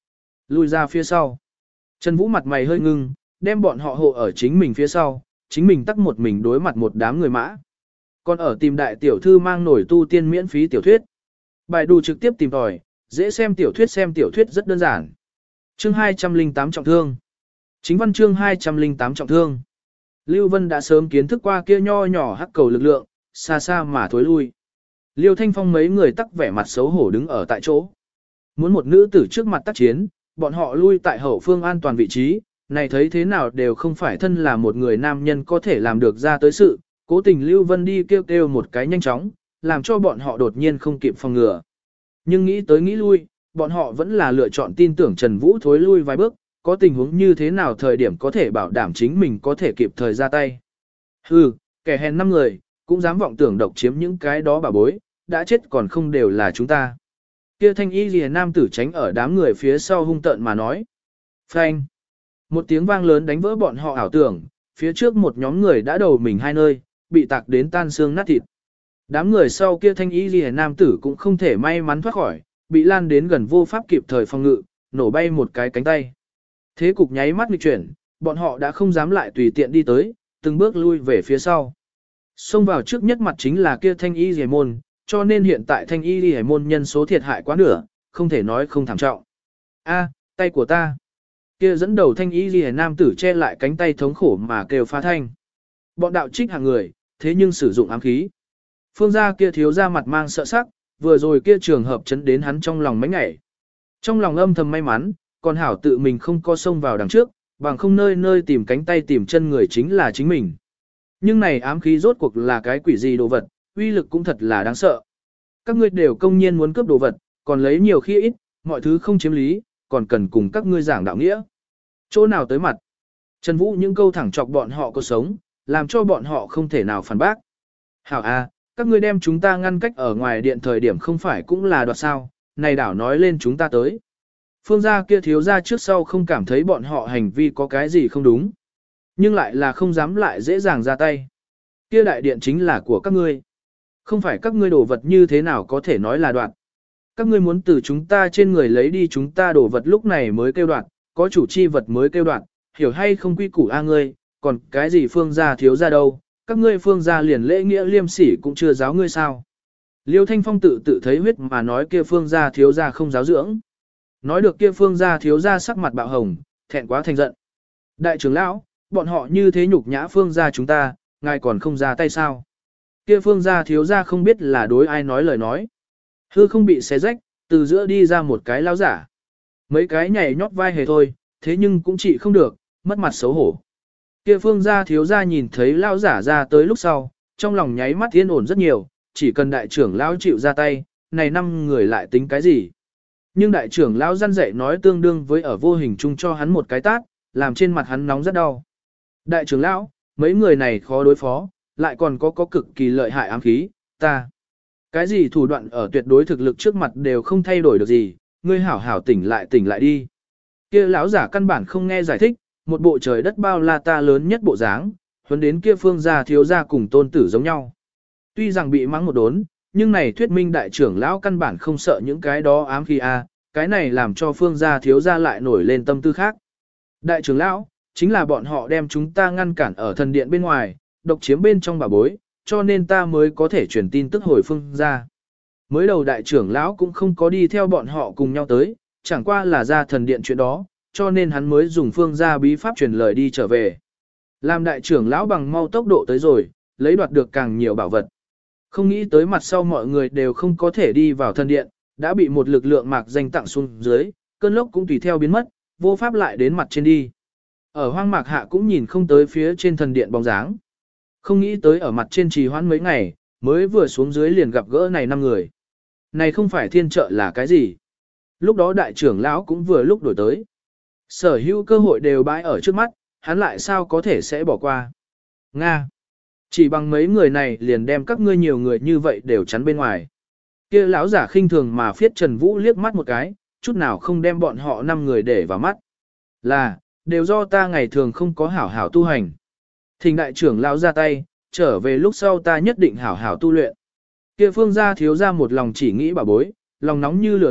lui ra phía sau. Trần Vũ mặt mày hơi ngưng, đem bọn họ hộ ở chính mình phía sau, chính mình tắc một mình đối mặt một đám người mã. Còn ở tìm đại tiểu thư mang nổi tu tiên miễn phí tiểu thuyết. Bài đù trực tiếp tìm tòi, dễ xem tiểu thuyết xem tiểu thuyết rất đơn giản. Chương hai trăm lẻ tám trọng thương. Chính văn chương hai trăm lẻ tám trọng thương. Lưu Vân đã sớm kiến thức qua kia nho nhỏ hắc cầu lực lượng, xa xa mà thối lui. Liêu Thanh Phong mấy người tắc vẻ mặt xấu hổ đứng ở tại chỗ. Muốn một nữ tử trước mặt tác chiến, bọn họ lui tại hậu phương an toàn vị trí, này thấy thế nào đều không phải thân là một người nam nhân có thể làm được ra tới sự, cố tình Lưu Vân đi kêu kêu một cái nhanh chóng, làm cho bọn họ đột nhiên không kịp phòng ngừa. Nhưng nghĩ tới nghĩ lui, bọn họ vẫn là lựa chọn tin tưởng Trần Vũ thối lui vài bước, có tình huống như thế nào thời điểm có thể bảo đảm chính mình có thể kịp thời ra tay. Hừ, kẻ hèn năm người, cũng dám vọng tưởng độc chiếm những cái đó bà bối, đã chết còn không đều là chúng ta. Kia thanh y lìa nam tử tránh ở đám người phía sau hung tợn mà nói. Phanh. Một tiếng vang lớn đánh vỡ bọn họ ảo tưởng, phía trước một nhóm người đã đầu mình hai nơi, bị tạc đến tan xương nát thịt. Đám người sau kia thanh y lìa nam tử cũng không thể may mắn thoát khỏi, bị lan đến gần vô pháp kịp thời phòng ngự, nổ bay một cái cánh tay. Thế cục nháy mắt nghịch chuyển, bọn họ đã không dám lại tùy tiện đi tới, từng bước lui về phía sau. Xông vào trước nhất mặt chính là kia thanh y lìa môn, cho nên hiện tại thanh y lìa môn nhân số thiệt hại quá nửa, không thể nói không thảm trọng. A, tay của ta. Kia dẫn đầu thanh y lìa nam tử che lại cánh tay thống khổ mà kêu phá thanh. Bọn đạo trích hàng người, thế nhưng sử dụng ám khí. Phương gia kia thiếu ra mặt mang sợ sắc, vừa rồi kia trường hợp chấn đến hắn trong lòng mấy ngày. Trong lòng âm thầm may mắn, còn hảo tự mình không có xông vào đằng trước, bằng không nơi nơi tìm cánh tay tìm chân người chính là chính mình. Nhưng này ám khí rốt cuộc là cái quỷ gì đồ vật, uy lực cũng thật là đáng sợ. Các ngươi đều công nhiên muốn cướp đồ vật, còn lấy nhiều khi ít, mọi thứ không chiếm lý, còn cần cùng các ngươi giảng đạo nghĩa. Chỗ nào tới mặt? Trần Vũ những câu thẳng chọc bọn họ có sống, làm cho bọn họ không thể nào phản bác. Hảo a, các ngươi đem chúng ta ngăn cách ở ngoài điện thời điểm không phải cũng là đoạt sao, này đảo nói lên chúng ta tới. Phương gia kia thiếu gia trước sau không cảm thấy bọn họ hành vi có cái gì không đúng. Nhưng lại là không dám lại dễ dàng ra tay. Kia đại điện chính là của các ngươi. Không phải các ngươi đồ vật như thế nào có thể nói là đoạt. Các ngươi muốn từ chúng ta trên người lấy đi chúng ta đồ vật lúc này mới kêu đoạt, có chủ chi vật mới kêu đoạt, hiểu hay không quy củ a ngươi, còn cái gì phương gia thiếu gia đâu, các ngươi phương gia liền lễ nghĩa liêm sỉ cũng chưa giáo ngươi sao. Liêu Thanh Phong tự tự thấy huyết mà nói kia phương gia thiếu gia không giáo dưỡng. Nói được kia phương gia thiếu gia sắc mặt bạo hồng, thẹn quá thành giận. Đại trưởng lão, bọn họ như thế nhục nhã phương gia chúng ta, ngài còn không ra tay sao? Kia phương gia thiếu gia không biết là đối ai nói lời nói. Hư không bị xé rách, từ giữa đi ra một cái lão giả. Mấy cái nhảy nhót vai hề thôi, thế nhưng cũng chỉ không được, mất mặt xấu hổ. Kia phương gia thiếu gia nhìn thấy lão giả ra tới lúc sau, trong lòng nháy mắt yên ổn rất nhiều, chỉ cần đại trưởng lão chịu ra tay, này năm người lại tính cái gì. Nhưng đại trưởng lão răn dạy nói tương đương với ở vô hình chung cho hắn một cái tát, làm trên mặt hắn nóng rất đau. Đại trưởng lão, mấy người này khó đối phó, lại còn có có cực kỳ lợi hại ám khí, ta. Cái gì thủ đoạn ở tuyệt đối thực lực trước mặt đều không thay đổi được gì, ngươi hảo hảo tỉnh lại tỉnh lại đi. Kia lão giả căn bản không nghe giải thích, một bộ trời đất bao la ta lớn nhất bộ dáng, huấn đến kia phương gia thiếu gia cùng tôn tử giống nhau. Tuy rằng bị mắng một đốn, nhưng này thuyết minh đại trưởng lão căn bản không sợ những cái đó ám khí a, cái này làm cho phương gia thiếu gia lại nổi lên tâm tư khác. Đại trưởng lão, chính là bọn họ đem chúng ta ngăn cản ở thần điện bên ngoài, độc chiếm bên trong bà bối, cho nên ta mới có thể truyền tin tức hồi phương gia. Mới đầu đại trưởng lão cũng không có đi theo bọn họ cùng nhau tới, chẳng qua là ra thần điện chuyện đó, cho nên hắn mới dùng phương gia bí pháp truyền lời đi trở về. Làm đại trưởng lão bằng mau tốc độ tới rồi, lấy đoạt được càng nhiều bảo vật. Không nghĩ tới mặt sau mọi người đều không có thể đi vào thần điện, đã bị một lực lượng mạc danh tặng xuống dưới, cơn lốc cũng tùy theo biến mất, vô pháp lại đến mặt trên đi. Ở hoang mạc hạ cũng nhìn không tới phía trên thần điện bóng dáng. Không nghĩ tới ở mặt trên trì hoãn mấy ngày, mới vừa xuống dưới liền gặp gỡ này năm người. Này không phải thiên trợ là cái gì? Lúc đó đại trưởng lão cũng vừa lúc đổi tới. Sở hữu cơ hội đều bãi ở trước mắt, hắn lại sao có thể sẽ bỏ qua. Nga! Chỉ bằng mấy người này liền đem các ngươi nhiều người như vậy đều chắn bên ngoài. Kia lão giả khinh thường mà phiết Trần Vũ liếc mắt một cái, chút nào không đem bọn họ năm người để vào mắt. Là, đều do ta ngày thường không có hảo hảo tu hành. Thỉnh đại trưởng lão ra tay, trở về lúc sau ta nhất định hảo hảo tu luyện. Kia phương gia thiếu ra một lòng chỉ nghĩ bảo bối, lòng nóng như lửa đốt,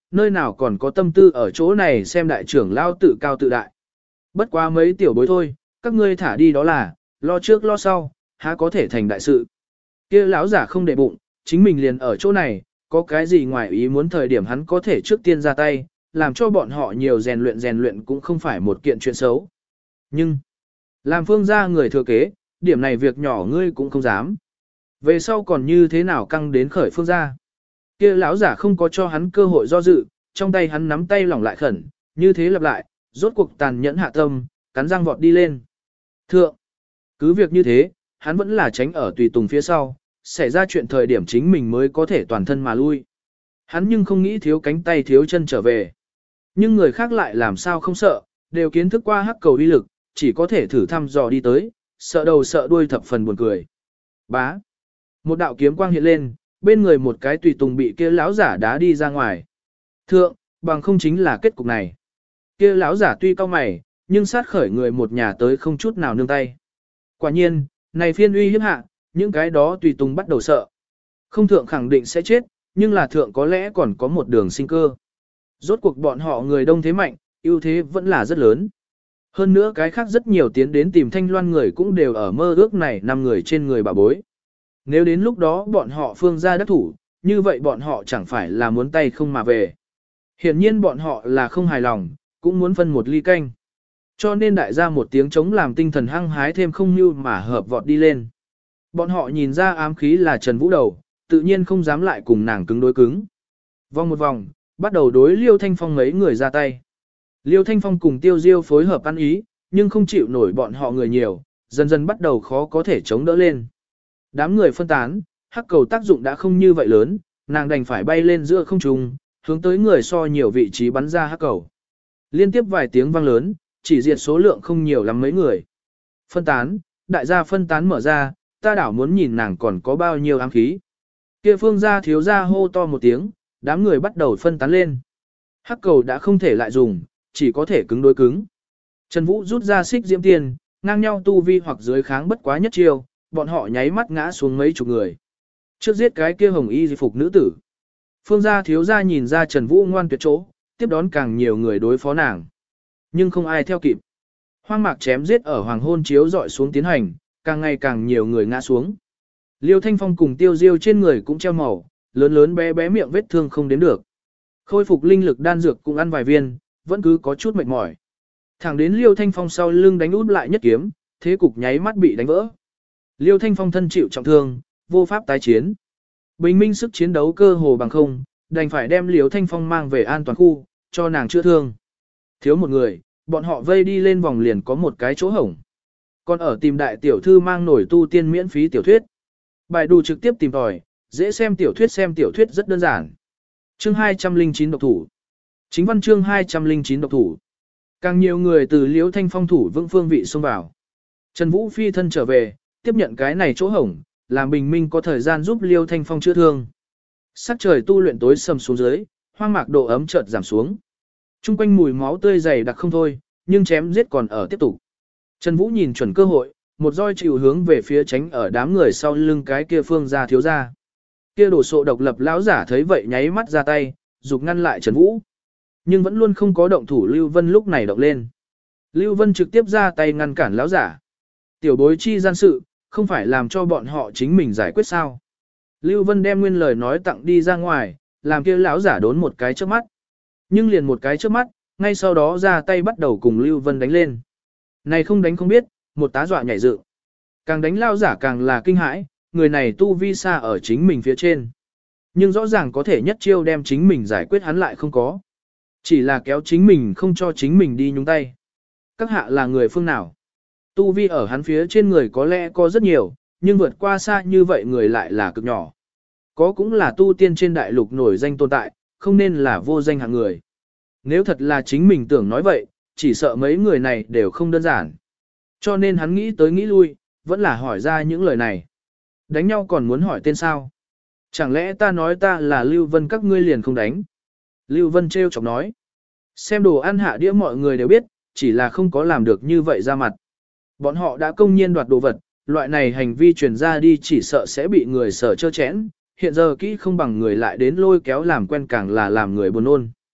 nơi nào còn có tâm tư ở chỗ này xem đại trưởng lao tự cao tự đại. Bất quá mấy tiểu bối thôi, các ngươi thả đi đó là, lo trước lo sau, há có thể thành đại sự. Kia lão giả không để bụng, chính mình liền ở chỗ này, có cái gì ngoài ý muốn thời điểm hắn có thể trước tiên ra tay, làm cho bọn họ nhiều rèn luyện rèn luyện cũng không phải một kiện chuyện xấu. Nhưng, làm Phương gia người thừa kế, điểm này việc nhỏ ngươi cũng không dám. Về sau còn như thế nào căng đến khởi Phương gia. Kia lão giả không có cho hắn cơ hội do dự, trong tay hắn nắm tay lỏng lại khẩn, như thế lặp lại, rốt cuộc tàn nhẫn hạ tâm, cắn răng vọt đi lên. Thượng, cứ việc như thế, hắn vẫn là tránh ở tùy tùng phía sau, xảy ra chuyện thời điểm chính mình mới có thể toàn thân mà lui. Hắn nhưng không nghĩ thiếu cánh tay thiếu chân trở về. Nhưng người khác lại làm sao không sợ, đều kiến thức qua hắc cầu uy lực, chỉ có thể thử thăm dò đi tới, sợ đầu sợ đuôi thập phần buồn cười. Bá. Một đạo kiếm quang hiện lên, bên người một cái tùy tùng bị kia lão giả đá đi ra ngoài. Thượng, bằng không chính là kết cục này. Kia lão giả tuy cao mày, nhưng sát khởi người một nhà tới không chút nào nương tay. Quả nhiên, này phiên uy hiếp hạ, những cái đó tùy tùng bắt đầu sợ. Không thượng khẳng định sẽ chết, nhưng là thượng có lẽ còn có một đường sinh cơ. Rốt cuộc bọn họ người đông thế mạnh, ưu thế vẫn là rất lớn. Hơn nữa cái khác rất nhiều tiến đến tìm Thanh Loan người cũng đều ở mơ ước này năm người trên người bà bối. Nếu đến lúc đó bọn họ Phương gia đắc thủ, như vậy bọn họ chẳng phải là muốn tay không mà về. Hiển nhiên bọn họ là không hài lòng, cũng muốn phân một ly canh. Cho nên đại gia một tiếng chống làm tinh thần hăng hái thêm không như mà hợp vọt đi lên. Bọn họ nhìn ra ám khí là Trần Vũ đầu, tự nhiên không dám lại cùng nàng cứng đối cứng. Vòng một vòng, bắt đầu đối Liêu Thanh Phong mấy người ra tay. Liêu Thanh Phong cùng Tiêu Diêu phối hợp ăn ý, nhưng không chịu nổi bọn họ người nhiều, dần dần bắt đầu khó có thể chống đỡ lên. Đám người phân tán, hắc cầu tác dụng đã không như vậy lớn, nàng đành phải bay lên giữa không trung, hướng tới người so nhiều vị trí bắn ra hắc cầu. Liên tiếp vài tiếng vang lớn, chỉ diệt số lượng không nhiều lắm mấy người. Phân tán, đại gia phân tán mở ra, ta đảo muốn nhìn nàng còn có bao nhiêu ám khí. Kia Phương gia thiếu gia hô to một tiếng, đám người bắt đầu phân tán lên. Hắc cầu đã không thể lại dùng, chỉ có thể cứng đối cứng. Trần Vũ rút ra xích diễm tiền, ngang nhau tu vi hoặc dưới kháng bất quá nhất chiêu, bọn họ nháy mắt ngã xuống mấy chục người. Trước giết cái kia hồng y di phục nữ tử. Phương gia thiếu gia nhìn ra Trần Vũ ngoan tuyệt chỗ, tiếp đón càng nhiều người đối phó nàng. Nhưng không ai theo kịp. Hoang mạc chém giết ở hoàng hôn chiếu dọi xuống tiến hành, càng ngày càng nhiều người ngã xuống. Liêu Thanh Phong cùng Tiêu Diêu trên người cũng treo màu, lớn lớn bé bé miệng vết thương không đến được. Khôi phục linh lực đan dược cũng ăn vài viên, vẫn cứ có chút mệt mỏi. Thẳng đến Liêu Thanh Phong sau lưng đánh út lại nhất kiếm, thế cục nháy mắt bị đánh vỡ. Liêu Thanh Phong thân chịu trọng thương, vô pháp tái chiến. Bình minh sức chiến đấu cơ hồ bằng không, đành phải đem Liêu Thanh Phong mang về an toàn khu, cho nàng chữa thương. Thiếu một người, bọn họ vây đi lên vòng liền có một cái chỗ hổng. Còn ở tìm đại tiểu thư mang nổi tu tiên miễn phí tiểu thuyết. Bài đù trực tiếp tìm tòi, dễ xem tiểu thuyết xem tiểu thuyết rất đơn giản. Chương hai trăm lẻ chín độc thủ. Chính văn chương hai trăm lẻ chín độc thủ. Càng nhiều người từ Liễu Thanh Phong thủ vững phương vị xông vào. Trần Vũ phi thân trở về, tiếp nhận cái này chỗ hổng, làm bình minh có thời gian giúp Liễu Thanh Phong chữa thương. Sắc trời tu luyện tối sầm xuống dưới, hoang mạc độ ấm chợt giảm xuống. Trung quanh mùi máu tươi dày đặc không thôi, nhưng chém giết còn ở tiếp tục. Trần Vũ nhìn chuẩn cơ hội, một roi chịu hướng về phía tránh ở đám người sau lưng cái kia Phương gia thiếu gia. Kia đổ sộ độc lập lão giả thấy vậy nháy mắt ra tay, dục ngăn lại Trần Vũ. Nhưng vẫn luôn không có động thủ Lưu Vân lúc này động lên. Lưu Vân trực tiếp ra tay ngăn cản lão giả. Tiểu bối chi gian sự, không phải làm cho bọn họ chính mình giải quyết sao. Lưu Vân đem nguyên lời nói tặng đi ra ngoài, làm kia lão giả đốn một cái trước mắt. Nhưng liền một cái trước mắt, ngay sau đó ra tay bắt đầu cùng Lưu Vân đánh lên. Này không đánh không biết, một tá dọa nhảy dựng. Càng đánh lão giả càng là kinh hãi, người này tu vi xa ở chính mình phía trên. Nhưng rõ ràng có thể nhất chiêu đem chính mình giải quyết hắn lại không có. Chỉ là kéo chính mình không cho chính mình đi nhúng tay. Các hạ là người phương nào? Tu vi ở hắn phía trên người có lẽ có rất nhiều, nhưng vượt qua xa như vậy người lại là cực nhỏ. Có cũng là tu tiên trên đại lục nổi danh tồn tại, không nên là vô danh hạng người. Nếu thật là chính mình tưởng nói vậy, chỉ sợ mấy người này đều không đơn giản. Cho nên hắn nghĩ tới nghĩ lui, vẫn là hỏi ra những lời này. Đánh nhau còn muốn hỏi tên sao? Chẳng lẽ ta nói ta là Lưu Vân các ngươi liền không đánh? Lưu Vân trêu chọc nói. Xem đồ ăn hạ đĩa mọi người đều biết, chỉ là không có làm được như vậy ra mặt. Bọn họ đã công nhiên đoạt đồ vật, loại này hành vi truyền ra đi chỉ sợ sẽ bị người sở chơ chẽn, hiện giờ kỹ không bằng người lại đến lôi kéo làm quen càng là làm người buồn nôn.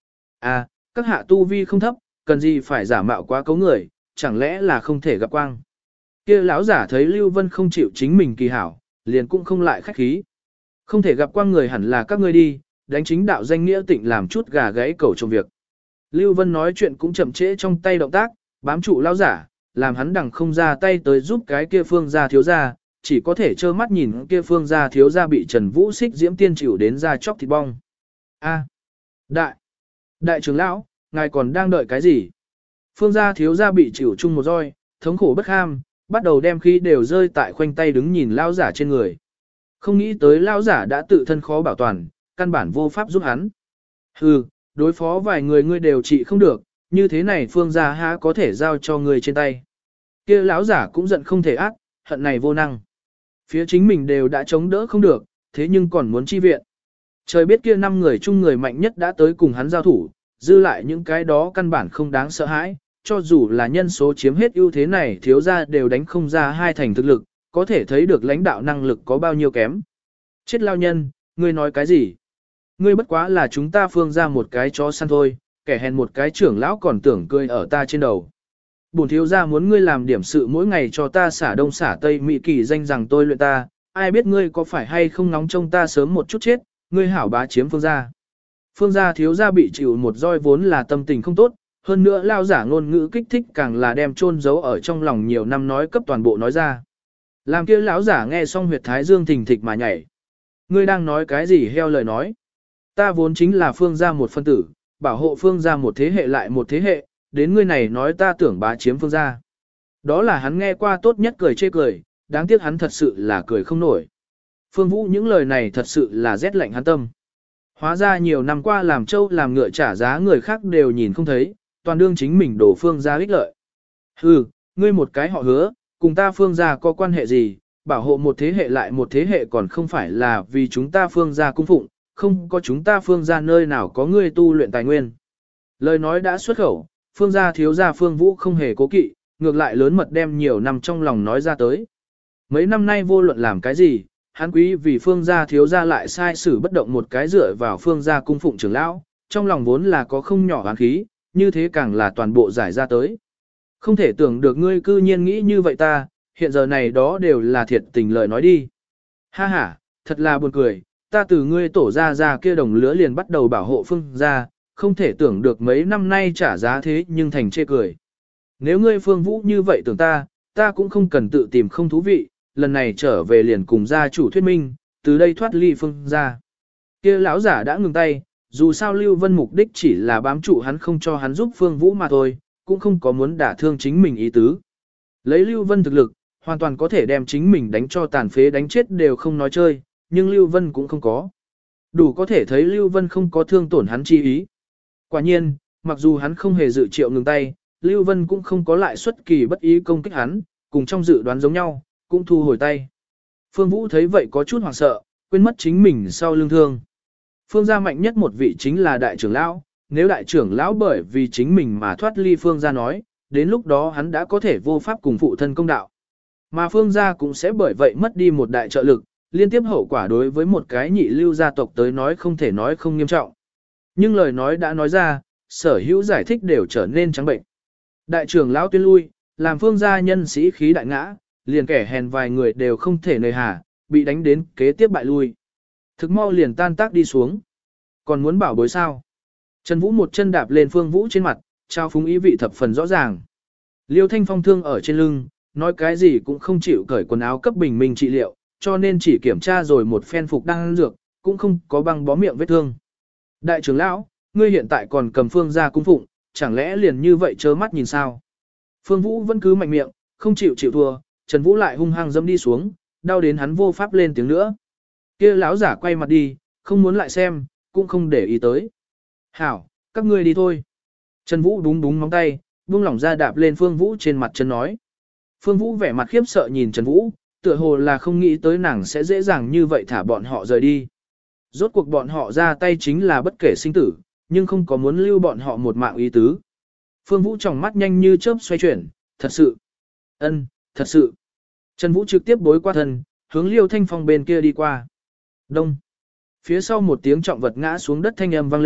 À, các hạ tu vi không thấp, cần gì phải giả mạo quá cấu người, chẳng lẽ là không thể gặp quang. Kia lão giả thấy Lưu Vân không chịu chính mình kỳ hảo, liền cũng không lại khách khí. Không thể gặp quang người hẳn là các ngươi đi, đánh chính đạo danh nghĩa tịnh làm chút gà gáy cẩu trong việc. Lưu Vân nói chuyện cũng chậm trễ trong tay động tác, bám trụ lão giả, làm hắn đằng không ra tay tới giúp cái kia phương gia thiếu gia, chỉ có thể trơ mắt nhìn kia phương gia thiếu gia bị Trần Vũ Xích diễm tiên chịu đến ra chóc thịt bong. A, đại, đại trưởng lão, ngài còn đang đợi cái gì? Phương gia thiếu gia bị chịu chung một roi, thống khổ bất ham, bắt đầu đem khí đều rơi tại khoanh tay đứng nhìn lão giả trên người. Không nghĩ tới lão giả đã tự thân khó bảo toàn, căn bản vô pháp giúp hắn. Hừ, đối phó vài người ngươi đều trị không được, như thế này phương gia há có thể giao cho ngươi trên tay. Kia lão giả cũng giận không thể ác, hận này vô năng. Phía chính mình đều đã chống đỡ không được, thế nhưng còn muốn chi viện. Trời biết kia năm người chung người mạnh nhất đã tới cùng hắn giao thủ, dư lại những cái đó căn bản không đáng sợ hãi, cho dù là nhân số chiếm hết ưu thế này thiếu ra đều đánh không ra hai thành thực lực, có thể thấy được lãnh đạo năng lực có bao nhiêu kém. Chết lao nhân, ngươi nói cái gì? Ngươi bất quá là chúng ta phương ra một cái chó săn thôi, kẻ hèn một cái trưởng lão còn tưởng cười ở ta trên đầu. Bổn thiếu gia muốn ngươi làm điểm sự mỗi ngày cho ta xả đông xả tây mỹ kỳ danh rằng tôi luyện ta, ai biết ngươi có phải hay không nóng trông ta sớm một chút chết, ngươi hảo bá chiếm phương gia. Phương gia thiếu gia bị chịu một roi vốn là tâm tình không tốt, hơn nữa lao giả ngôn ngữ kích thích càng là đem chôn giấu ở trong lòng nhiều năm nói cấp toàn bộ nói ra. Làm kia lão giả nghe xong huyệt thái dương thình thịch mà nhảy. Ngươi đang nói cái gì heo lời nói? Ta vốn chính là phương gia một phân tử, bảo hộ phương gia một thế hệ lại một thế hệ, đến ngươi này nói ta tưởng bá chiếm phương gia. Đó là hắn nghe qua tốt nhất cười chê cười, đáng tiếc hắn thật sự là cười không nổi. Phương Vũ những lời này thật sự là rét lạnh hắn tâm. Hóa ra nhiều năm qua làm trâu làm ngựa trả giá người khác đều nhìn không thấy, toàn đương chính mình đổ phương gia ích lợi. Hừ, ngươi một cái họ hứa, cùng ta phương gia có quan hệ gì, bảo hộ một thế hệ lại một thế hệ còn không phải là vì chúng ta phương gia cung phụng, không có chúng ta phương gia nơi nào có ngươi tu luyện tài nguyên. Lời nói đã xuất khẩu, phương gia thiếu gia Phương Vũ không hề cố kỵ, ngược lại lớn mật đem nhiều năm trong lòng nói ra tới. Mấy năm nay vô luận làm cái gì, hắn quý vì phương gia thiếu gia lại sai xử bất động một cái dựa vào phương gia cung phụng trưởng lão, trong lòng vốn là có không nhỏ oán khí, như thế càng là toàn bộ giải ra tới. Không thể tưởng được ngươi cư nhiên nghĩ như vậy ta, hiện giờ này đó đều là thiệt tình lời nói đi. Ha ha, thật là buồn cười, ta từ ngươi tổ ra ra kia đồng lứa liền bắt đầu bảo hộ phương gia, không thể tưởng được mấy năm nay trả giá thế nhưng thành chê cười. Nếu ngươi Phương Vũ như vậy tưởng ta, ta cũng không cần tự tìm không thú vị, lần này trở về liền cùng gia chủ thuyết minh, từ đây thoát ly phương gia. Kia lão giả đã ngừng tay, dù sao Lưu Vân mục đích chỉ là bám trụ hắn không cho hắn giúp Phương Vũ mà thôi, cũng không có muốn đả thương chính mình ý tứ. Lấy Lưu Vân thực lực, hoàn toàn có thể đem chính mình đánh cho tàn phế đánh chết đều không nói chơi, nhưng Lưu Vân cũng không có. Đủ có thể thấy Lưu Vân không có thương tổn hắn chi ý. Quả nhiên, mặc dù hắn không hề dự triệu ngừng tay, Lưu Vân cũng không có lại xuất kỳ bất ý công kích hắn, cùng trong dự đoán giống nhau, cũng thu hồi tay. Phương Vũ thấy vậy có chút hoảng sợ, quên mất chính mình sau lưng thương. Phương gia mạnh nhất một vị chính là đại trưởng lão, nếu đại trưởng lão bởi vì chính mình mà thoát ly Phương gia nói, đến lúc đó hắn đã có thể vô pháp cùng phụ thân công đạo. Mà Phương gia cũng sẽ bởi vậy mất đi một đại trợ lực, liên tiếp hậu quả đối với một cái nhị lưu gia tộc tới nói không thể nói không nghiêm trọng. Nhưng lời nói đã nói ra, sở hữu giải thích đều trở nên trắng bệnh. Đại trưởng lão tuyên lui, làm Phương gia nhân sĩ khí đại ngã, liền kẻ hèn vài người đều không thể nơi hà, bị đánh đến kế tiếp bại lui. Thực mau liền tan tác đi xuống. Còn muốn bảo bối sao? Trần Vũ một chân đạp lên Phương Vũ trên mặt, trao phúng ý vị thập phần rõ ràng. Liêu Thanh Phong thương ở trên lưng, nói cái gì cũng không chịu cởi quần áo cấp bình minh trị liệu, cho nên chỉ kiểm tra rồi một phen phục đang ăn dược, cũng không có băng bó miệng vết thương. Đại trưởng lão, ngươi hiện tại còn cầm Phương gia cung phụng, chẳng lẽ liền như vậy trơ mắt nhìn sao? Phương Vũ vẫn cứ mạnh miệng, không chịu chịu thua, Trần Vũ lại hung hăng dẫm đi xuống, đau đến hắn vô pháp lên tiếng nữa. Kia lão giả quay mặt đi, không muốn lại xem, cũng không để ý tới. Hảo, các ngươi đi thôi. Trần Vũ đúng đúng móng tay, buông lỏng ra đạp lên Phương Vũ trên mặt chân nói. Phương Vũ vẻ mặt khiếp sợ nhìn Trần Vũ, tựa hồ là không nghĩ tới nàng sẽ dễ dàng như vậy thả bọn họ rời đi. Rốt cuộc bọn họ ra tay chính là bất kể sinh tử, nhưng không có muốn lưu bọn họ một mạng ý tứ. Phương Vũ trong mắt nhanh như chớp xoay chuyển, thật sự. Ân, thật sự. Trần Vũ trực tiếp bối qua thân, hướng Liêu Thanh Phong bên kia đi qua. Đông. Phía sau một tiếng trọng vật ngã xuống đất thanh âm vang lên,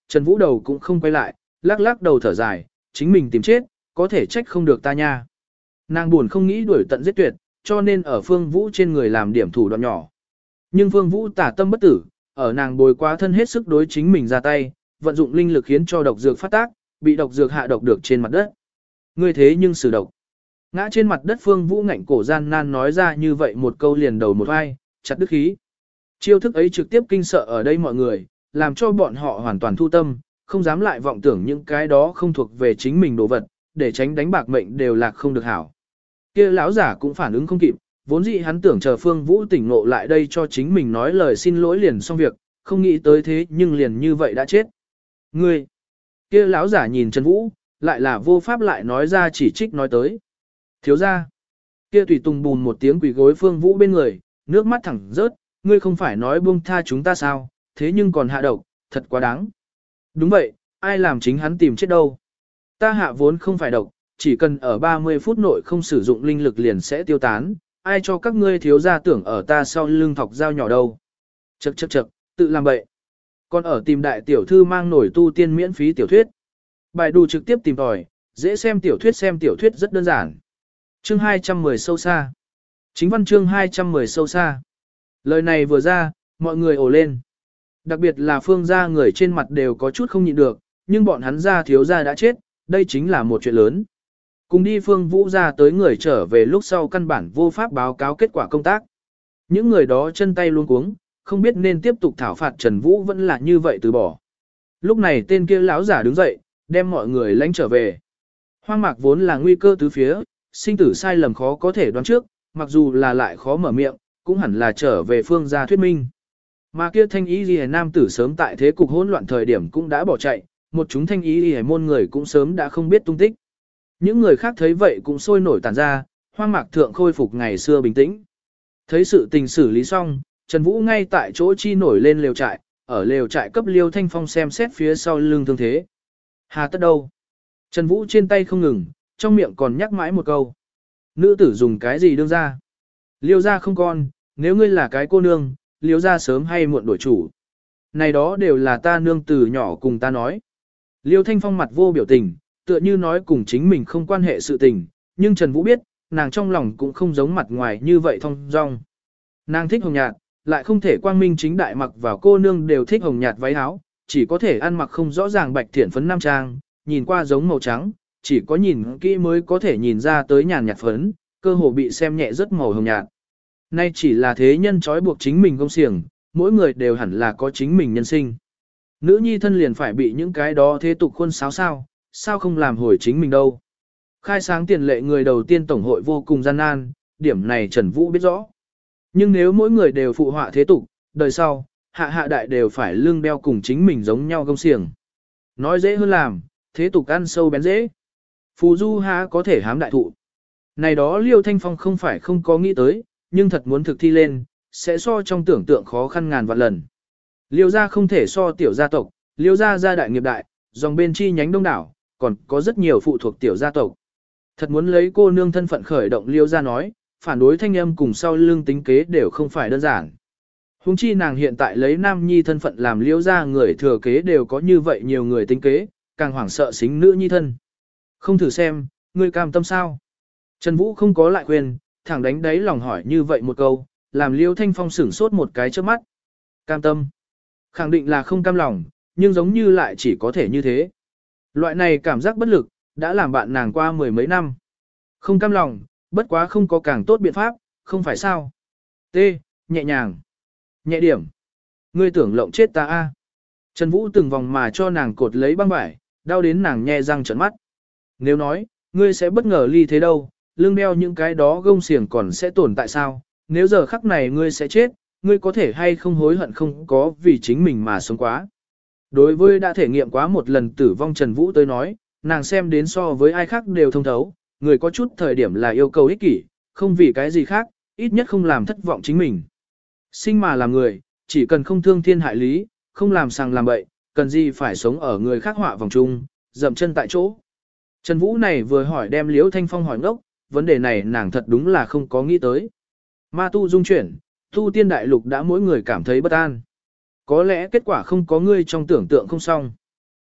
Trần Vũ đầu cũng không quay lại, lắc lắc đầu thở dài, chính mình tìm chết, có thể trách không được ta nha. Nàng buồn không nghĩ đuổi tận giết tuyệt, cho nên ở Phương Vũ trên người làm điểm thủ đoạn nhỏ. Nhưng Phương Vũ tả tâm bất tử, ở nàng bồi quá thân hết sức đối chính mình ra tay, vận dụng linh lực khiến cho độc dược phát tác, bị độc dược hạ độc được trên mặt đất. Ngươi thế nhưng sử độc. Ngã trên mặt đất Phương Vũ ngạnh cổ gian nan nói ra như vậy một câu liền đầu một vai, chặt đứt khí. Chiêu thức ấy trực tiếp kinh sợ ở đây mọi người, làm cho bọn họ hoàn toàn thu tâm, không dám lại vọng tưởng những cái đó không thuộc về chính mình đồ vật, để tránh đánh bạc mệnh đều lạc không được hảo. Kia lão giả cũng phản ứng không kịp, vốn dĩ hắn tưởng chờ Phương Vũ tỉnh ngộ lại đây cho chính mình nói lời xin lỗi liền xong việc, không nghĩ tới thế nhưng liền như vậy đã chết. Ngươi! Kia lão giả nhìn Trần Vũ, lại là vô pháp lại nói ra chỉ trích nói tới. Thiếu ra! Kia tùy tùng bùn một tiếng quỷ gối Phương Vũ bên người, nước mắt thẳng rớt, ngươi không phải nói buông tha chúng ta sao, thế nhưng còn hạ độc, thật quá đáng. Đúng vậy, ai làm chính hắn tìm chết đâu. Ta hạ vốn không phải độc, chỉ cần ở ba mươi phút nội không sử dụng linh lực liền sẽ tiêu tán, ai cho các ngươi thiếu gia tưởng ở ta sau lưng thọc dao nhỏ đâu. Chậc chậc chậc, tự làm bậy. Còn ở tìm đại tiểu thư mang nổi tu tiên miễn phí tiểu thuyết. Bài đù trực tiếp tìm tòi, dễ xem tiểu thuyết xem tiểu thuyết rất đơn giản. Chương hai trăm mười sâu xa. Chính văn chương hai trăm mười sâu xa. Lời này vừa ra, mọi người ồ lên. Đặc biệt là Phương gia người trên mặt đều có chút không nhịn được, nhưng bọn hắn gia thiếu gia đã chết, đây chính là một chuyện lớn. Cùng đi Phương Vũ ra tới người trở về lúc sau căn bản vô pháp báo cáo kết quả công tác. Những người đó chân tay luống cuống, không biết nên tiếp tục thảo phạt Trần Vũ vẫn là như vậy từ bỏ. Lúc này tên kia lão giả đứng dậy, đem mọi người lãnh trở về. Hoang mạc vốn là nguy cơ tứ phía, sinh tử sai lầm khó có thể đoán trước, mặc dù là lại khó mở miệng, cũng hẳn là trở về Phương gia thuyết minh. Mà kia thanh ý ghi nam tử sớm tại thế cục hỗn loạn thời điểm cũng đã bỏ chạy, một chúng thanh ý ghi môn người cũng sớm đã không biết tung tích. Những người khác thấy vậy cũng sôi nổi tản ra, hoang mạc thượng khôi phục ngày xưa bình tĩnh. Thấy sự tình xử lý xong, Trần Vũ ngay tại chỗ chi nổi lên lều trại, ở lều trại cấp Liêu Thanh Phong xem xét phía sau lưng thương thế. Hà tất đâu? Trần Vũ trên tay không ngừng, trong miệng còn nhắc mãi một câu. Nữ tử dùng cái gì đương ra? Liêu ra không con, nếu ngươi là cái cô nương, Liêu ra sớm hay muộn đổi chủ. Này đó đều là ta nương từ nhỏ cùng ta nói. Liêu Thanh Phong mặt vô biểu tình, tựa như nói cùng chính mình không quan hệ sự tình, nhưng Trần Vũ biết, nàng trong lòng cũng không giống mặt ngoài như vậy thong dong. Nàng thích hồng nhạt, lại không thể quang minh chính đại mặc vào cô nương đều thích hồng nhạt váy áo, chỉ có thể ăn mặc không rõ ràng bạch thiển phấn nam trang, nhìn qua giống màu trắng, chỉ có nhìn kỹ mới có thể nhìn ra tới nhàn nhạt phấn, cơ hồ bị xem nhẹ rất màu hồng nhạt. Nay chỉ là thế nhân trói buộc chính mình công xiềng, mỗi người đều hẳn là có chính mình nhân sinh. Nữ nhi thân liền phải bị những cái đó thế tục khuôn sáo sao, sao không làm hồi chính mình đâu. Khai sáng tiền lệ người đầu tiên tổng hội vô cùng gian nan, điểm này Trần Vũ biết rõ. Nhưng nếu mỗi người đều phụ họa thế tục, đời sau, hạ hạ đại đều phải lương đeo cùng chính mình giống nhau gông xiềng. Nói dễ hơn làm, thế tục ăn sâu bén dễ. Phù du há có thể hám đại thụ. Này đó Liêu Thanh Phong không phải không có nghĩ tới, nhưng thật muốn thực thi lên, sẽ so trong tưởng tượng khó khăn ngàn vạn lần. Liêu gia không thể so tiểu gia tộc, Liêu gia gia đại nghiệp đại, dòng bên chi nhánh đông đảo, còn có rất nhiều phụ thuộc tiểu gia tộc. Thật muốn lấy cô nương thân phận khởi động Liêu gia nói, phản đối thanh âm cùng sau lưng tính kế đều không phải đơn giản. Hùng chi nàng hiện tại lấy nam nhi thân phận làm Liêu gia người thừa kế đều có như vậy nhiều người tính kế, càng hoảng sợ xính nữ nhi thân. Không thử xem, ngươi cam tâm sao? Trần Vũ không có lại khuyên, thẳng đánh đáy lòng hỏi như vậy một câu, làm Liêu Thanh Phong sửng sốt một cái trước mắt. Cam tâm. Khẳng định là không cam lòng, nhưng giống như lại chỉ có thể như thế. Loại này cảm giác bất lực, đã làm bạn nàng qua mười mấy năm. Không cam lòng, bất quá không có càng tốt biện pháp, không phải sao. T. Nhẹ nhàng. Nhẹ điểm. Ngươi tưởng lộng chết ta a? Trần Vũ từng vòng mà cho nàng cột lấy băng vải, đau đến nàng nhe răng trợn mắt. Nếu nói, ngươi sẽ bất ngờ ly thế đâu, lưng đeo những cái đó gông xiềng còn sẽ tồn tại sao? Nếu giờ khắc này ngươi sẽ chết, ngươi có thể hay không hối hận không có vì chính mình mà sống quá. Đối với đã thể nghiệm quá một lần tử vong Trần Vũ tới nói, nàng xem đến so với ai khác đều thông thấu, người có chút thời điểm là yêu cầu ích kỷ, không vì cái gì khác, ít nhất không làm thất vọng chính mình. Sinh mà làm người, chỉ cần không thương thiên hại lý, không làm sàng làm bậy, cần gì phải sống ở người khác họa vòng chung, dậm chân tại chỗ. Trần Vũ này vừa hỏi đem Liễu Thanh Phong hỏi ngốc, vấn đề này nàng thật đúng là không có nghĩ tới. Ma tu dung chuyển, tu tiên đại lục đã mỗi người cảm thấy bất an. Có lẽ kết quả không có ngươi trong tưởng tượng không xong.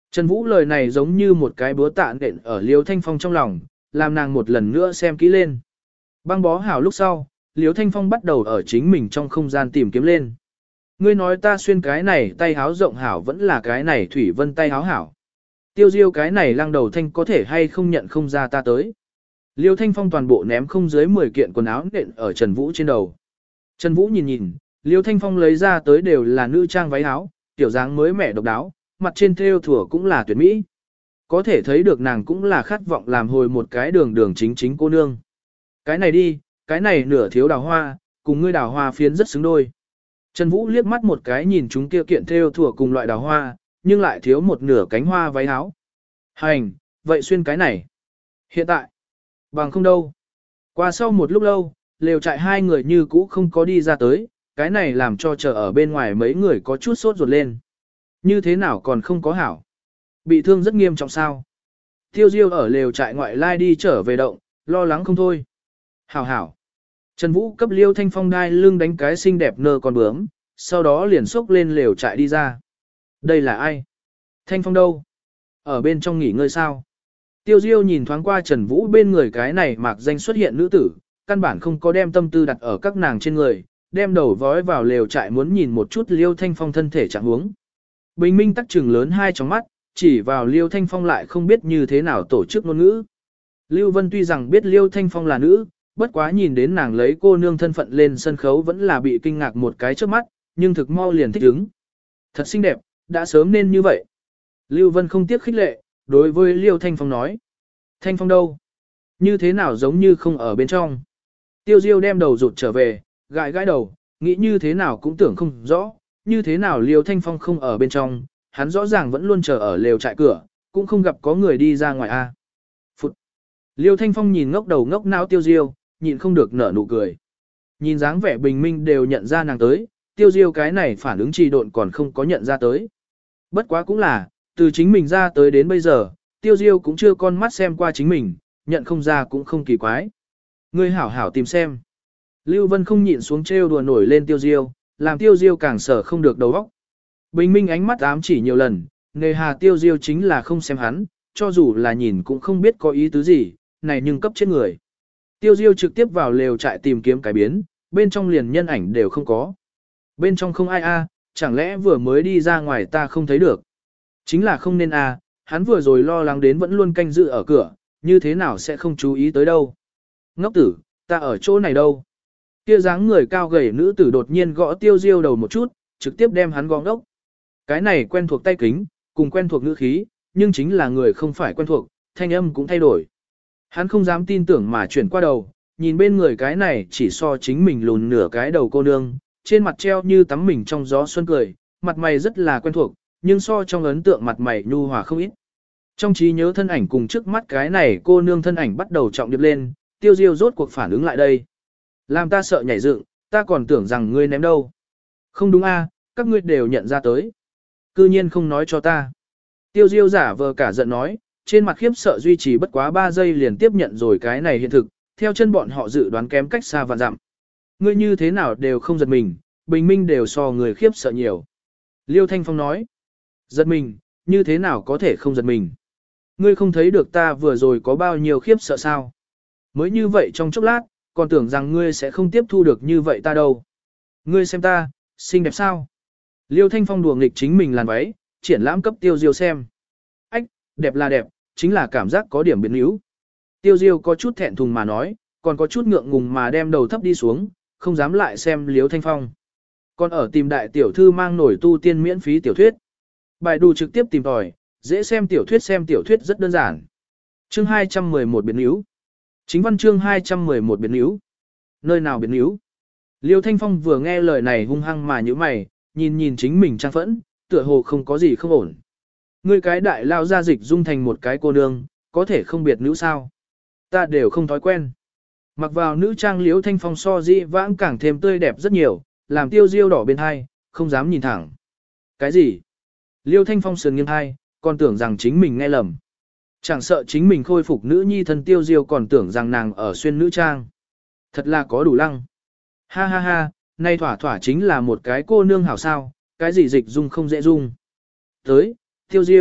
Trần Vũ lời này giống như một cái búa tạ nện ở Liêu Thanh Phong trong lòng, làm nàng một lần nữa xem kỹ lên. Băng bó hảo lúc sau, Liêu Thanh Phong bắt đầu ở chính mình trong không gian tìm kiếm lên. Ngươi nói ta xuyên cái này tay háo rộng hảo vẫn là cái này thủy vân tay háo hảo. Tiêu diêu cái này lăng đầu thanh có thể hay không nhận không ra ta tới. Liêu Thanh Phong toàn bộ ném không dưới mười kiện quần áo nện ở Trần Vũ trên đầu. Trần Vũ nhìn nhìn, Liêu Thanh Phong lấy ra tới đều là nữ trang váy áo, tiểu dáng mới mẻ độc đáo, mặt trên thêu thủa cũng là tuyệt mỹ. Có thể thấy được nàng cũng là khát vọng làm hồi một cái đường đường chính chính cô nương. Cái này đi, cái này nửa thiếu đào hoa, cùng ngươi đào hoa phiến rất xứng đôi. Trần Vũ liếc mắt một cái nhìn chúng kia kiện thêu thủa cùng loại đào hoa, nhưng lại thiếu một nửa cánh hoa váy áo. Hành, vậy xuyên cái này. Hiện tại, bằng không đâu. Qua sau một lúc lâu, lều trại hai người như cũ không có đi ra tới, cái này làm cho chờ ở bên ngoài mấy người có chút sốt ruột lên. Như thế nào còn không có hảo? Bị thương rất nghiêm trọng sao? Tiêu Diêu ở lều trại ngoại lai đi trở về động, lo lắng không thôi. Hảo hảo. Trần Vũ cấp Liêu Thanh Phong đai lưng đánh cái xinh đẹp nơ con bướm, sau đó liền xốc lên lều trại đi ra. Đây là ai? Thanh Phong đâu? Ở bên trong nghỉ ngơi sao? Tiêu Diêu nhìn thoáng qua Trần Vũ bên người cái này mạc danh xuất hiện nữ tử, căn bản không có đem tâm tư đặt ở các nàng trên người, đem đầu vói vào lều trại muốn nhìn một chút Liêu Thanh Phong thân thể trạng huống. Bình minh tắc trừng lớn hai tròng mắt, chỉ vào Liêu Thanh Phong lại không biết như thế nào tổ chức ngôn ngữ. Lưu Vân tuy rằng biết Liêu Thanh Phong là nữ, bất quá nhìn đến nàng lấy cô nương thân phận lên sân khấu vẫn là bị kinh ngạc một cái trước mắt, nhưng thực mau liền thích ứng. Thật xinh đẹp, đã sớm nên như vậy. Lưu Vân không tiếc khích lệ, đối với Liêu Thanh Phong nói. Thanh Phong đâu? Như thế nào giống như không ở bên trong? Tiêu Diêu đem đầu rụt trở về, gãi gãi đầu, nghĩ như thế nào cũng tưởng không rõ, như thế nào Liêu Thanh Phong không ở bên trong, hắn rõ ràng vẫn luôn chờ ở lều trại cửa, cũng không gặp có người đi ra ngoài a. Phụt. Liêu Thanh Phong nhìn ngốc đầu ngốc não Tiêu Diêu, nhịn không được nở nụ cười. Nhìn dáng vẻ bình minh đều nhận ra nàng tới, Tiêu Diêu cái này phản ứng trì độn còn không có nhận ra tới. Bất quá cũng là, từ chính mình ra tới đến bây giờ, Tiêu Diêu cũng chưa con mắt xem qua chính mình, nhận không ra cũng không kỳ quái. Ngươi hảo hảo tìm xem. Lưu Vân không nhịn xuống trêu đùa nổi lên Tiêu Diêu, làm Tiêu Diêu càng sở không được đầu óc. Bình minh ánh mắt ám chỉ nhiều lần, nề hà Tiêu Diêu chính là không xem hắn, cho dù là nhìn cũng không biết có ý tứ gì, này nhưng cấp chết người. Tiêu Diêu trực tiếp vào lều trại tìm kiếm cái biến, bên trong liền nhân ảnh đều không có. Bên trong không ai a, chẳng lẽ vừa mới đi ra ngoài ta không thấy được. Chính là không nên a, hắn vừa rồi lo lắng đến vẫn luôn canh giữ ở cửa, như thế nào sẽ không chú ý tới đâu. Ngốc tử, ta ở chỗ này đâu. Kia dáng người cao gầy nữ tử đột nhiên gõ Tiêu Diêu đầu một chút, trực tiếp đem hắn gõ ngốc. Cái này quen thuộc tay kính, cùng quen thuộc ngữ khí, nhưng chính là người không phải quen thuộc, thanh âm cũng thay đổi. Hắn không dám tin tưởng mà chuyển qua đầu, nhìn bên người cái này chỉ so chính mình lùn nửa cái đầu cô nương, trên mặt treo như tắm mình trong gió xuân cười, mặt mày rất là quen thuộc, nhưng so trong ấn tượng mặt mày nhu hòa không ít. Trong trí nhớ thân ảnh cùng trước mắt cái này cô nương thân ảnh bắt đầu trọng điệp lên, Tiêu Diêu rốt cuộc phản ứng lại đây. Làm ta sợ nhảy dựng, ta còn tưởng rằng ngươi ném đâu. Không đúng a, các ngươi đều nhận ra tới. Cư nhiên không nói cho ta. Tiêu Diêu giả vờ cả giận nói, trên mặt khiếp sợ duy trì bất quá ba giây liền tiếp nhận rồi cái này hiện thực, theo chân bọn họ dự đoán kém cách xa vạn dặm. Ngươi như thế nào đều không giật mình, bình minh đều so người khiếp sợ nhiều. Liêu Thanh Phong nói, giật mình, như thế nào có thể không giật mình. Ngươi không thấy được ta vừa rồi có bao nhiêu khiếp sợ sao. Mới như vậy trong chốc lát, còn tưởng rằng ngươi sẽ không tiếp thu được như vậy ta đâu. Ngươi xem ta, xinh đẹp sao? Liêu Thanh Phong đùa nghịch chính mình làn váy, triển lãm cấp Tiêu Diêu xem. Ách, đẹp là đẹp, chính là cảm giác có điểm biến yếu. Tiêu Diêu có chút thẹn thùng mà nói, còn có chút ngượng ngùng mà đem đầu thấp đi xuống, không dám lại xem Liêu Thanh Phong. Còn ở tìm đại tiểu thư mang nổi tu tiên miễn phí tiểu thuyết. Bài đù trực tiếp tìm tòi, dễ xem tiểu thuyết xem tiểu thuyết rất đơn giản. Chương hai trăm mười một biến yếu. Chính văn chương hai trăm mười một biến yếu. Nơi nào biến yếu? Liêu Thanh Phong vừa nghe lời này hung hăng mà như mày, nhìn nhìn chính mình trang phẫn, tựa hồ không có gì không ổn. Ngươi cái đại lao ra dịch dung thành một cái cô nương, có thể không biệt nữ sao? Ta đều không thói quen. Mặc vào nữ trang Liêu Thanh Phong so dĩ vãng càng thêm tươi đẹp rất nhiều, làm Tiêu Diêu đỏ bên hai, không dám nhìn thẳng. Cái gì? Liêu Thanh Phong sườn nghiêng hai, còn tưởng rằng chính mình nghe lầm. Chẳng sợ chính mình khôi phục nữ nhi thân Tiêu Diêu còn tưởng rằng nàng ở xuyên nữ trang. Thật là có đủ lăng. Ha ha ha, nay thỏa thỏa chính là một cái cô nương hảo sao, cái gì dịch dung không dễ dung. Tới, Tiêu Diêu,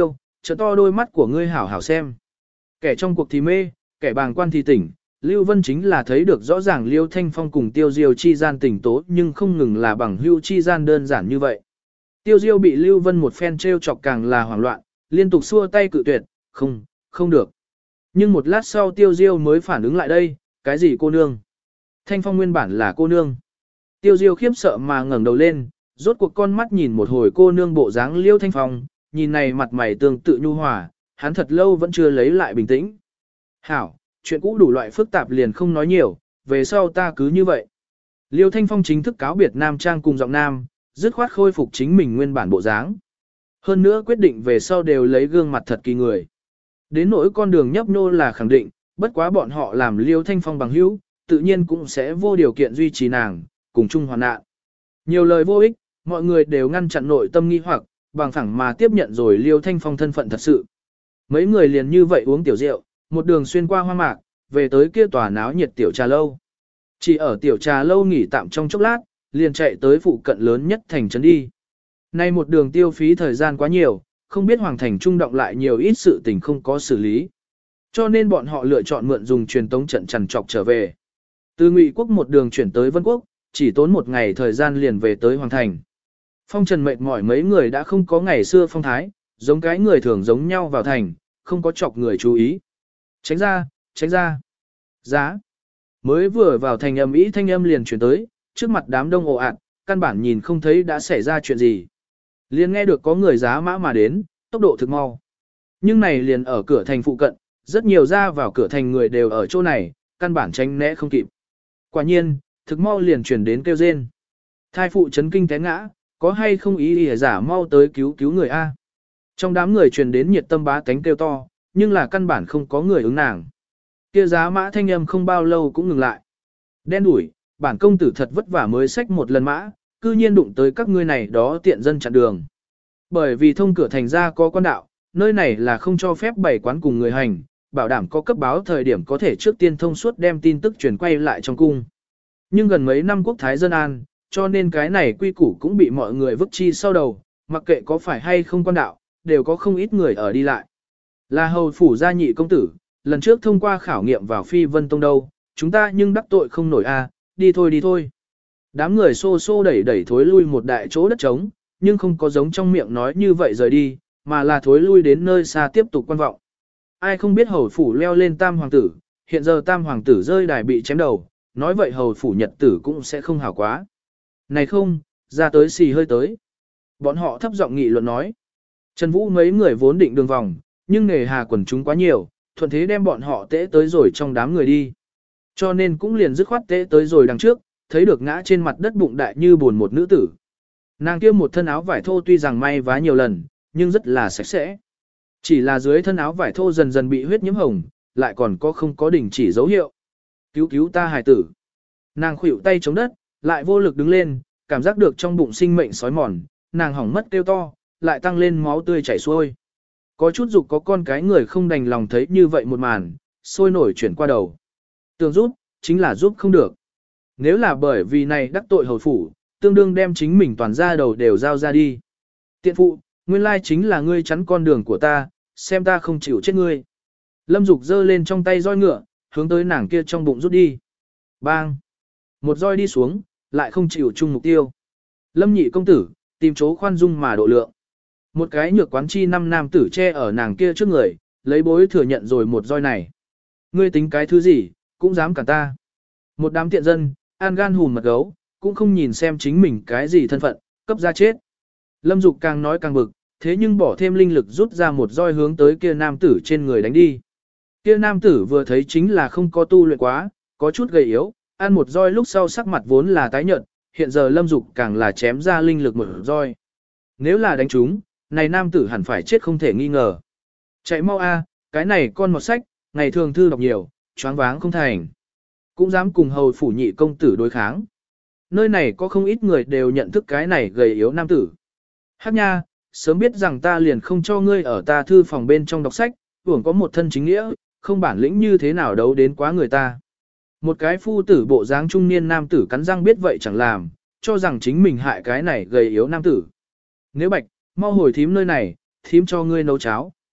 trợ to đôi mắt của ngươi hảo hảo xem. Kẻ trong cuộc thì mê, kẻ bàng quan thì tỉnh, Lưu Vân chính là thấy được rõ ràng Liêu Thanh Phong cùng Tiêu Diêu chi gian tình tố nhưng không ngừng là bằng hữu chi gian đơn giản như vậy. Tiêu Diêu bị Lưu Vân một phen trêu chọc càng là hoảng loạn, liên tục xua tay cự tuyệt, không, không được. Nhưng một lát sau Tiêu Diêu mới phản ứng lại đây, cái gì cô nương? Thanh Phong nguyên bản là cô nương. Tiêu Diêu khiếp sợ mà ngẩng đầu lên, rốt cuộc con mắt nhìn một hồi cô nương bộ dáng Liêu Thanh Phong, nhìn này mặt mày tương tự nhu hòa, hắn thật lâu vẫn chưa lấy lại bình tĩnh. Hảo, chuyện cũ đủ loại phức tạp liền không nói nhiều, về sau ta cứ như vậy. Liêu Thanh Phong chính thức cáo biệt Nam Trang cùng giọng nam, dứt khoát khôi phục chính mình nguyên bản bộ dáng. Hơn nữa quyết định về sau đều lấy gương mặt thật kỳ người. Đến nỗi con đường nhấp nhô là khẳng định, bất quá bọn họ làm Liêu Thanh Phong bằng hữu, tự nhiên cũng sẽ vô điều kiện duy trì nàng, cùng chung hoàn nạn. Nhiều lời vô ích, mọi người đều ngăn chặn nội tâm nghi hoặc, bằng phẳng mà tiếp nhận rồi Liêu Thanh Phong thân phận thật sự. Mấy người liền như vậy uống tiểu rượu, một đường xuyên qua hoa mạc, về tới kia tòa náo nhiệt tiểu trà lâu. Chỉ ở tiểu trà lâu nghỉ tạm trong chốc lát, liền chạy tới phụ cận lớn nhất thành trấn đi. Nay một đường tiêu phí thời gian quá nhiều, không biết hoàng thành trung động lại nhiều ít sự tình không có xử lý. Cho nên bọn họ lựa chọn mượn dùng truyền tống trận trằn trọc trở về. Từ Ngụy quốc một đường chuyển tới Vân quốc, chỉ tốn một ngày thời gian liền về tới hoàng thành. Phong trần mệt mỏi mấy người đã không có ngày xưa phong thái, giống cái người thường giống nhau vào thành, không có chọc người chú ý. Tránh ra, tránh ra. Giá. Mới vừa vào thành âm ý thanh âm liền chuyển tới, trước mặt đám đông ồ ạt, căn bản nhìn không thấy đã xảy ra chuyện gì. Liền nghe được có người giá mã mà đến, tốc độ thực mau. Nhưng này liền ở cửa thành phụ cận, rất nhiều ra vào cửa thành người đều ở chỗ này, căn bản tránh né không kịp. Quả nhiên, thực mau liền chuyển đến kêu rên. Thai phụ chấn kinh té ngã, có hay không ý ý giả mau tới cứu cứu người A. Trong đám người truyền đến nhiệt tâm bá tánh kêu to, nhưng là căn bản không có người ứng nàng. Kia giá mã thanh âm không bao lâu cũng ngừng lại. Đen đủi, bản công tử thật vất vả mới xách một lần mã, cư nhiên đụng tới các ngươi này đó tiện dân chặn đường. Bởi vì thông cửa thành ra có quan đạo, nơi này là không cho phép bày quán cùng người hành, bảo đảm có cấp báo thời điểm có thể trước tiên thông suốt đem tin tức truyền quay lại trong cung. Nhưng gần mấy năm quốc thái dân an, cho nên cái này quy củ cũng bị mọi người vứt chi sau đầu, mặc kệ có phải hay không quan đạo, đều có không ít người ở đi lại. Là hầu phủ gia nhị công tử, lần trước thông qua khảo nghiệm vào Phi Vân Tông đâu, chúng ta nhưng đắc tội không nổi a, đi thôi đi thôi. Đám người xô xô đẩy đẩy thối lui một đại chỗ đất trống, nhưng không có giống trong miệng nói như vậy rời đi, mà là thối lui đến nơi xa tiếp tục quan vọng. Ai không biết hầu phủ leo lên tam hoàng tử, hiện giờ tam hoàng tử rơi đài bị chém đầu, nói vậy hầu phủ nhật tử cũng sẽ không hảo quá. Này không, ra tới xì hơi tới. Bọn họ thấp giọng nghị luận nói. Trần Vũ mấy người vốn định đường vòng, nhưng nề hà quần chúng quá nhiều, thuận thế đem bọn họ tễ tới rồi trong đám người đi. Cho nên cũng liền dứt khoát tễ tới rồi đằng trước, thấy được ngã trên mặt đất bụng đại như buồn một nữ tử. Nàng kia một thân áo vải thô tuy rằng may vá nhiều lần, nhưng rất là sạch sẽ. Chỉ là dưới thân áo vải thô dần dần bị huyết nhiễm hồng, lại còn có không có đỉnh chỉ dấu hiệu. Cứu cứu ta hài tử. Nàng khuỵu tay chống đất, lại vô lực đứng lên, cảm giác được trong bụng sinh mệnh sói mòn, nàng hỏng mất kêu to, lại tăng lên máu tươi chảy xuôi. Có chút dục có con cái người không đành lòng thấy như vậy một màn, sôi nổi chuyển qua đầu. Tưởng giúp, chính là giúp không được. Nếu là bởi vì này đắc tội hầu phủ, tương đương đem chính mình toàn ra đầu đều giao ra đi. Tiện phụ, nguyên lai chính là ngươi chắn con đường của ta, xem ta không chịu chết ngươi. Lâm Dục giơ lên trong tay roi ngựa, hướng tới nàng kia trong bụng rút đi. Bang! Một roi đi xuống, lại không chịu chung mục tiêu. Lâm nhị công tử, tìm chỗ khoan dung mà độ lượng. Một cái nhược quán chi năm nam tử che ở nàng kia trước người, lấy bối thừa nhận rồi một roi này. Ngươi tính cái thứ gì, cũng dám cản ta. Một đám tiện dân, an gan hùn mật gấu, cũng không nhìn xem chính mình cái gì thân phận, cấp ra chết. Lâm Dục càng nói càng bực, thế nhưng bỏ thêm linh lực rút ra một roi hướng tới kia nam tử trên người đánh đi. Kia nam tử vừa thấy chính là không có tu luyện quá, có chút gầy yếu, ăn một roi lúc sau sắc mặt vốn là tái nhợt, hiện giờ Lâm Dục càng là chém ra linh lực một roi. Nếu là đánh trúng, này nam tử hẳn phải chết không thể nghi ngờ. Chạy mau a, cái này con một sách, ngày thường thư đọc nhiều, choáng váng không thành. Cũng dám cùng hầu phủ nhị công tử đối kháng. Nơi này có không ít người đều nhận thức cái này gầy yếu nam tử. Hắc nha, sớm biết rằng ta liền không cho ngươi ở ta thư phòng bên trong đọc sách, tưởng có một thân chính nghĩa, không bản lĩnh như thế nào đấu đến quá người ta. Một cái phu tử bộ dáng trung niên nam tử cắn răng biết vậy chẳng làm, cho rằng chính mình hại cái này gầy yếu nam tử. Nếu bạch, mau hồi thím nơi này, thím cho ngươi nấu cháo.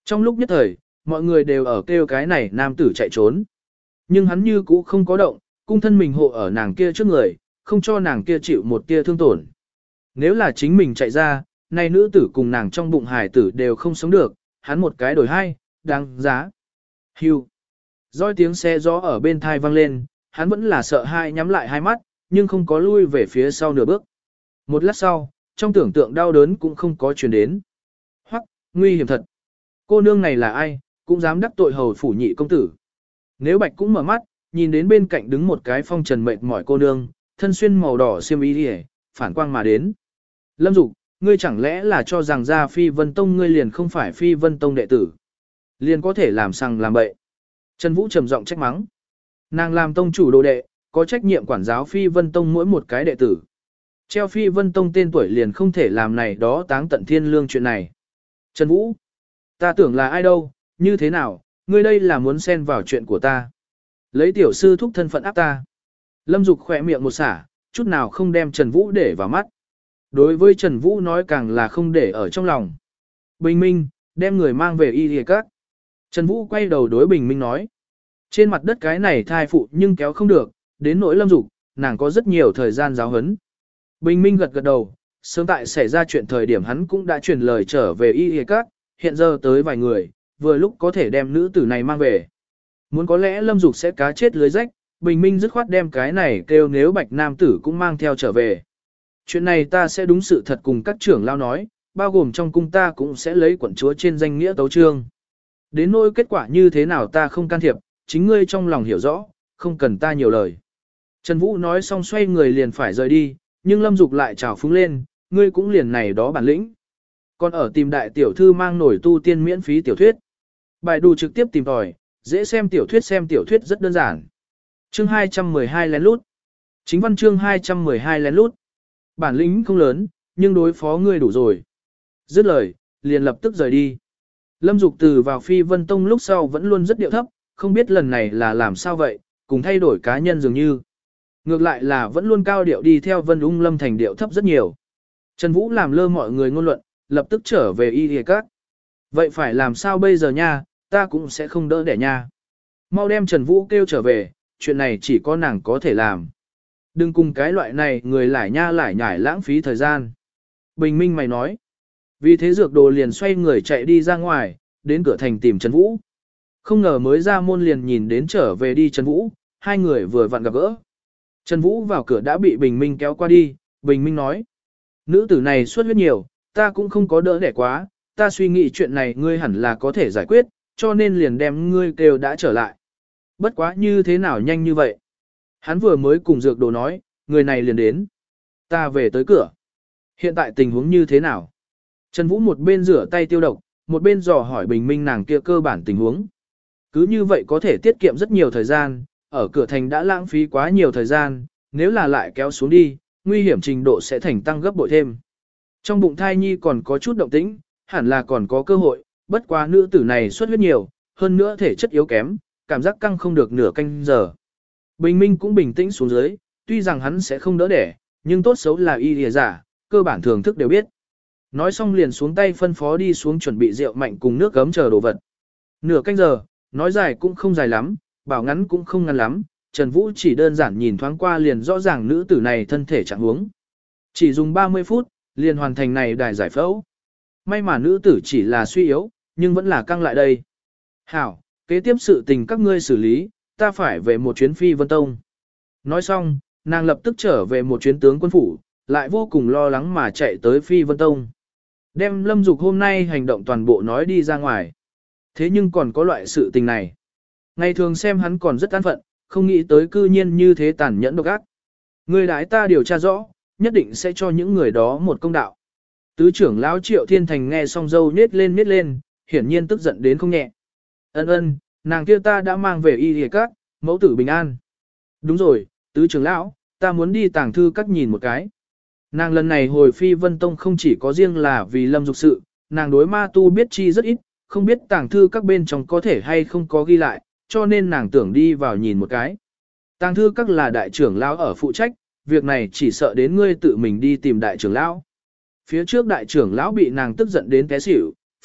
Trong lúc nhất thời, mọi người đều ở kêu cái này nam tử chạy trốn. Nhưng hắn như cũ không có động, cung thân mình hộ ở nàng kia trước người, không cho nàng kia chịu một tia thương tổn. Nếu là chính mình chạy ra, nay nữ tử cùng nàng trong bụng hài tử đều không sống được, hắn một cái đổi hai, đáng giá. Hưu. Roi tiếng xe gió ở bên thai vang lên, hắn vẫn là sợ hai nhắm lại hai mắt, nhưng không có lui về phía sau nửa bước. Một lát sau, trong tưởng tượng đau đớn cũng không có truyền đến. Hoặc, nguy hiểm thật. Cô nương này là ai, cũng dám đắc tội hầu phủ nhị công tử. Nếu Bạch cũng mở mắt, nhìn đến bên cạnh đứng một cái phong trần mệt mỏi cô nương, thân xuyên màu đỏ xiêm y đi phản quang mà đến. Lâm Dục, ngươi chẳng lẽ là cho rằng ra Phi Vân Tông ngươi liền không phải Phi Vân Tông đệ tử. Liền có thể làm sằng làm bậy. Trần Vũ trầm giọng trách mắng. Nàng làm tông chủ đồ đệ, có trách nhiệm quản giáo Phi Vân Tông mỗi một cái đệ tử. Treo Phi Vân Tông tên tuổi liền không thể làm này đó táng tận thiên lương chuyện này. Trần Vũ, ta tưởng là ai đâu, như thế nào, ngươi đây là muốn xen vào chuyện của ta. Lấy tiểu sư thúc thân phận áp ta. Lâm Dục khỏe miệng một xả, chút nào không đem Trần Vũ để vào mắt. Đối với Trần Vũ nói càng là không để ở trong lòng. Bình Minh, đem người mang về y hề các. Trần Vũ quay đầu đối Bình Minh nói. Trên mặt đất cái này thai phụ nhưng kéo không được, đến nỗi Lâm Dục, nàng có rất nhiều thời gian giáo huấn. Bình Minh gật gật đầu, sớm tại xảy ra chuyện thời điểm hắn cũng đã truyền lời trở về y hề các, hiện giờ tới vài người, vừa lúc có thể đem nữ tử này mang về. Muốn có lẽ Lâm Dục sẽ cá chết lưới rách, Bình Minh dứt khoát đem cái này kêu nếu Bạch Nam tử cũng mang theo trở về. Chuyện này ta sẽ đúng sự thật cùng các trưởng lao nói, bao gồm trong cung ta cũng sẽ lấy quận chúa trên danh nghĩa tấu trương. Đến nỗi kết quả như thế nào ta không can thiệp, chính ngươi trong lòng hiểu rõ, không cần ta nhiều lời. Trần Vũ nói xong xoay người liền phải rời đi, nhưng Lâm Dục lại trào phúng lên, ngươi cũng liền này đó bản lĩnh. Còn ở tìm đại tiểu thư mang nổi tu tiên miễn phí tiểu thuyết. Bài đù trực tiếp tìm tòi, dễ xem tiểu thuyết xem tiểu thuyết rất đơn giản. Chương hai trăm mười hai lén lút. Chính văn chương hai trăm mười hai lén lút. Bản lĩnh không lớn, nhưng đối phó ngươi đủ rồi. Dứt lời, liền lập tức rời đi. Lâm Dục từ vào Phi Vân Tông lúc sau vẫn luôn rất điệu thấp, không biết lần này là làm sao vậy, cùng thay đổi cá nhân dường như. Ngược lại là vẫn luôn cao điệu đi theo Vân Ung Lâm thành điệu thấp rất nhiều. Trần Vũ làm lơ mọi người ngôn luận, lập tức trở về y hề các. Vậy phải làm sao bây giờ nha, ta cũng sẽ không đỡ đẻ nha. Mau đem Trần Vũ kêu trở về, chuyện này chỉ có nàng có thể làm. Đừng cùng cái loại này người lải nha lải nhải lãng phí thời gian. Bình Minh mày nói. Vì thế dược đồ liền xoay người chạy đi ra ngoài, đến cửa thành tìm Trần Vũ. Không ngờ mới ra môn liền nhìn đến trở về đi Trần Vũ, hai người vừa vặn gặp gỡ. Trần Vũ vào cửa đã bị Bình Minh kéo qua đi, Bình Minh nói. Nữ tử này suốt huyết nhiều, ta cũng không có đỡ đẻ quá, ta suy nghĩ chuyện này ngươi hẳn là có thể giải quyết, cho nên liền đem ngươi kêu đã trở lại. Bất quá như thế nào nhanh như vậy? Hắn vừa mới cùng dược đồ nói, người này liền đến. Ta về tới cửa. Hiện tại tình huống như thế nào? Trần Vũ một bên rửa tay tiêu độc, một bên dò hỏi Bình Minh nàng kia cơ bản tình huống. Cứ như vậy có thể tiết kiệm rất nhiều thời gian, ở cửa thành đã lãng phí quá nhiều thời gian, nếu là lại kéo xuống đi, nguy hiểm trình độ sẽ thành tăng gấp bội thêm. Trong bụng thai nhi còn có chút động tĩnh, hẳn là còn có cơ hội, bất quá nữ tử này xuất huyết nhiều, hơn nữa thể chất yếu kém, cảm giác căng không được nửa canh giờ. Bình Minh cũng bình tĩnh xuống dưới, tuy rằng hắn sẽ không đỡ đẻ, nhưng tốt xấu là y lìa giả, cơ bản thường thức đều biết. Nói xong liền xuống tay phân phó đi xuống chuẩn bị rượu mạnh cùng nước gấm chờ đồ vật. Nửa canh giờ, nói dài cũng không dài lắm, bảo ngắn cũng không ngắn lắm, Trần Vũ chỉ đơn giản nhìn thoáng qua liền rõ ràng nữ tử này thân thể trạng huống. Chỉ dùng ba mươi phút, liền hoàn thành này đài giải phẫu. May mà nữ tử chỉ là suy yếu, nhưng vẫn là căng lại đây. Hảo, kế tiếp sự tình các ngươi xử lý, ta phải về một chuyến Phi Vân Tông. Nói xong, nàng lập tức trở về một chuyến tướng quân phủ, lại vô cùng lo lắng mà chạy tới Phi Vân Tông. Đem Lâm Dục hôm nay hành động toàn bộ nói đi ra ngoài. Thế nhưng còn có loại sự tình này. Ngày thường xem hắn còn rất an phận, không nghĩ tới cư nhiên như thế tàn nhẫn độc ác. Người đái ta điều tra rõ, nhất định sẽ cho những người đó một công đạo. Tứ trưởng lão Triệu Thiên Thành nghe xong dâu nết lên nết lên, hiển nhiên tức giận đến không nhẹ. Ân ân, nàng kia ta đã mang về y hề các, mẫu tử bình an. Đúng rồi, tứ trưởng lão, ta muốn đi tàng thư các nhìn một cái. Nàng lần này hồi Phi Vân Tông không chỉ có riêng là vì Lâm Dục sự, nàng đối ma tu biết chi rất ít, không biết tàng thư các bên trong có thể hay không có ghi lại, cho nên nàng tưởng đi vào nhìn một cái. Tàng thư các là đại trưởng lão ở phụ trách, việc này chỉ sợ đến ngươi tự mình đi tìm đại trưởng lão. Phía trước đại trưởng lão bị nàng tức giận đến té xỉu,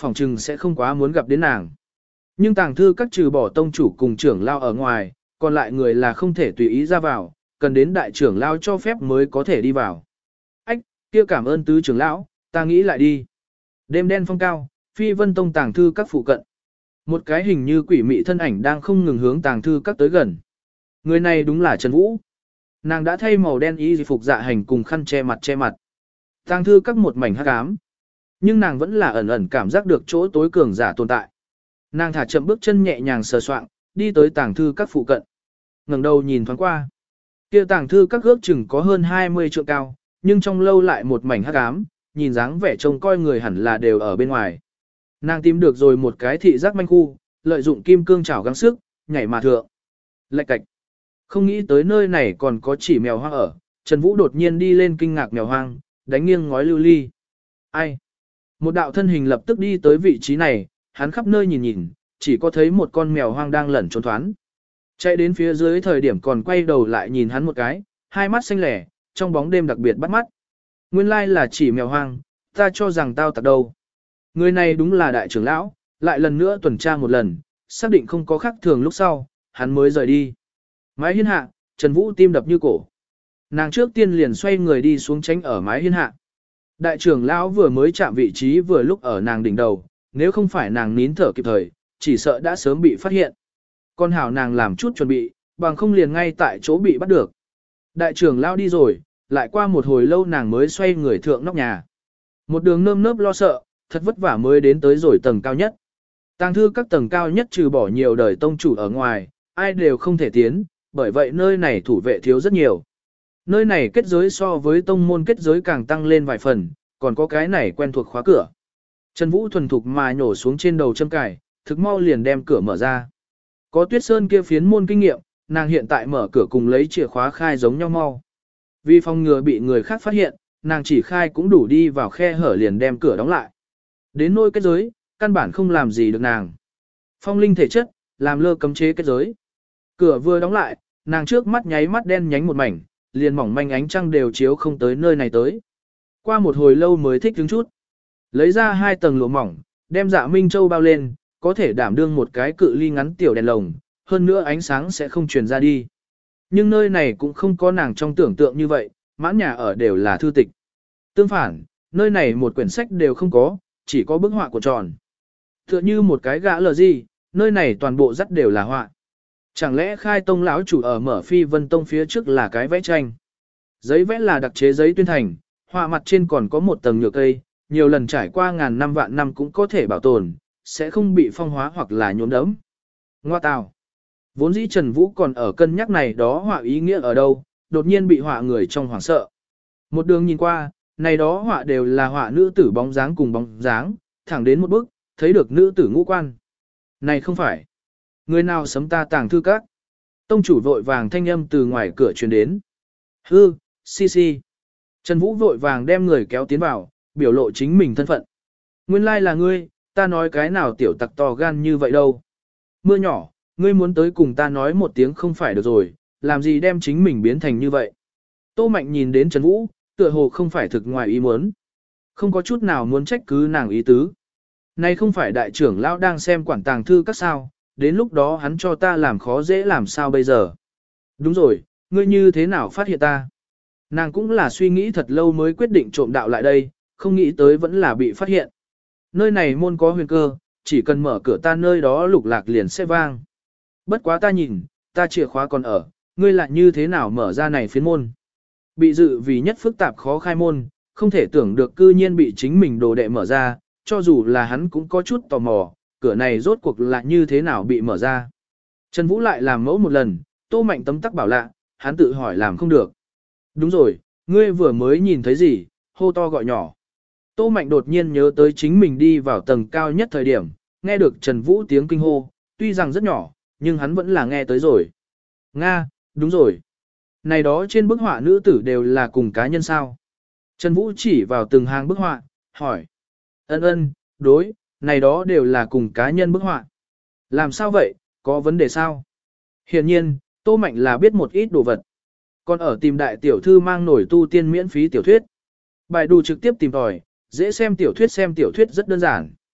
phỏng chừng sẽ không quá muốn gặp đến nàng. Nhưng tàng thư các trừ bỏ tông chủ cùng trưởng lao ở ngoài, còn lại người là không thể tùy ý ra vào, cần đến đại trưởng lao cho phép mới có thể đi vào. Ách, kia cảm ơn tứ trưởng lão, ta nghĩ lại đi. Đêm đen phong cao, Phi Vân Tông tàng thư các phụ cận. Một cái hình như quỷ mị thân ảnh đang không ngừng hướng tàng thư các tới gần. Người này đúng là Trần Vũ. Nàng đã thay màu đen y phục dạ hành cùng khăn che mặt che mặt. Tàng thư các một mảnh hắc ám. Nhưng nàng vẫn là ẩn ẩn cảm giác được chỗ tối cường giả tồn tại. Nàng thả chậm bước chân nhẹ nhàng sờ soạng, đi tới tàng thư các phụ cận. Ngẩng đầu nhìn thoáng qua. Kia tàng thư các ước chừng có hơn hai mươi trượng cao, nhưng trong lâu lại một mảnh hắc ám, nhìn dáng vẻ trông coi người hẳn là đều ở bên ngoài. Nàng tìm được rồi một cái thị giác manh khu, lợi dụng kim cương chảo gắng sức, nhảy mà thượng. Lạch cạch. Không nghĩ tới nơi này còn có chỉ mèo hoang ở, Trần Vũ đột nhiên đi lên kinh ngạc mèo hoang, đánh nghiêng ngói lưu ly. Ai? Một đạo thân hình lập tức đi tới vị trí này, hắn khắp nơi nhìn nhìn, chỉ có thấy một con mèo hoang đang lẩn trốn thoán. Chạy đến phía dưới thời điểm còn quay đầu lại nhìn hắn một cái, hai mắt xanh lẻ, trong bóng đêm đặc biệt bắt mắt. Nguyên lai là chỉ mèo hoang, ta cho rằng tao tặc đâu. Người này đúng là đại trưởng lão, lại lần nữa tuần tra một lần, xác định không có khác thường lúc sau, hắn mới rời đi. Mái hiên hạ, Trần Vũ tim đập như cổ. Nàng trước tiên liền xoay người đi xuống tránh ở mái hiên hạ. Đại trưởng lão vừa mới chạm vị trí vừa lúc ở nàng đỉnh đầu, nếu không phải nàng nín thở kịp thời, chỉ sợ đã sớm bị phát hiện. Con hảo nàng làm chút chuẩn bị, bằng không liền ngay tại chỗ bị bắt được. Đại trưởng lão đi rồi, lại qua một hồi lâu nàng mới xoay người thượng nóc nhà. Một đường nơm nớp lo sợ, thật vất vả mới đến tới rồi tầng cao nhất. Tàng thư các tầng cao nhất trừ bỏ nhiều đời tông chủ ở ngoài, ai đều không thể tiến, bởi vậy nơi này thủ vệ thiếu rất nhiều. Nơi này kết giới so với tông môn kết giới càng tăng lên vài phần, còn có cái này quen thuộc khóa cửa. Trần Vũ thuần thục mà nhổ xuống trên đầu châm cài, thực mau liền đem cửa mở ra. Có Tuyết Sơn kia phiến môn kinh nghiệm, nàng hiện tại mở cửa cùng lấy chìa khóa khai giống nhau mau. Vì phòng ngừa bị người khác phát hiện, nàng chỉ khai cũng đủ đi vào khe hở liền đem cửa đóng lại. Đến nôi kết giới, căn bản không làm gì được nàng. Phong linh thể chất, làm lơ cấm chế kết giới. Cửa vừa đóng lại, nàng trước mắt nháy mắt đen nhánh một mảnh, liền mỏng manh ánh trăng đều chiếu không tới nơi này tới. Qua một hồi lâu mới thích đứng chút. Lấy ra hai tầng lụa mỏng, đem Dạ Minh Châu bao lên, có thể đảm đương một cái cự ly ngắn tiểu đèn lồng, hơn nữa ánh sáng sẽ không truyền ra đi. Nhưng nơi này cũng không có nàng trong tưởng tượng như vậy, mãn nhà ở đều là thư tịch. Tương phản, nơi này một quyển sách đều không có, chỉ có bức họa của tròn. Tựa như một cái gã lờ gì, nơi này toàn bộ dắt đều là họa. Chẳng lẽ khai tông lão chủ ở mở Phi Vân Tông phía trước là cái vẽ tranh? Giấy vẽ là đặc chế giấy tuyên thành, họa mặt trên còn có một tầng nhựa cây, nhiều lần trải qua ngàn năm vạn năm cũng có thể bảo tồn, sẽ không bị phong hóa hoặc là nhuốm đẫm. Ngoa tào. Vốn dĩ Trần Vũ còn ở cân nhắc này đó họa ý nghĩa ở đâu, đột nhiên bị họa người trong hoảng sợ. Một đường nhìn qua, này đó họa đều là họa nữ tử bóng dáng cùng bóng dáng, thẳng đến một bước, thấy được nữ tử ngũ quan. Này không phải. Người nào sấm ta tàng thư các. Tông chủ vội vàng thanh âm từ ngoài cửa truyền đến. Hư, si si. Trần Vũ vội vàng đem người kéo tiến vào, biểu lộ chính mình thân phận. Nguyên lai là ngươi, ta nói cái nào tiểu tặc to gan như vậy đâu. Mưa nhỏ, ngươi muốn tới cùng ta nói một tiếng không phải được rồi, làm gì đem chính mình biến thành như vậy. Tô Mạnh nhìn đến Trần Vũ, tựa hồ không phải thực ngoài ý muốn. Không có chút nào muốn trách cứ nàng ý tứ. Này không phải đại trưởng lão đang xem quản tàng thư các sao, đến lúc đó hắn cho ta làm khó dễ làm sao bây giờ. Đúng rồi, ngươi như thế nào phát hiện ta? Nàng cũng là suy nghĩ thật lâu mới quyết định trộm đạo lại đây, không nghĩ tới vẫn là bị phát hiện. Nơi này môn có huyền cơ, chỉ cần mở cửa ta nơi đó lục lạc liền sẽ vang. Bất quá ta nhìn, ta chìa khóa còn ở, ngươi lại như thế nào mở ra này phiến môn. Bị dự vì nhất phức tạp khó khai môn, không thể tưởng được cư nhiên bị chính mình đồ đệ mở ra, cho dù là hắn cũng có chút tò mò, cửa này rốt cuộc là như thế nào bị mở ra. Trần Vũ lại làm mẫu một lần, Tô Mạnh tấm tắc bảo lạ, hắn tự hỏi làm không được. Đúng rồi, ngươi vừa mới nhìn thấy gì, hô to gọi nhỏ. Tô Mạnh đột nhiên nhớ tới chính mình đi vào tầng cao nhất thời điểm, nghe được Trần Vũ tiếng kinh hô, tuy rằng rất nhỏ, nhưng hắn vẫn là nghe tới rồi. Nga, đúng rồi. Này đó trên bức họa nữ tử đều là cùng cá nhân sao. Trần Vũ chỉ vào từng hàng bức họa, hỏi. Ân ân, đối, này đó đều là cùng cá nhân bức họa. Làm sao vậy, có vấn đề sao? Hiển nhiên, Tô Mạnh là biết một ít đồ vật. Còn ở tìm đại tiểu thư mang nổi tu tiên miễn phí tiểu thuyết. Bài đủ trực tiếp tìm tòi, dễ xem tiểu thuyết xem tiểu thuyết rất đơn giản.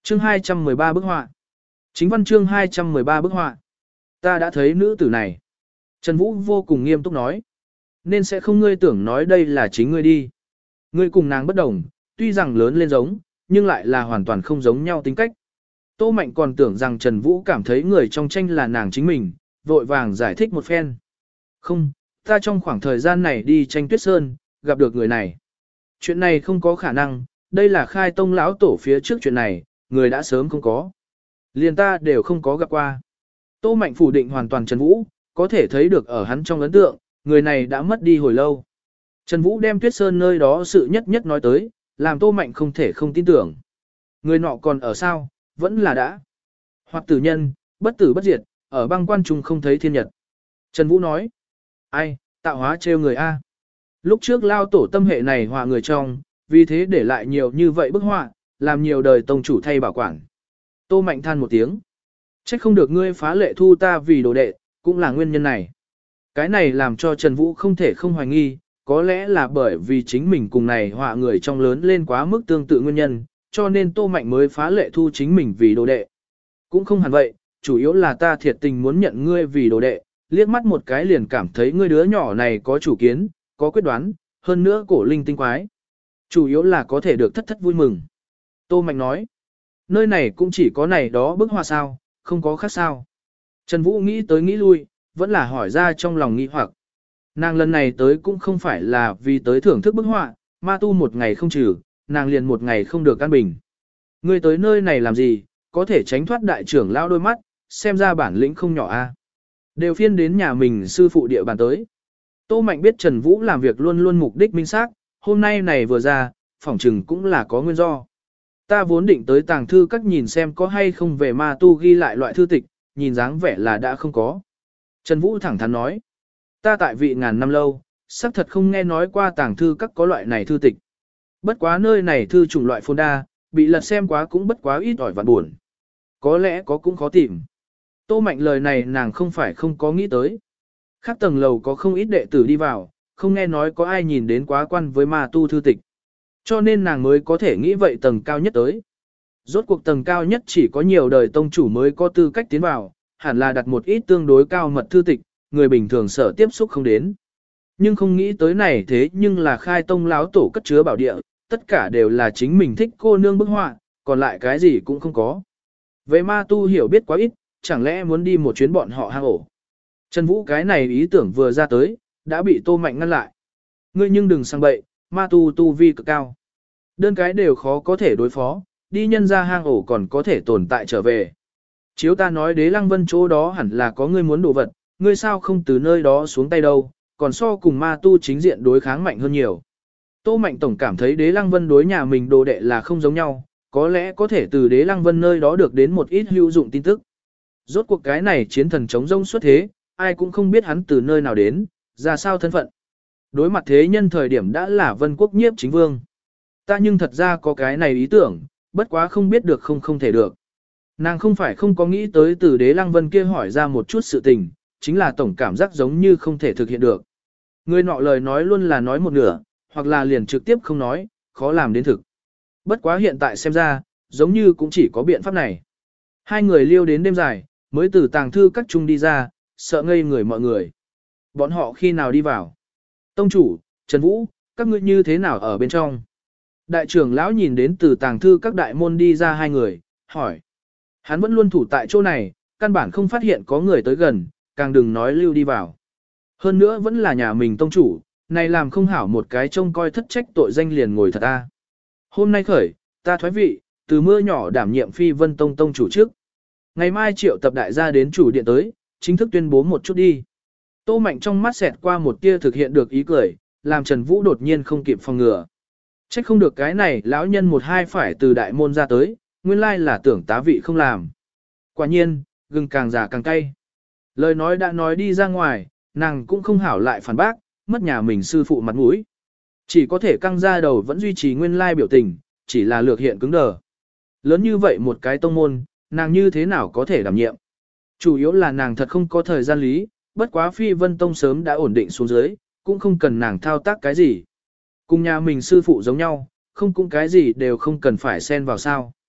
Chương hai trăm mười ba bức họa. Chính văn chương hai trăm mười ba bức họa. Ta đã thấy nữ tử này. Trần Vũ vô cùng nghiêm túc nói. Nên sẽ không ngươi tưởng nói đây là chính ngươi đi. Ngươi cùng nàng bất đồng, tuy rằng lớn lên giống, nhưng lại là hoàn toàn không giống nhau tính cách. Tô Mạnh còn tưởng rằng Trần Vũ cảm thấy người trong tranh là nàng chính mình, vội vàng giải thích một phen. Không, ta trong khoảng thời gian này đi tranh Tuyết Sơn, gặp được người này. Chuyện này không có khả năng, đây là khai tông lão tổ phía trước chuyện này, người đã sớm không có. Liền ta đều không có gặp qua. Tô Mạnh phủ định hoàn toàn Trần Vũ, có thể thấy được ở hắn trong ấn tượng, người này đã mất đi hồi lâu. Trần Vũ đem Tuyết Sơn nơi đó sự nhất nhất nói tới, làm Tô Mạnh không thể không tin tưởng. Người nọ còn ở sao, vẫn là đã. Hoặc tử nhân, bất tử bất diệt, ở băng quan trung không thấy thiên nhật. Trần Vũ nói, ai, tạo hóa trêu người A. Lúc trước lao tổ tâm hệ này họa người trong, vì thế để lại nhiều như vậy bức họa, làm nhiều đời tông chủ thay bảo quản. Tô Mạnh than một tiếng. Trách không được ngươi phá lệ thu ta vì đồ đệ, cũng là nguyên nhân này. Cái này làm cho Trần Vũ không thể không hoài nghi, có lẽ là bởi vì chính mình cùng này họa người trong lớn lên quá mức tương tự nguyên nhân, cho nên Tô Mạnh mới phá lệ thu chính mình vì đồ đệ. Cũng không hẳn vậy, chủ yếu là ta thiệt tình muốn nhận ngươi vì đồ đệ, liếc mắt một cái liền cảm thấy ngươi đứa nhỏ này có chủ kiến, có quyết đoán, hơn nữa cổ linh tinh quái. Chủ yếu là có thể được thất thất vui mừng. Tô Mạnh nói, nơi này cũng chỉ có này đó bức họa sao, không có khác sao. Trần Vũ nghĩ tới nghĩ lui, vẫn là hỏi ra trong lòng nghi hoặc. Nàng lần này tới cũng không phải là vì tới thưởng thức bức họa, ma tu một ngày không trừ, nàng liền một ngày không được an bình. Ngươi tới nơi này làm gì, có thể tránh thoát đại trưởng lao đôi mắt, xem ra bản lĩnh không nhỏ a. Đều phiên đến nhà mình sư phụ địa bàn tới. Tô Mạnh biết Trần Vũ làm việc luôn luôn mục đích minh xác, hôm nay này vừa ra, phỏng chừng cũng là có nguyên do. Ta vốn định tới tàng thư các nhìn xem có hay không về ma tu ghi lại loại thư tịch, nhìn dáng vẻ là đã không có. Trần Vũ thẳng thắn nói, ta tại vị ngàn năm lâu, xác thật không nghe nói qua tàng thư các có loại này thư tịch. Bất quá nơi này thư chủng loại phôn đa, bị lật xem quá cũng bất quá ít ỏi vạn buồn. Có lẽ có cũng khó tìm. Tô Mạnh lời này nàng không phải không có nghĩ tới. Khác tầng lầu có không ít đệ tử đi vào, không nghe nói có ai nhìn đến quá quan với ma tu thư tịch. Cho nên nàng mới có thể nghĩ vậy tầng cao nhất tới. Rốt cuộc tầng cao nhất chỉ có nhiều đời tông chủ mới có tư cách tiến vào, hẳn là đặt một ít tương đối cao mật thư tịch, người bình thường sợ tiếp xúc không đến. Nhưng không nghĩ tới này thế nhưng là khai tông láo tổ cất chứa bảo địa, tất cả đều là chính mình thích cô nương bức họa, còn lại cái gì cũng không có. Về ma tu hiểu biết quá ít, chẳng lẽ muốn đi một chuyến bọn họ hang ổ. Trần Vũ cái này ý tưởng vừa ra tới, đã bị Tô Mạnh ngăn lại. Ngươi nhưng đừng sang bậy, ma tu tu vi cực cao. Đơn cái đều khó có thể đối phó, đi nhân ra hang ổ còn có thể tồn tại trở về. Chiếu ta nói Đế Lăng Vân chỗ đó hẳn là có ngươi muốn đồ vật, ngươi sao không từ nơi đó xuống tay đâu, còn so cùng ma tu chính diện đối kháng mạnh hơn nhiều. Tô Mạnh tổng cảm thấy Đế Lăng Vân đối nhà mình đồ đệ là không giống nhau, có lẽ có thể từ Đế Lăng Vân nơi đó được đến một ít hữu dụng tin tức. Rốt cuộc cái này chiến thần chống rông xuất thế, ai cũng không biết hắn từ nơi nào đến, ra sao thân phận. Đối mặt thế nhân thời điểm đã là Vân Quốc nhiếp chính vương. Ta nhưng thật ra có cái này ý tưởng, bất quá không biết được không không thể được. Nàng không phải không có nghĩ tới từ Đế Lăng Vân kia hỏi ra một chút sự tình, chính là tổng cảm giác giống như không thể thực hiện được. Người nọ lời nói luôn là nói một nửa, hoặc là liền trực tiếp không nói, khó làm đến thực. Bất quá hiện tại xem ra, giống như cũng chỉ có biện pháp này. Hai người liêu đến đêm dài, mới từ tàng thư các trung đi ra, sợ ngây người mọi người. Bọn họ khi nào đi vào? Tông chủ, Trần Vũ, các ngươi như thế nào ở bên trong? Đại trưởng lão nhìn đến từ tàng thư các đại môn đi ra hai người, hỏi. Hắn vẫn luôn thủ tại chỗ này, căn bản không phát hiện có người tới gần, càng đừng nói lưu đi vào. Hơn nữa vẫn là nhà mình tông chủ, này làm không hảo một cái trông coi thất trách tội danh liền ngồi thật ta. Hôm nay khởi, ta thoái vị, từ mưa nhỏ đảm nhiệm Phi Vân Tông tông chủ trước. Ngày mai triệu tập đại gia đến chủ điện tới, chính thức tuyên bố một chút đi. Tô Mạnh trong mắt xẹt qua một tia thực hiện được ý cười, làm Trần Vũ đột nhiên không kịp phòng ngừa. Trách không được cái này lão nhân một hai phải từ đại môn ra tới, nguyên lai là tưởng tá vị không làm. Quả nhiên, gừng càng già càng cay. Lời nói đã nói đi ra ngoài, nàng cũng không hảo lại phản bác, mất nhà mình sư phụ mặt mũi. Chỉ có thể căng ra đầu vẫn duy trì nguyên lai biểu tình, chỉ là lược hiện cứng đờ. Lớn như vậy một cái tông môn, nàng như thế nào có thể đảm nhiệm. Chủ yếu là nàng thật không có thời gian lý, bất quá Phi Vân Tông sớm đã ổn định xuống dưới, cũng không cần nàng thao tác cái gì. Cùng nhà mình sư phụ giống nhau, không cũng cái gì đều không cần phải xen vào sao.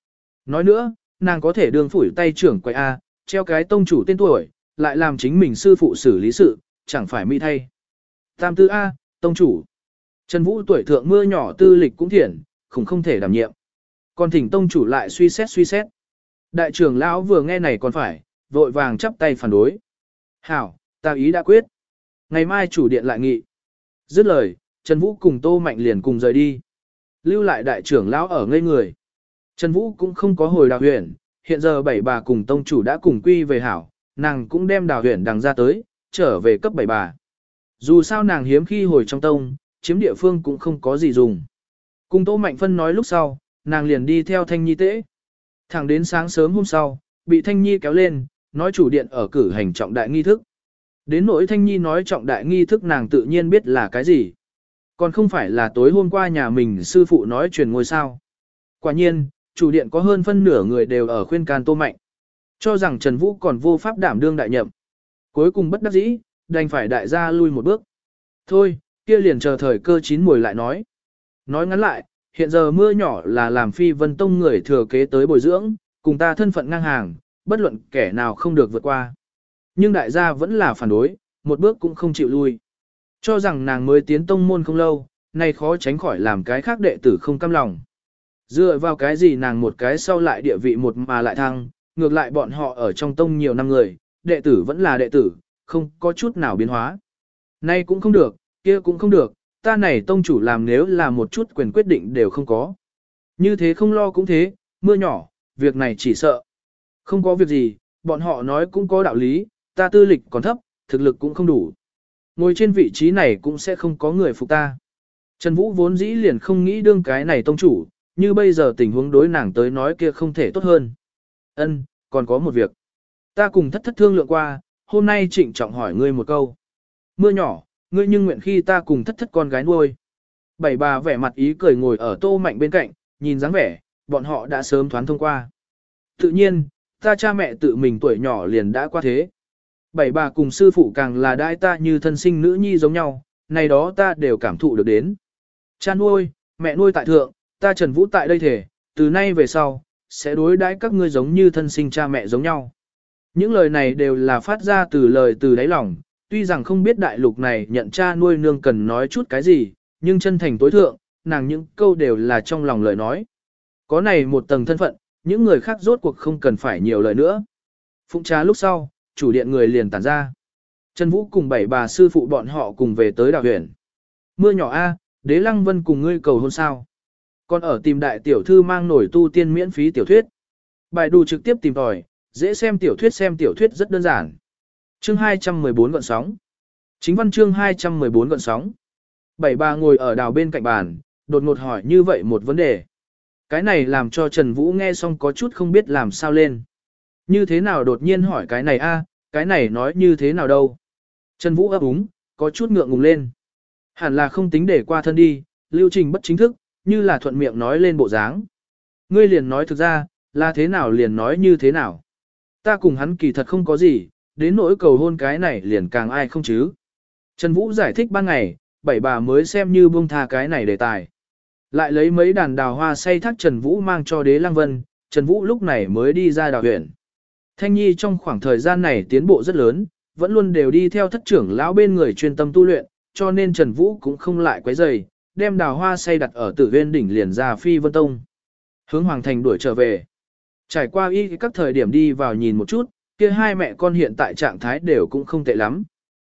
Nói nữa, nàng có thể đương phủi tay trưởng quầy A, treo cái tông chủ tên tuổi, lại làm chính mình sư phụ xử lý sự, chẳng phải mỹ thay. Tam tư A, tông chủ. Trần Vũ tuổi thượng mưa nhỏ tư lịch cũng thiện, không không thể đảm nhiệm. Còn thỉnh tông chủ lại suy xét suy xét. Đại trưởng lão vừa nghe này còn phải, vội vàng chắp tay phản đối. Hảo, ta ý đã quyết. Ngày mai chủ điện lại nghị. Dứt lời, Trần Vũ cùng Tô Mạnh liền cùng rời đi. Lưu lại đại trưởng lão ở ngây người. Trần Vũ cũng không có hồi đào huyền, hiện giờ bảy bà cùng tông chủ đã cùng quy về hảo, nàng cũng đem đào huyền đằng ra tới, trở về cấp bảy bà. Dù sao nàng hiếm khi hồi trong tông, chiếm địa phương cũng không có gì dùng. Cùng Tô Mạnh Phân nói lúc sau, nàng liền đi theo Thanh Nhi tễ. Thẳng đến sáng sớm hôm sau, bị Thanh Nhi kéo lên, nói chủ điện ở cử hành trọng đại nghi thức. Đến nỗi Thanh Nhi nói trọng đại nghi thức nàng tự nhiên biết là cái gì. Còn không phải là tối hôm qua nhà mình sư phụ nói truyền ngôi sao. Quả nhiên, chủ điện có hơn phân nửa người đều ở khuyên can Tô Mạnh. Cho rằng Trần Vũ còn vô pháp đảm đương đại nhậm. Cuối cùng bất đắc dĩ, đành phải đại gia lui một bước. Thôi, kia liền chờ thời cơ chín mùi lại nói. Nói ngắn lại, hiện giờ mưa nhỏ là làm Phi Vân Tông người thừa kế tới bồi dưỡng, cùng ta thân phận ngang hàng, bất luận kẻ nào không được vượt qua. Nhưng đại gia vẫn là phản đối, một bước cũng không chịu lui. Cho rằng nàng mới tiến tông môn không lâu, nay khó tránh khỏi làm cái khác đệ tử không cam lòng. Dựa vào cái gì nàng một cái sau lại địa vị một mà lại thăng, ngược lại bọn họ ở trong tông nhiều năm người, đệ tử vẫn là đệ tử, không có chút nào biến hóa. Nay cũng không được, kia cũng không được, ta này tông chủ làm nếu là một chút quyền quyết định đều không có. Như thế không lo cũng thế, mưa nhỏ, việc này chỉ sợ. Không có việc gì, bọn họ nói cũng có đạo lý, ta tư lịch còn thấp, thực lực cũng không đủ. Ngồi trên vị trí này cũng sẽ không có người phục ta. Trần Vũ vốn dĩ liền không nghĩ đương cái này tông chủ, như bây giờ tình huống đối nàng tới nói kia không thể tốt hơn. Ân, còn có một việc. Ta cùng thất thất thương lượng qua, hôm nay trịnh trọng hỏi ngươi một câu. Mưa nhỏ, ngươi nhưng nguyện khi ta cùng thất thất con gái nuôi. Bảy bà vẻ mặt ý cười ngồi ở Tô Mạnh bên cạnh, nhìn dáng vẻ, bọn họ đã sớm thoán thông qua. Tự nhiên, ta cha mẹ tự mình tuổi nhỏ liền đã qua thế. Bảy bà cùng sư phụ càng là đãi ta như thân sinh nữ nhi giống nhau, này đó ta đều cảm thụ được đến. Cha nuôi, mẹ nuôi tại thượng, ta Trần Vũ tại đây thể, từ nay về sau, sẽ đối đãi các ngươi giống như thân sinh cha mẹ giống nhau. Những lời này đều là phát ra từ lời từ đáy lòng, tuy rằng không biết đại lục này nhận cha nuôi nương cần nói chút cái gì, nhưng chân thành tối thượng, nàng những câu đều là trong lòng lời nói. Có này một tầng thân phận, những người khác rốt cuộc không cần phải nhiều lời nữa. Phụng trà lúc sau, chủ điện người liền tản ra. Trần Vũ cùng bảy bà sư phụ bọn họ cùng về tới đào huyện. Mưa nhỏ A, Đế Lăng Vân cùng ngươi cầu hôn sao. Còn ở tìm đại tiểu thư mang nổi tu tiên miễn phí tiểu thuyết. Bài đù trực tiếp tìm tòi, dễ xem tiểu thuyết xem tiểu thuyết rất đơn giản. Chương hai trăm mười bốn gọn sóng. Chính văn chương hai trăm mười bốn gọn sóng. Bảy bà ngồi ở đào bên cạnh bàn, đột ngột hỏi như vậy một vấn đề. Cái này làm cho Trần Vũ nghe xong có chút không biết làm sao lên. Như thế nào đột nhiên hỏi cái này a, cái này nói như thế nào đâu. Trần Vũ ấp úng, có chút ngượng ngùng lên. Hẳn là không tính để qua thân đi, lưu trình bất chính thức, như là thuận miệng nói lên bộ dáng. Ngươi liền nói thực ra, là thế nào liền nói như thế nào. Ta cùng hắn kỳ thật không có gì, đến nỗi cầu hôn cái này liền càng ai không chứ. Trần Vũ giải thích ban ngày, bảy bà mới xem như buông tha cái này đề tài. Lại lấy mấy đàn đào hoa say thác Trần Vũ mang cho Đế Lăng Vân, Trần Vũ lúc này mới đi ra đào huyện. Thanh Nhi trong khoảng thời gian này tiến bộ rất lớn, vẫn luôn đều đi theo thất trưởng lão bên người chuyên tâm tu luyện, cho nên Trần Vũ cũng không lại quấy rầy, đem đào hoa say đặt ở Tử Viên đỉnh liền ra Phi Vân Tông. Hướng Hoàng Thành đuổi trở về. Trải qua y các thời điểm đi vào nhìn một chút, kia hai mẹ con hiện tại trạng thái đều cũng không tệ lắm.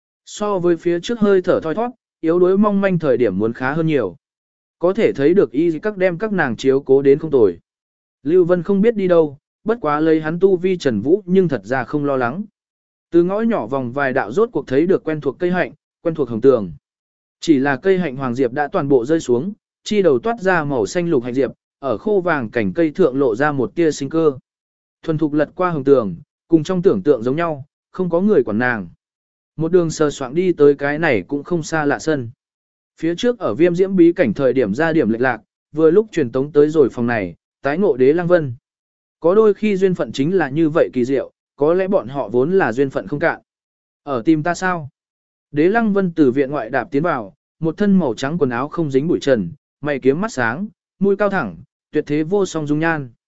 So với phía trước hơi thở thoi thoát, yếu đuối mong manh thời điểm muốn khá hơn nhiều. Có thể thấy được y các đem các nàng chiếu cố đến không tồi. Lưu Vân không biết đi đâu, bất quá lấy hắn tu vi Trần Vũ nhưng thật ra không lo lắng. Từ ngõ nhỏ vòng vài đạo rốt cuộc thấy được quen thuộc cây hạnh, quen thuộc hồng tường. Chỉ là cây hạnh hoàng diệp đã toàn bộ rơi xuống, chi đầu toát ra màu xanh lục hạnh diệp, ở khô vàng cảnh cây thượng lộ ra một tia sinh cơ. Thuần thục lật qua hồng tường, cùng trong tưởng tượng giống nhau, không có người quản nàng. Một đường sờ soạng đi tới cái này cũng không xa lạ sân. Phía trước ở viêm diễm bí cảnh thời điểm ra điểm lệch lạc, vừa lúc truyền tống tới rồi phòng này, tái ngộ Đế Lăng Vân. Có đôi khi duyên phận chính là như vậy kỳ diệu, có lẽ bọn họ vốn là duyên phận không cạn. Ở tìm ta sao? Đế Lăng Vân từ viện ngoại đạp tiến vào, một thân màu trắng quần áo không dính bụi trần, mày kiếm mắt sáng, mũi cao thẳng, tuyệt thế vô song dung nhan.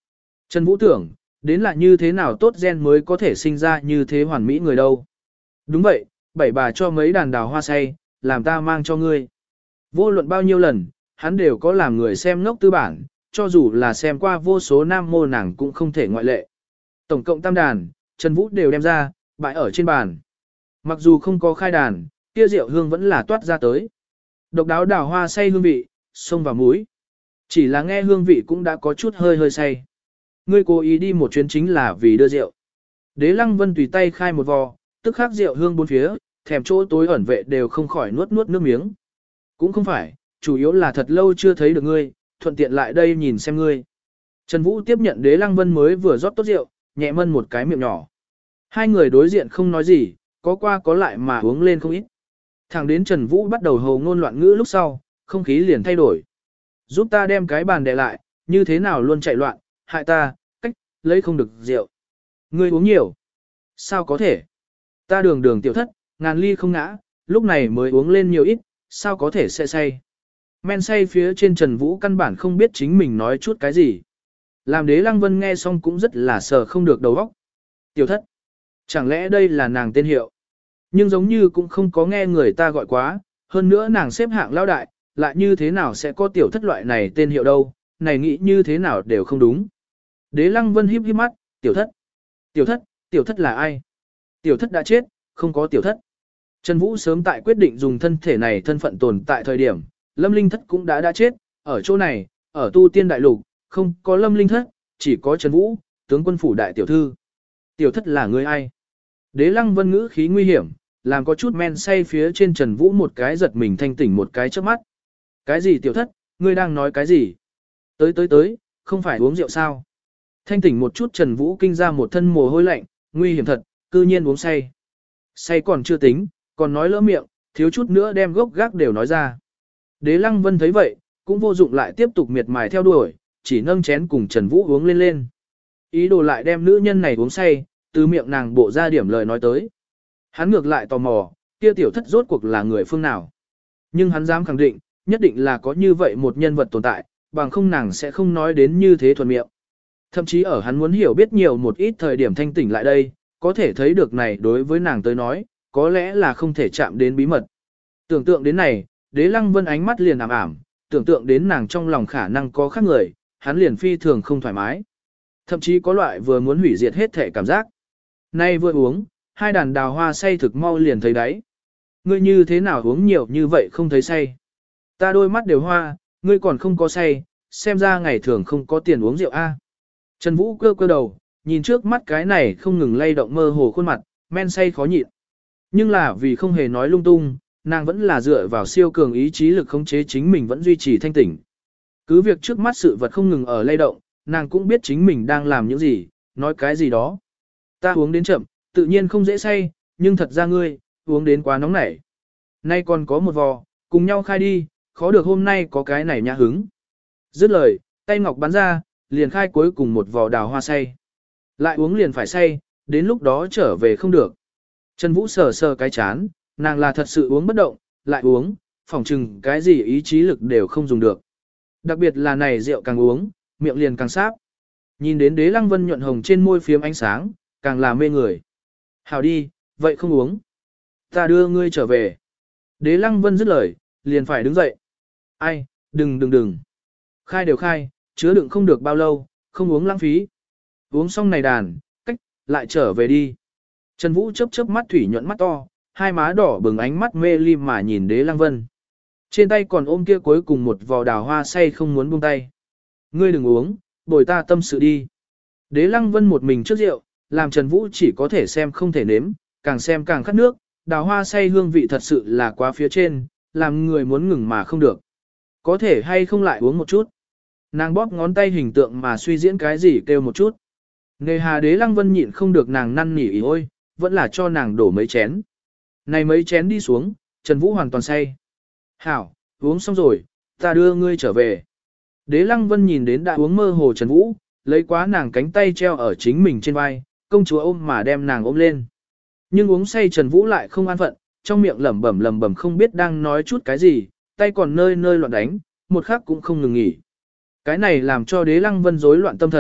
Trần Vũ tưởng, đến là như thế nào tốt gen mới có thể sinh ra như thế hoàn mỹ người đâu. Đúng vậy, bảy bà cho mấy đàn đào hoa say, làm ta mang cho ngươi. Vô luận bao nhiêu lần, hắn đều có làm người xem ngốc tư bản, cho dù là xem qua vô số nam mô nàng cũng không thể ngoại lệ. Tổng cộng tam đàn, Trần Vũ đều đem ra, bãi ở trên bàn. Mặc dù không có khai đàn, kia rượu hương vẫn là toát ra tới. Độc đáo đào hoa say hương vị, xông vào mũi. Chỉ là nghe hương vị cũng đã có chút hơi hơi say. Ngươi cố ý đi một chuyến chính là vì đưa rượu. Đế Lăng Vân tùy tay khai một vò, tức khắc rượu hương bốn phía, thèm chỗ tối ẩn vệ đều không khỏi nuốt nuốt nước miếng. Cũng không phải, chủ yếu là thật lâu chưa thấy được ngươi, thuận tiện lại đây nhìn xem ngươi. Trần Vũ tiếp nhận Đế Lăng Vân mới vừa rót tốt rượu, nhẹ mân một cái miệng nhỏ. Hai người đối diện không nói gì, có qua có lại mà uống lên không ít. Thẳng đến Trần Vũ bắt đầu hồ ngôn loạn ngữ lúc sau, không khí liền thay đổi. Giúp ta đem cái bàn đè lại, như thế nào luôn chạy loạn, hại ta, cách, lấy không được rượu. Ngươi uống nhiều. Sao có thể? Ta đường đường tiểu thất, ngàn ly không ngã, lúc này mới uống lên nhiều ít, sao có thể sẽ say. Men say phía trên Trần Vũ căn bản không biết chính mình nói chút cái gì. Làm Đế Lăng Vân nghe xong cũng rất là sờ không được đầu óc. Tiểu thất. Chẳng lẽ đây là nàng tên hiệu? Nhưng giống như cũng không có nghe người ta gọi quá, hơn nữa nàng xếp hạng lao đại, lại như thế nào sẽ có tiểu thất loại này tên hiệu đâu, này nghĩ như thế nào đều không đúng. Đế Lăng Vân híp híp mắt, tiểu thất. Tiểu thất, tiểu thất là ai? Tiểu thất đã chết, không có tiểu thất. Trần Vũ sớm tại quyết định dùng thân thể này thân phận tồn tại thời điểm, Lâm Linh Thất cũng đã đã chết, ở chỗ này, ở tu tiên đại lục, không có Lâm Linh Thất, chỉ có Trần Vũ, tướng quân phủ đại tiểu thư. Tiểu thất là người ai? Đế Lăng Vân ngữ khí nguy hiểm, làm có chút men say phía trên Trần Vũ một cái giật mình thanh tỉnh một cái trước mắt. Cái gì tiểu thất, ngươi đang nói cái gì? Tới tới tới, không phải uống rượu sao? Thanh tỉnh một chút Trần Vũ kinh ra một thân mồ hôi lạnh, nguy hiểm thật, cư nhiên uống say. Say còn chưa tính, còn nói lỡ miệng, thiếu chút nữa đem gốc gác đều nói ra. Đế Lăng Vân thấy vậy, cũng vô dụng lại tiếp tục miệt mài theo đuổi, chỉ nâng chén cùng Trần Vũ uống lên lên. Ý đồ lại đem nữ nhân này uống say, từ miệng nàng bộ ra điểm lời nói tới. Hắn ngược lại tò mò, kia tiểu thất rốt cuộc là người phương nào. Nhưng hắn dám khẳng định, nhất định là có như vậy một nhân vật tồn tại, bằng không nàng sẽ không nói đến như thế thuần miệng. Thậm chí ở hắn muốn hiểu biết nhiều một ít thời điểm thanh tỉnh lại đây, có thể thấy được này đối với nàng tới nói, có lẽ là không thể chạm đến bí mật. Tưởng tượng đến này, Đế Lăng Vân ánh mắt liền ảm ảm, tưởng tượng đến nàng trong lòng khả năng có khác người, hắn liền phi thường không thoải mái. Thậm chí có loại vừa muốn hủy diệt hết thể cảm giác. Nay vừa uống, hai đàn đào hoa say thực mau liền thấy đáy. Ngươi như thế nào uống nhiều như vậy không thấy say? Ta đôi mắt đều hoa, ngươi còn không có say, xem ra ngày thường không có tiền uống rượu a. Trần Vũ cơ cơ đầu, nhìn trước mắt cái này không ngừng lay động mơ hồ khuôn mặt, men say khó nhịn. Nhưng là vì không hề nói lung tung, nàng vẫn là dựa vào siêu cường ý chí lực khống chế chính mình vẫn duy trì thanh tỉnh. Cứ việc trước mắt sự vật không ngừng ở lay động, nàng cũng biết chính mình đang làm những gì, nói cái gì đó. Ta uống đến chậm, tự nhiên không dễ say, nhưng thật ra ngươi, uống đến quá nóng nảy. Nay còn có một vò, cùng nhau khai đi, khó được hôm nay có cái này nhã hứng. Dứt lời, tay ngọc bắn ra, liền khai cuối cùng một vò đào hoa say. Lại uống liền phải say, đến lúc đó trở về không được. Trần Vũ sờ sờ cái chán, nàng là thật sự uống bất động, lại uống, phỏng chừng cái gì ý chí lực đều không dùng được. Đặc biệt là này rượu càng uống, miệng liền càng sáp. Nhìn đến Đế Lăng Vân nhuận hồng trên môi phiếm ánh sáng, càng là mê người. Hảo đi, vậy không uống. Ta đưa ngươi trở về. Đế Lăng Vân dứt lời, liền phải đứng dậy. Ai, đừng đừng đừng. Khai đều khai, chứa đựng không được bao lâu, không uống lãng phí. Uống xong này đàn, cách, lại trở về đi. Trần Vũ chớp chớp mắt thủy nhuận mắt to, hai má đỏ bừng ánh mắt mê ly mà nhìn Đế Lăng Vân. Trên tay còn ôm kia cuối cùng một vò đào hoa say không muốn buông tay. Ngươi đừng uống, bồi ta tâm sự đi. Đế Lăng Vân một mình trước rượu, làm Trần Vũ chỉ có thể xem không thể nếm, càng xem càng khát nước, đào hoa say hương vị thật sự là quá phía trên, làm người muốn ngừng mà không được. Có thể hay không lại uống một chút. Nàng bóp ngón tay hình tượng mà suy diễn cái gì kêu một chút. Nề hà Đế Lăng Vân nhịn không được nàng năn nỉ ý ôi, vẫn là cho nàng đổ mấy chén. Này mấy chén đi xuống, Trần Vũ hoàn toàn say. Hảo, uống xong rồi, ta đưa ngươi trở về. Đế Lăng Vân nhìn đến đã uống mơ hồ Trần Vũ, lấy quá nàng cánh tay treo ở chính mình trên vai, công chúa ôm mà đem nàng ôm lên. Nhưng uống say Trần Vũ lại không an phận, trong miệng lẩm bẩm lẩm bẩm không biết đang nói chút cái gì, tay còn nơi nơi loạn đánh, một khắc cũng không ngừng nghỉ. Cái này làm cho Đế Lăng Vân rối loạn tâm thần,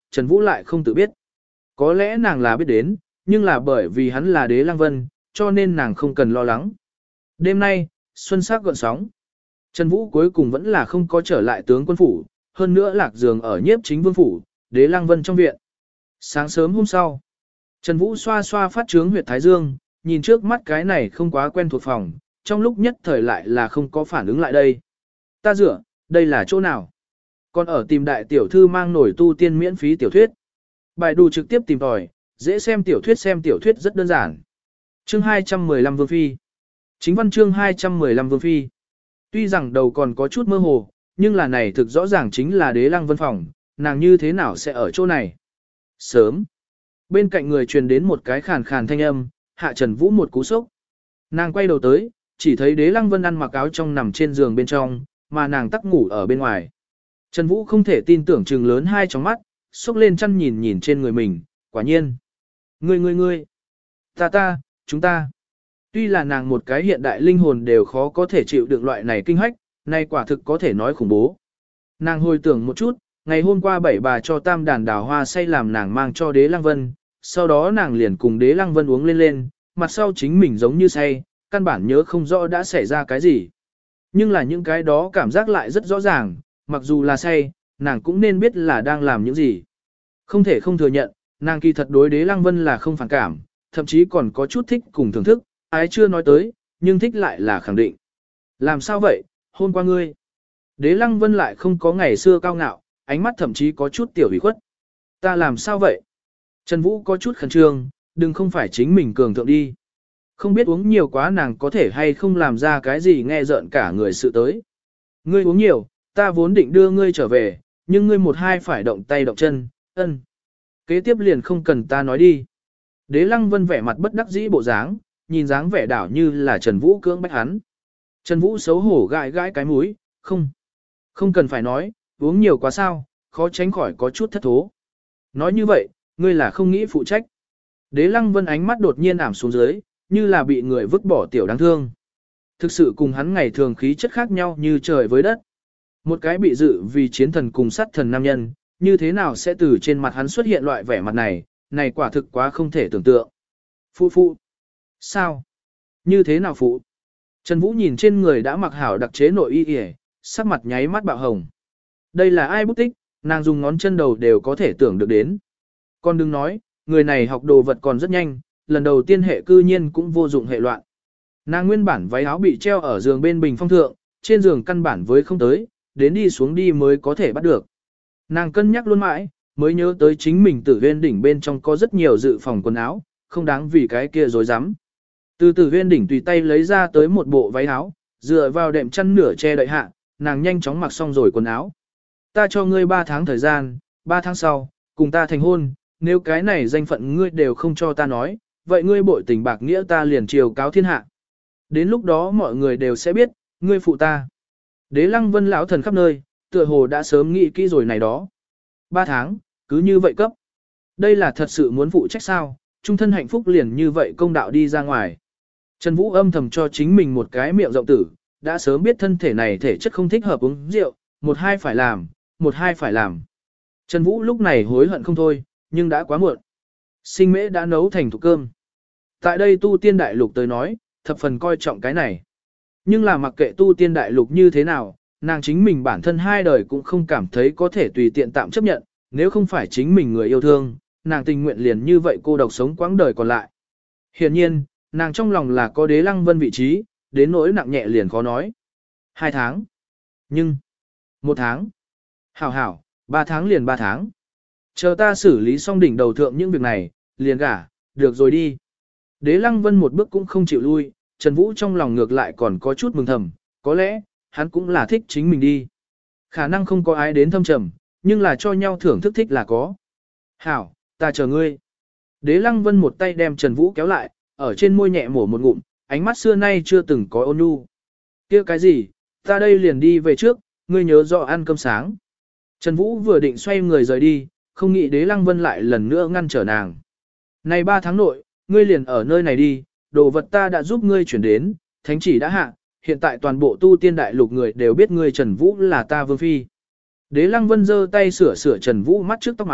Trần Vũ lại không tự biết. Có lẽ nàng là biết đến, nhưng là bởi vì hắn là Đế Lăng Vân, cho nên nàng không cần lo lắng. Đêm nay, xuân sắc gợn sóng. Trần Vũ cuối cùng vẫn là không có trở lại tướng quân phủ, hơn nữa lạc giường ở nhiếp chính vương phủ, Đế Lăng Vân trong viện. Sáng sớm hôm sau, Trần Vũ xoa xoa phát trướng huyệt thái dương, nhìn trước mắt cái này không quá quen thuộc phòng, trong lúc nhất thời lại là không có phản ứng lại đây. Ta dựa, đây là chỗ nào? Còn ở tìm đại tiểu thư mang nổi tu tiên miễn phí tiểu thuyết. Bài đù trực tiếp tìm tòi, dễ xem tiểu thuyết xem tiểu thuyết rất đơn giản. Chương hai trăm mười lăm Vương Phi. Chính văn chương hai trăm mười lăm Vương Phi. Tuy rằng đầu còn có chút mơ hồ, nhưng là này thực rõ ràng chính là Đế Lăng Vân phòng, nàng như thế nào sẽ ở chỗ này? Sớm. Bên cạnh người truyền đến một cái khàn khàn thanh âm, hạ Trần Vũ một cú sốc. Nàng quay đầu tới, chỉ thấy Đế Lăng Vân ăn mặc áo trong nằm trên giường bên trong, mà nàng tắc ngủ ở bên ngoài. Trần Vũ không thể tin tưởng trừng lớn hai tròng mắt, xúc lên chăn nhìn nhìn trên người mình, quả nhiên. Ngươi ngươi ngươi, ta ta, chúng ta. Tuy là nàng một cái hiện đại linh hồn đều khó có thể chịu được loại này kinh hách, nay quả thực có thể nói khủng bố. Nàng hồi tưởng một chút, ngày hôm qua bảy bà cho tam đàn đào hoa say làm nàng mang cho Đế Lăng Vân, sau đó nàng liền cùng Đế Lăng Vân uống lên lên, mặt sau chính mình giống như say, căn bản nhớ không rõ đã xảy ra cái gì. Nhưng là những cái đó cảm giác lại rất rõ ràng, mặc dù là say, nàng cũng nên biết là đang làm những gì. Không thể không thừa nhận, nàng kỳ thật đối Đế Lăng Vân là không phản cảm, thậm chí còn có chút thích cùng thưởng thức, ái chưa nói tới, nhưng thích lại là khẳng định. Làm sao vậy, hôm qua ngươi? Đế Lăng Vân lại không có ngày xưa cao ngạo, ánh mắt thậm chí có chút tiểu ủy khuất. Ta làm sao vậy? Trần Vũ có chút khẩn trương, đừng không phải chính mình cường thượng đi. Không biết uống nhiều quá nàng có thể hay không làm ra cái gì nghe rợn cả người sự tới. Ngươi uống nhiều, ta vốn định đưa ngươi trở về, nhưng ngươi một hai phải động tay động chân, ân. Kế tiếp liền không cần ta nói đi. Đế Lăng Vân vẻ mặt bất đắc dĩ bộ dáng, nhìn dáng vẻ đảo như là Trần Vũ cưỡng bách hắn. Trần Vũ xấu hổ gãi gãi cái mũi, không. Không cần phải nói, uống nhiều quá sao, khó tránh khỏi có chút thất thố. Nói như vậy, ngươi là không nghĩ phụ trách. Đế Lăng Vân ánh mắt đột nhiên ảm xuống dưới, như là bị người vứt bỏ tiểu đáng thương. Thực sự cùng hắn ngày thường khí chất khác nhau như trời với đất. Một cái bị dự vì chiến thần cùng sát thần nam nhân, như thế nào sẽ từ trên mặt hắn xuất hiện loại vẻ mặt này, này quả thực quá không thể tưởng tượng. Phụ phụ. Sao? Như thế nào phụ? Trần Vũ nhìn trên người đã mặc hảo đặc chế nội y y, sắc mặt nháy mắt bạo hồng. Đây là ai bút tích, nàng dùng ngón chân đầu đều có thể tưởng được đến. Con đừng nói, người này học đồ vật còn rất nhanh, lần đầu tiên hệ cư nhiên cũng vô dụng hệ loạn. Nàng nguyên bản váy áo bị treo ở giường bên bình phong thượng, trên giường căn bản với không tới, đến đi xuống đi mới có thể bắt được. Nàng cân nhắc luôn mãi, mới nhớ tới chính mình Tử Huyên đỉnh bên trong có rất nhiều dự phòng quần áo, không đáng vì cái kia dối rắm. Từ Tử Huyên đỉnh tùy tay lấy ra tới một bộ váy áo, dựa vào đệm chăn nửa che đậy hạ, nàng nhanh chóng mặc xong rồi quần áo. Ta cho ngươi ba tháng thời gian, ba tháng sau, cùng ta thành hôn, nếu cái này danh phận ngươi đều không cho ta nói, vậy ngươi bội tình bạc nghĩa ta liền triều cáo thiên hạ. Đến lúc đó mọi người đều sẽ biết, ngươi phụ ta. Đế Lăng Vân lão thần khắp nơi, tựa hồ đã sớm nghĩ kỹ rồi này đó. Ba tháng, cứ như vậy cấp. Đây là thật sự muốn phụ trách sao, trung thân hạnh phúc liền như vậy công đạo đi ra ngoài. Trần Vũ âm thầm cho chính mình một cái miệng rộng tử, đã sớm biết thân thể này thể chất không thích hợp uống rượu, một hai phải làm, một hai phải làm. Trần Vũ lúc này hối hận không thôi, nhưng đã quá muộn. Sinh mễ đã nấu thành thục cơm. Tại đây tu tiên đại lục tới nói, thập phần coi trọng cái này. Nhưng là mặc kệ tu tiên đại lục như thế nào, nàng chính mình bản thân hai đời cũng không cảm thấy có thể tùy tiện tạm chấp nhận, nếu không phải chính mình người yêu thương, nàng tình nguyện liền như vậy cô độc sống quãng đời còn lại. Hiển nhiên, nàng trong lòng là có Đế Lăng Vân vị trí, đến nỗi nặng nhẹ liền khó nói. Hai tháng. Nhưng, một tháng. Hảo hảo, ba tháng liền ba tháng. Chờ ta xử lý xong đỉnh đầu thượng những việc này, liền gả, được rồi đi. Đế Lăng Vân một bước cũng không chịu lui, Trần Vũ trong lòng ngược lại còn có chút mừng thầm, có lẽ, hắn cũng là thích chính mình đi. Khả năng không có ai đến thâm trầm, nhưng là cho nhau thưởng thức thích là có. Hảo, ta chờ ngươi. Đế Lăng Vân một tay đem Trần Vũ kéo lại, ở trên môi nhẹ mổ một ngụm, ánh mắt xưa nay chưa từng có ôn nhu. Kia cái gì, ta đây liền đi về trước, ngươi nhớ rõ ăn cơm sáng. Trần Vũ vừa định xoay người rời đi, không nghĩ Đế Lăng Vân lại lần nữa ngăn trở nàng. Này ba tháng nội, ngươi liền ở nơi này đi, đồ vật ta đã giúp ngươi chuyển đến, thánh chỉ đã hạ, hiện tại toàn bộ tu tiên đại lục người đều biết ngươi Trần Vũ là ta vương phi. Đế Lăng Vân giơ tay sửa sửa Trần Vũ mắt trước tóc mái,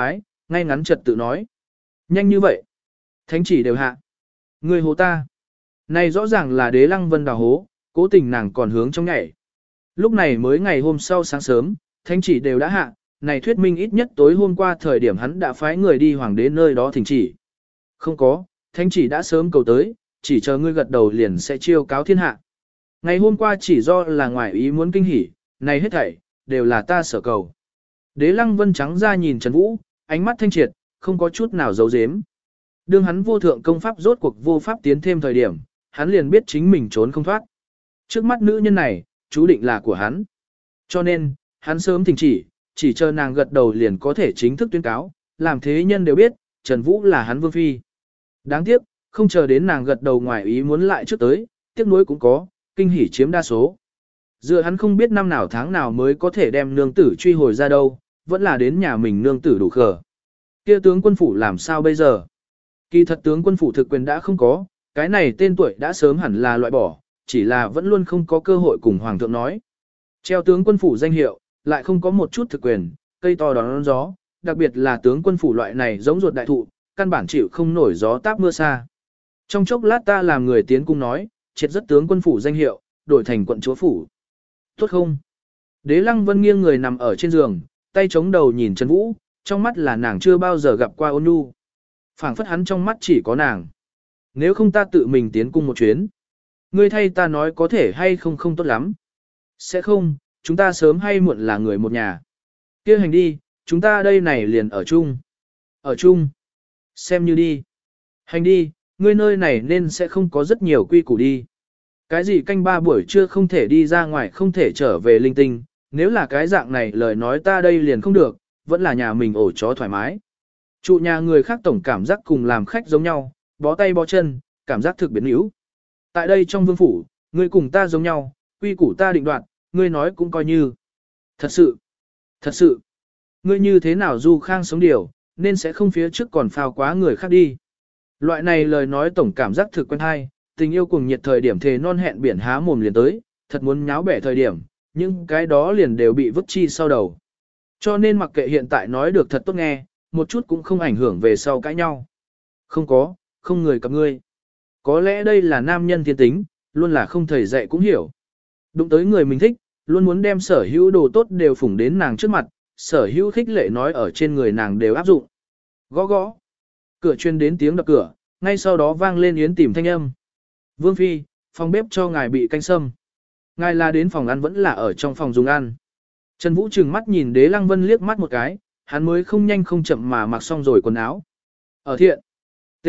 ngay ngắn trật tự nói. Nhanh như vậy. Thánh chỉ đều hạ. Ngươi hố ta. Này rõ ràng là Đế Lăng Vân đào hố, cố tình nàng còn hướng trong nhảy. Lúc này mới ngày hôm sau sáng sớm, thánh chỉ đều đã hạ, này thuyết minh ít nhất tối hôm qua thời điểm hắn đã phái người đi hoàng đế nơi đó thỉnh chỉ. Không có, thánh chỉ đã sớm cầu tới, chỉ chờ ngươi gật đầu liền sẽ chiêu cáo thiên hạ. Ngày hôm qua chỉ do là ngoại ý muốn kinh hỉ, này hết thảy, đều là ta sở cầu. Đế Lăng Vân trắng ra nhìn Trần Vũ, ánh mắt thanh triệt, không có chút nào giấu giếm. Đương hắn vô thượng công pháp rốt cuộc vô pháp tiến thêm thời điểm, hắn liền biết chính mình trốn không thoát. Trước mắt nữ nhân này, chú định là của hắn. Cho nên, hắn sớm thỉnh chỉ, chỉ chờ nàng gật đầu liền có thể chính thức tuyên cáo, làm thế nhân đều biết, Trần Vũ là hắn vương phi. Đáng tiếc, không chờ đến nàng gật đầu ngoài ý muốn lại trước tới, tiếc nuối cũng có, kinh hỉ chiếm đa số. Dựa hắn không biết năm nào tháng nào mới có thể đem nương tử truy hồi ra đâu, vẫn là đến nhà mình nương tử đủ khờ. Kia tướng quân phủ làm sao bây giờ? Kỳ thật tướng quân phủ thực quyền đã không có, cái này tên tuổi đã sớm hẳn là loại bỏ, chỉ là vẫn luôn không có cơ hội cùng hoàng thượng nói. Treo tướng quân phủ danh hiệu, lại không có một chút thực quyền, cây to đón gió, đặc biệt là tướng quân phủ loại này giống ruột đại thụ, căn bản chịu không nổi gió táp mưa xa. Trong chốc lát ta làm người tiến cung nói, triệt rất tướng quân phủ danh hiệu, đổi thành quận chúa phủ. Tốt không? Đế Lăng Vân nghiêng người nằm ở trên giường, tay chống đầu nhìn Trần Vũ, trong mắt là nàng chưa bao giờ gặp qua ôn nhu. Phảng phất hắn trong mắt chỉ có nàng. Nếu không ta tự mình tiến cung một chuyến. Ngươi thay ta nói có thể hay không không tốt lắm. Sẽ không, chúng ta sớm hay muộn là người một nhà. Kia hành đi, chúng ta đây này liền ở chung. Ở chung. Xem như đi. Hành đi, ngươi nơi này nên sẽ không có rất nhiều quy củ đi. Cái gì canh ba buổi trưa không thể đi ra ngoài không thể trở về linh tinh, nếu là cái dạng này lời nói ta đây liền không được, vẫn là nhà mình ổ chó thoải mái. Trụ nhà người khác tổng cảm giác cùng làm khách giống nhau, bó tay bó chân, cảm giác thực biến yếu. Tại đây trong vương phủ, ngươi cùng ta giống nhau, quy củ ta định đoạt, ngươi nói cũng coi như. Thật sự, thật sự, ngươi như thế nào du khang sống điều, nên sẽ không phía trước còn phao quá người khác đi. Loại này lời nói tổng cảm giác thực quen hay, tình yêu cùng nhiệt thời điểm thề non hẹn biển há mồm liền tới, thật muốn nháo bẻ thời điểm, nhưng cái đó liền đều bị vứt chi sau đầu. Cho nên mặc kệ hiện tại nói được thật tốt nghe, một chút cũng không ảnh hưởng về sau cãi nhau. Không có, không người cặp ngươi. Có lẽ đây là nam nhân thiên tính, luôn là không thầy dạy cũng hiểu. Đụng tới người mình thích, luôn muốn đem sở hữu đồ tốt đều phủng đến nàng trước mặt, sở hữu khích lệ nói ở trên người nàng đều áp dụng. Gõ gõ. Cửa chuyên đến tiếng đập cửa, ngay sau đó vang lên yến tìm thanh âm. Vương Phi, phòng bếp cho ngài bị canh sâm. Ngài là đến phòng ăn vẫn là ở trong phòng dùng ăn. Trần Vũ trừng mắt nhìn Đế Lăng Vân liếc mắt một cái, hắn mới không nhanh không chậm mà mặc xong rồi quần áo. Ở thiện. T.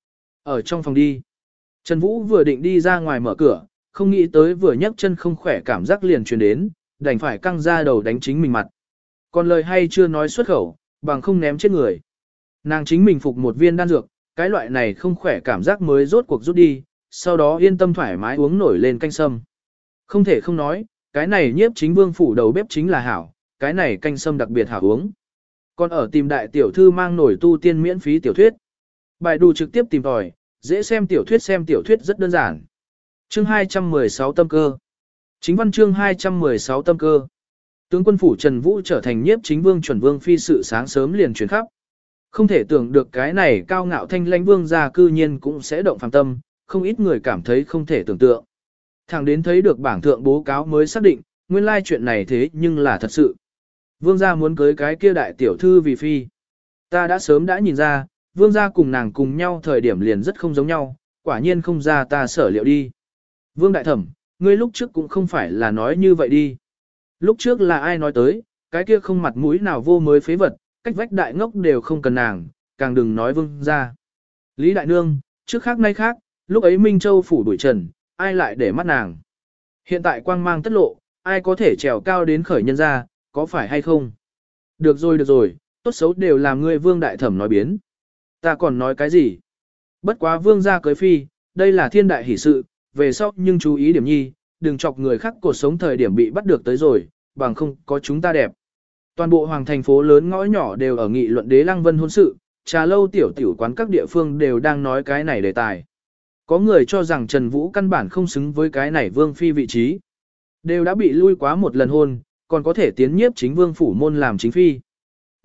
Ở trong phòng đi. Trần Vũ vừa định đi ra ngoài mở cửa, không nghĩ tới vừa nhấc chân không khỏe cảm giác liền truyền đến, đành phải căng ra đầu đánh chính mình mặt. Còn lời hay chưa nói xuất khẩu, bằng không ném chết người. Nàng chính mình phục một viên đan dược, cái loại này không khỏe cảm giác mới rốt cuộc rút đi, sau đó yên tâm thoải mái uống nổi lên canh sâm. Không thể không nói, cái này nhiếp chính vương phủ đầu bếp chính là hảo, cái này canh sâm đặc biệt hảo uống. Còn ở tìm đại tiểu thư mang nổi tu tiên miễn phí tiểu thuyết. Bài đù trực tiếp tìm tòi, dễ xem tiểu thuyết xem tiểu thuyết rất đơn giản. Chương hai trăm mười sáu tâm cơ. Chính văn chương hai trăm mười sáu tâm cơ. Tướng quân phủ Trần Vũ trở thành nhiếp chính vương chuẩn vương phi sự sáng sớm liền truyền khắp. Không thể tưởng được cái này cao ngạo thanh lãnh vương gia cư nhiên cũng sẽ động phàm tâm, không ít người cảm thấy không thể tưởng tượng. Thẳng đến thấy được bảng thượng bố cáo mới xác định, nguyên lai chuyện này thế nhưng là thật sự. Vương gia muốn cưới cái kia đại tiểu thư vì phi. Ta đã sớm đã nhìn ra, vương gia cùng nàng cùng nhau thời điểm liền rất không giống nhau, quả nhiên không ra ta sở liệu đi. Vương đại thẩm, ngươi lúc trước cũng không phải là nói như vậy đi. Lúc trước là ai nói tới, cái kia không mặt mũi nào vô mới phế vật, cách vách đại ngốc đều không cần nàng, càng đừng nói vương gia. Lý đại nương, trước khác nay khác, lúc ấy Minh Châu phủ đuổi trần, ai lại để mắt nàng. Hiện tại quang mang tất lộ, ai có thể trèo cao đến khởi nhân ra, có phải hay không? Được rồi được rồi, tốt xấu đều làm ngươi vương đại thẩm nói biến. Ta còn nói cái gì? Bất quá vương gia cưới phi, đây là thiên đại hỷ sự, về sau nhưng chú ý điểm nhi, đừng chọc người khác cuộc sống thời điểm bị bắt được tới rồi, bằng không có chúng ta đẹp. Toàn bộ hoàng thành phố lớn ngõ nhỏ đều ở nghị luận Đế Lăng Vân hôn sự, trà lâu tiểu tiểu quán các địa phương đều đang nói cái này đề tài. Có người cho rằng Trần Vũ căn bản không xứng với cái này vương phi vị trí. Đều đã bị lui quá một lần hôn, còn có thể tiến nhiếp chính vương phủ môn làm chính phi.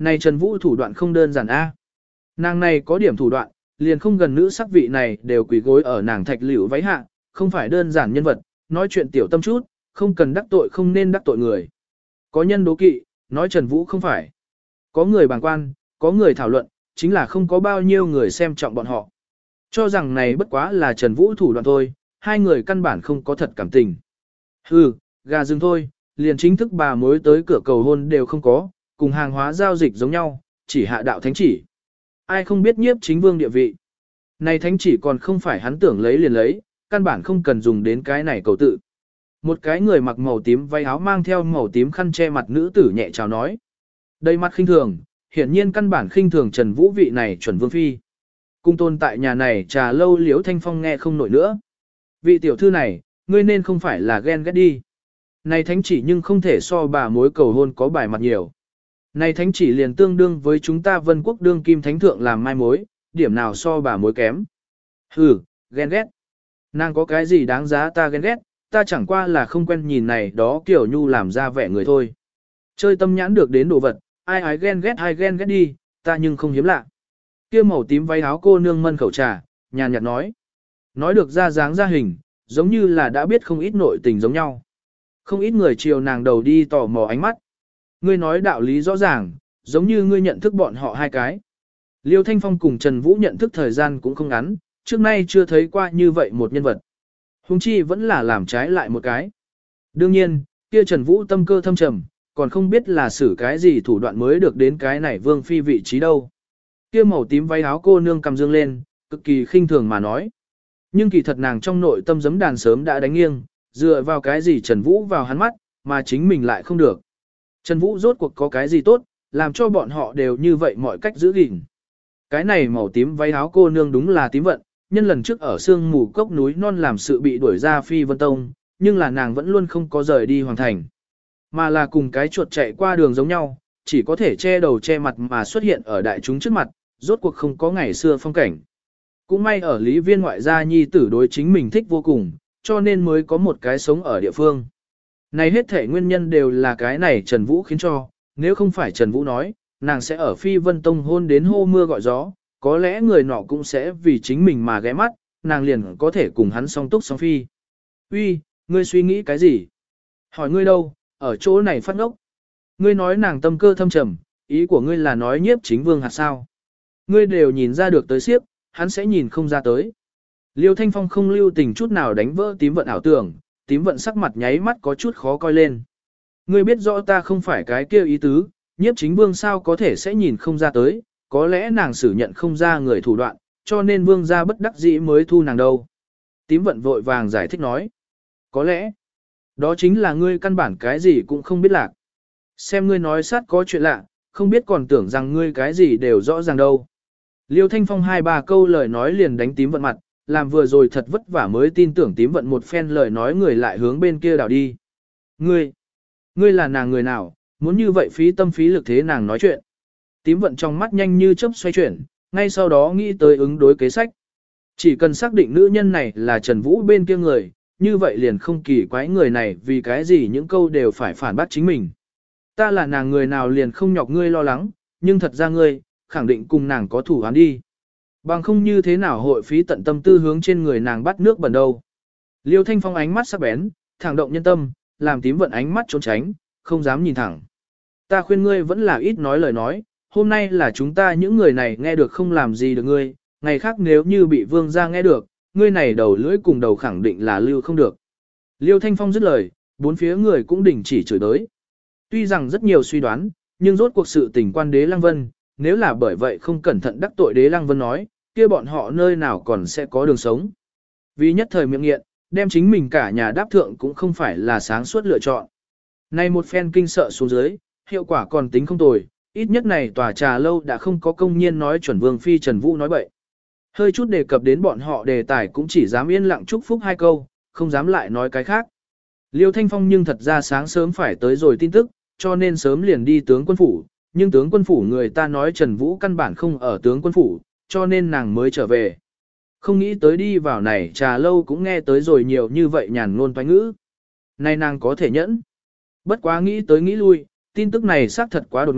Này Trần Vũ thủ đoạn không đơn giản a. Nàng này có điểm thủ đoạn, liền không gần nữ sắc vị này đều quỳ gối ở nàng thạch liễu váy hạ, không phải đơn giản nhân vật, nói chuyện tiểu tâm chút, không cần đắc tội không nên đắc tội người. Có nhân đố kỵ, nói Trần Vũ không phải. Có người bàng quan, có người thảo luận, chính là không có bao nhiêu người xem trọng bọn họ. Cho rằng này bất quá là Trần Vũ thủ đoạn thôi, hai người căn bản không có thật cảm tình. Hừ, gà rừng thôi, liền chính thức bà mối tới cửa cầu hôn đều không có, cùng hàng hóa giao dịch giống nhau, chỉ hạ đạo thánh chỉ. Ai không biết nhiếp chính vương địa vị. Này thánh chỉ còn không phải hắn tưởng lấy liền lấy, căn bản không cần dùng đến cái này cầu tự. Một cái người mặc màu tím váy áo mang theo màu tím khăn che mặt nữ tử nhẹ chào nói. Đầy mặt khinh thường, hiển nhiên căn bản khinh thường Trần Vũ vị này chuẩn vương phi. Cung tôn tại nhà này trà lâu Liễu Thanh Phong nghe không nổi nữa. Vị tiểu thư này, ngươi nên không phải là ghen ghét đi. Này thánh chỉ nhưng không thể so bà mối cầu hôn có bài mặt nhiều. Này thánh chỉ liền tương đương với chúng ta Vân Quốc đương kim thánh thượng làm mai mối, điểm nào so bà mối kém. Hừ, ghen ghét. Nàng có cái gì đáng giá ta ghen ghét, ta chẳng qua là không quen nhìn này đó kiểu nhu làm ra vẻ người thôi. Chơi tâm nhãn được đến đồ vật, ai ái ghen ghét ai ghen ghét đi, ta nhưng không hiếm lạ. Kia màu tím váy áo cô nương mân khẩu trà, nhàn nhạt nói. Nói được ra dáng ra hình, giống như là đã biết không ít nội tình giống nhau. Không ít người chiều nàng đầu đi tò mò ánh mắt. Ngươi nói đạo lý rõ ràng, giống như ngươi nhận thức bọn họ hai cái. Liêu Thanh Phong cùng Trần Vũ nhận thức thời gian cũng không ngắn, trước nay chưa thấy qua như vậy một nhân vật. Hùng chi vẫn là làm trái lại một cái. Đương nhiên, kia Trần Vũ tâm cơ thâm trầm, còn không biết là xử cái gì thủ đoạn mới được đến cái này vương phi vị trí đâu. Kia màu tím váy áo cô nương cầm dương lên, cực kỳ khinh thường mà nói. Nhưng kỳ thật nàng trong nội tâm giấm đàn sớm đã đánh nghiêng, dựa vào cái gì Trần Vũ vào hắn mắt, mà chính mình lại không được. Trần Vũ rốt cuộc có cái gì tốt, làm cho bọn họ đều như vậy mọi cách giữ gìn. Cái này màu tím váy áo cô nương đúng là tím vận, nhân lần trước ở sương mù cốc núi non làm sự bị đuổi ra Phi Vân Tông, nhưng là nàng vẫn luôn không có rời đi hoàng thành. Mà là cùng cái chuột chạy qua đường giống nhau, chỉ có thể che đầu che mặt mà xuất hiện ở đại chúng trước mặt, rốt cuộc không có ngày xưa phong cảnh. Cũng may ở Lý Viên ngoại gia nhi tử đối chính mình thích vô cùng, cho nên mới có một cái sống ở địa phương. Này hết thể nguyên nhân đều là cái này Trần Vũ khiến cho, nếu không phải Trần Vũ nói, nàng sẽ ở Phi Vân Tông hôn đến hô mưa gọi gió, có lẽ người nọ cũng sẽ vì chính mình mà ghé mắt, nàng liền có thể cùng hắn song túc song phi. Uy, ngươi suy nghĩ cái gì? Hỏi ngươi đâu, ở chỗ này phát ngốc. Ngươi nói nàng tâm cơ thâm trầm, ý của ngươi là nói nhiếp chính vương hạt sao? Ngươi đều nhìn ra được tới siếp, hắn sẽ nhìn không ra tới. Liêu Thanh Phong không lưu tình chút nào đánh vỡ tím vận ảo tưởng, tím vận sắc mặt nháy mắt có chút khó coi lên. Ngươi biết rõ ta không phải cái kia ý tứ, nhiếp chính vương sao có thể sẽ nhìn không ra tới, có lẽ nàng xử nhận không ra người thủ đoạn, cho nên vương gia bất đắc dĩ mới thu nàng đâu. Tím vận vội vàng giải thích nói. Có lẽ, đó chính là ngươi căn bản cái gì cũng không biết lạc. Xem ngươi nói sát có chuyện lạ, không biết còn tưởng rằng ngươi cái gì đều rõ ràng đâu. Liêu Thanh Phong hai ba câu lời nói liền đánh tím vận mặt, làm vừa rồi thật vất vả mới tin tưởng tím vận một phen lời nói người lại hướng bên kia đảo đi. Ngươi, ngươi là nàng người nào, muốn như vậy phí tâm phí lực thế nàng nói chuyện. Tím vận trong mắt nhanh như chớp xoay chuyển, ngay sau đó nghĩ tới ứng đối kế sách. Chỉ cần xác định nữ nhân này là Trần Vũ bên kia người, như vậy liền không kỳ quái người này vì cái gì những câu đều phải phản bác chính mình. Ta là nàng người nào liền không nhọc ngươi lo lắng, nhưng thật ra ngươi, khẳng định cùng nàng có thủ án đi. Bằng không như thế nào hội phí tận tâm tư hướng trên người nàng bắt nước bẩn đâu. Liêu Thanh Phong ánh mắt sắc bén, thẳng động nhân tâm, làm tím vận ánh mắt trốn tránh, không dám nhìn thẳng. Ta khuyên ngươi vẫn là ít nói lời nói, hôm nay là chúng ta những người này nghe được không làm gì được ngươi, ngày khác nếu như bị vương gia nghe được, ngươi này đầu lưỡi cùng đầu khẳng định là lưu không được. Liêu Thanh Phong dứt lời, bốn phía người cũng đình chỉ chửi đới. Tuy rằng rất nhiều suy đoán, nhưng rốt cuộc sự tình quan đế Lăng Vân, nếu là bởi vậy không cẩn thận đắc tội đế Lăng Vân nói, kia bọn họ nơi nào còn sẽ có đường sống. Vì nhất thời miệng nghiện, đem chính mình cả nhà đáp thượng cũng không phải là sáng suốt lựa chọn. Này một phen kinh sợ xuống dưới, hiệu quả còn tính không tồi, ít nhất này tòa trà lâu đã không có công nhiên nói chuẩn vương phi Trần Vũ nói bậy. Hơi chút đề cập đến bọn họ đề tài cũng chỉ dám yên lặng chúc phúc hai câu, không dám lại nói cái khác. Liêu Thanh Phong nhưng thật ra sáng sớm phải tới rồi tin tức, cho nên sớm liền đi tướng quân phủ, nhưng tướng quân phủ người ta nói Trần Vũ căn bản không ở tướng quân phủ, cho nên nàng mới trở về. Không nghĩ tới đi vào này trà lâu cũng nghe tới rồi nhiều như vậy nhàn ngôn toái ngữ. Này nàng có thể nhẫn. Bất quá nghĩ tới nghĩ lui, tin tức này xác thật quá đột ngột,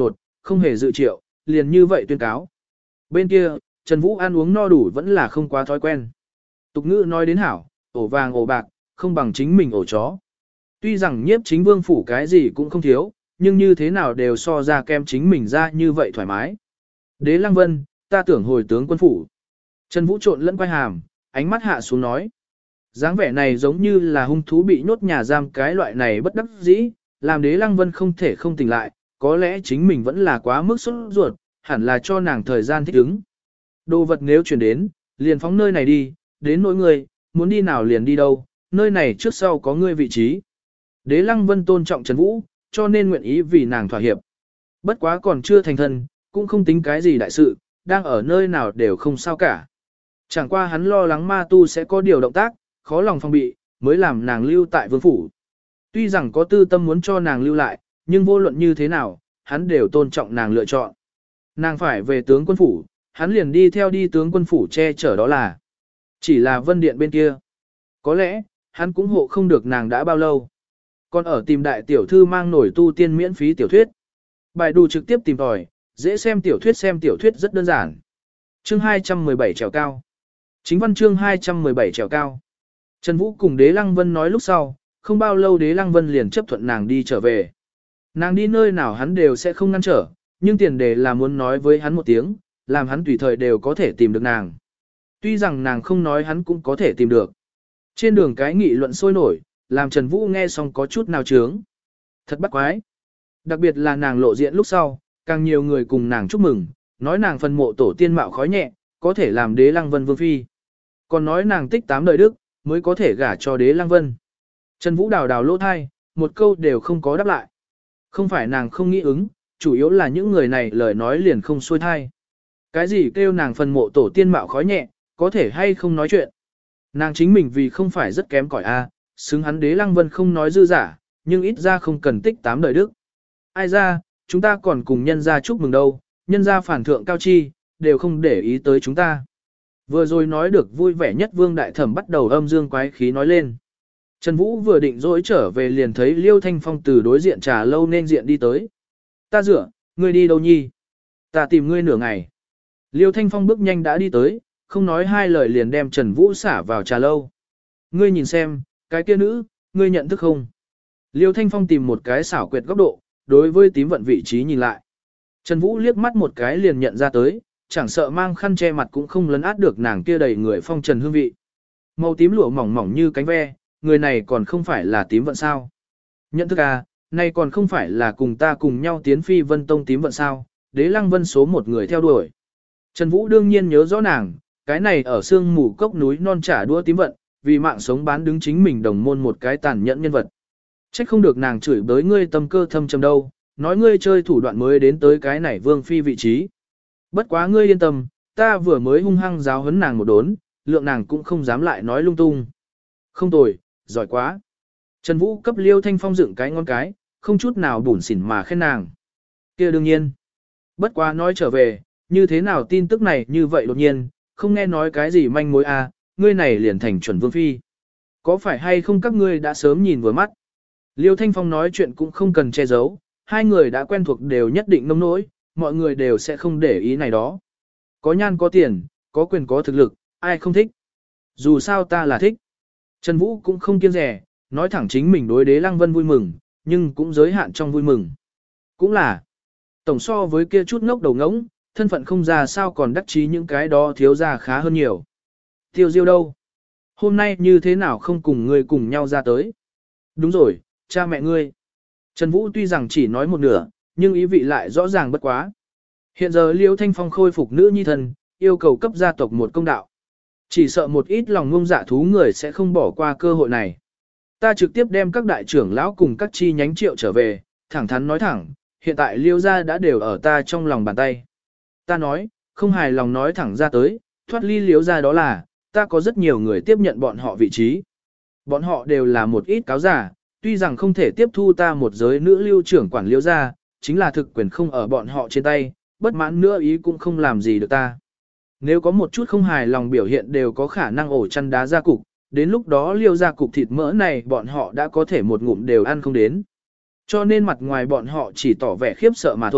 không hề dự triệu, liền như vậy tuyên cáo. Bên kia, Trần Vũ ăn uống no đủ vẫn là không quá thói quen. Tục ngữ nói đến hảo, ổ vàng ổ bạc, không bằng chính mình ổ chó. Tuy rằng nhiếp chính vương phủ cái gì cũng không thiếu, nhưng như thế nào đều so ra kem chính mình ra như vậy thoải mái. Đế Lăng Vân, ta tưởng hồi tướng quân phủ. Trần Vũ trộn lẫn quay hàm, ánh mắt hạ xuống nói. dáng vẻ này giống như là hung thú bị nhốt nhà giam cái loại này bất đắc dĩ, làm Đế Lăng Vân không thể không tỉnh lại, có lẽ chính mình vẫn là quá mức sốt ruột, hẳn là cho nàng thời gian thích ứng. Đồ vật nếu chuyển đến, liền phóng nơi này đi, đến nỗi người, muốn đi nào liền đi đâu, nơi này trước sau có ngươi vị trí. Đế Lăng Vân tôn trọng Trần Vũ, cho nên nguyện ý vì nàng thỏa hiệp. Bất quá còn chưa thành thân, cũng không tính cái gì đại sự, đang ở nơi nào đều không sao cả. Chẳng qua hắn lo lắng ma tu sẽ có điều động tác, khó lòng phòng bị, mới làm nàng lưu tại vương phủ. Tuy rằng có tư tâm muốn cho nàng lưu lại, nhưng vô luận như thế nào, hắn đều tôn trọng nàng lựa chọn. Nàng phải về tướng quân phủ, hắn liền đi theo đi tướng quân phủ che chở đó là. Chỉ là Vân Điện bên kia. Có lẽ, hắn cũng hộ không được nàng đã bao lâu. Còn ở tìm đại tiểu thư mang nổi tu tiên miễn phí tiểu thuyết. Bài đủ trực tiếp tìm tòi, dễ xem tiểu thuyết xem tiểu thuyết rất đơn giản. Chương hai trăm mười bảy trèo cao. Chính văn chương hai trăm mười bảy trèo cao. Trần Vũ cùng Đế Lăng Vân nói lúc sau, không bao lâu Đế Lăng Vân liền chấp thuận nàng đi trở về. Nàng đi nơi nào hắn đều sẽ không ngăn trở, nhưng tiền đề là muốn nói với hắn một tiếng, làm hắn tùy thời đều có thể tìm được nàng. Tuy rằng nàng không nói hắn cũng có thể tìm được. Trên đường cái nghị luận sôi nổi, làm Trần Vũ nghe xong có chút nào chướng. Thật bắt quái. Đặc biệt là nàng lộ diện lúc sau, càng nhiều người cùng nàng chúc mừng, nói nàng phần mộ tổ tiên mạo khói nhẹ, có thể làm Đế Lăng Vân vương phi. Còn nói nàng tích tám đời đức, mới có thể gả cho Đế Lăng Vân. Trần Vũ đào đào lỗ thai, một câu đều không có đáp lại. Không phải nàng không nghĩ ứng, chủ yếu là những người này lời nói liền không xuôi thai. Cái gì kêu nàng phần mộ tổ tiên mạo khói nhẹ, có thể hay không nói chuyện. Nàng chính mình vì không phải rất kém cỏi a, xứng hắn Đế Lăng Vân không nói dư giả, nhưng ít ra không cần tích tám đời đức. Ai ra, chúng ta còn cùng nhân gia chúc mừng đâu, nhân gia phản thượng cao chi, đều không để ý tới chúng ta. Vừa rồi nói được vui vẻ nhất Vương Đại Thẩm bắt đầu âm dương quái khí nói lên. Trần Vũ vừa định dỗi trở về liền thấy Liêu Thanh Phong từ đối diện trà lâu nên diện đi tới. Ta dựa, ngươi đi đâu nhi? Ta tìm ngươi nửa ngày. Liêu Thanh Phong bước nhanh đã đi tới, không nói hai lời liền đem Trần Vũ xả vào trà lâu. Ngươi nhìn xem, cái kia nữ, ngươi nhận thức không? Liêu Thanh Phong tìm một cái xảo quyệt góc độ, đối với tím vận vị trí nhìn lại. Trần Vũ liếc mắt một cái liền nhận ra tới, chẳng sợ mang khăn che mặt cũng không lấn át được nàng kia đầy người phong trần hương vị. Màu tím lụa mỏng mỏng như cánh ve, người này còn không phải là tím vận sao? Nhận thức à, nay còn không phải là cùng ta cùng nhau tiến phi vân tông tím vận sao? Đế Lăng Vân số một người theo đuổi. Trần Vũ đương nhiên nhớ rõ nàng, cái này ở sương mù cốc núi non trả đũa tím vận, vì mạng sống bán đứng chính mình đồng môn một cái tàn nhẫn nhân vật. Trách không được nàng chửi bới ngươi tâm cơ thâm trầm đâu, nói ngươi chơi thủ đoạn mới đến tới cái này vương phi vị trí. Bất quá ngươi yên tâm, ta vừa mới hung hăng giáo huấn nàng một đốn, lượng nàng cũng không dám lại nói lung tung. Không tồi, giỏi quá. Trần Vũ cấp Liêu Thanh Phong dựng cái ngón cái, không chút nào bủn xỉn mà khen nàng. Kia đương nhiên. Bất quá nói trở về, như thế nào tin tức này như vậy đột nhiên, không nghe nói cái gì manh mối à, ngươi này liền thành chuẩn vương phi. Có phải hay không các ngươi đã sớm nhìn vừa mắt? Liêu Thanh Phong nói chuyện cũng không cần che giấu, hai người đã quen thuộc đều nhất định nông nỗi, mọi người đều sẽ không để ý này đó. Có nhan có tiền, có quyền có thực lực, ai không thích. Dù sao ta là thích. Trần Vũ cũng không kiêng rẻ, nói thẳng chính mình đối Đế Lăng Vân vui mừng, nhưng cũng giới hạn trong vui mừng. Cũng là, tổng so với kia chút ngốc đầu ngỗng, thân phận không ra sao còn đắc chí những cái đó thiếu ra khá hơn nhiều. Tiêu Diêu đâu? Hôm nay như thế nào không cùng ngươi cùng nhau ra tới? Đúng rồi, cha mẹ ngươi. Trần Vũ tuy rằng chỉ nói một nửa, nhưng ý vị lại rõ ràng bất quá. Hiện giờ Liêu Thanh Phong khôi phục nữ nhi thân, yêu cầu cấp gia tộc một công đạo. Chỉ sợ một ít lòng ngông dạ thú người sẽ không bỏ qua cơ hội này. Ta trực tiếp đem các đại trưởng lão cùng các chi nhánh triệu trở về, thẳng thắn nói thẳng, hiện tại Liêu gia đã đều ở ta trong lòng bàn tay. Ta nói, không hài lòng nói thẳng ra tới, thoát ly Liêu gia đó là, ta có rất nhiều người tiếp nhận bọn họ vị trí. Bọn họ đều là một ít cáo giả, tuy rằng không thể tiếp thu ta một giới nữ lưu trưởng quản Liêu gia, chính là thực quyền không ở bọn họ trên tay, bất mãn nữa ý cũng không làm gì được ta. Nếu có một chút không hài lòng biểu hiện đều có khả năng ổ chăn đá ra cục, đến lúc đó Liêu gia cục thịt mỡ này bọn họ đã có thể một ngụm đều ăn không đến. Cho nên mặt ngoài bọn họ chỉ tỏ vẻ khiếp sợ mà thôi,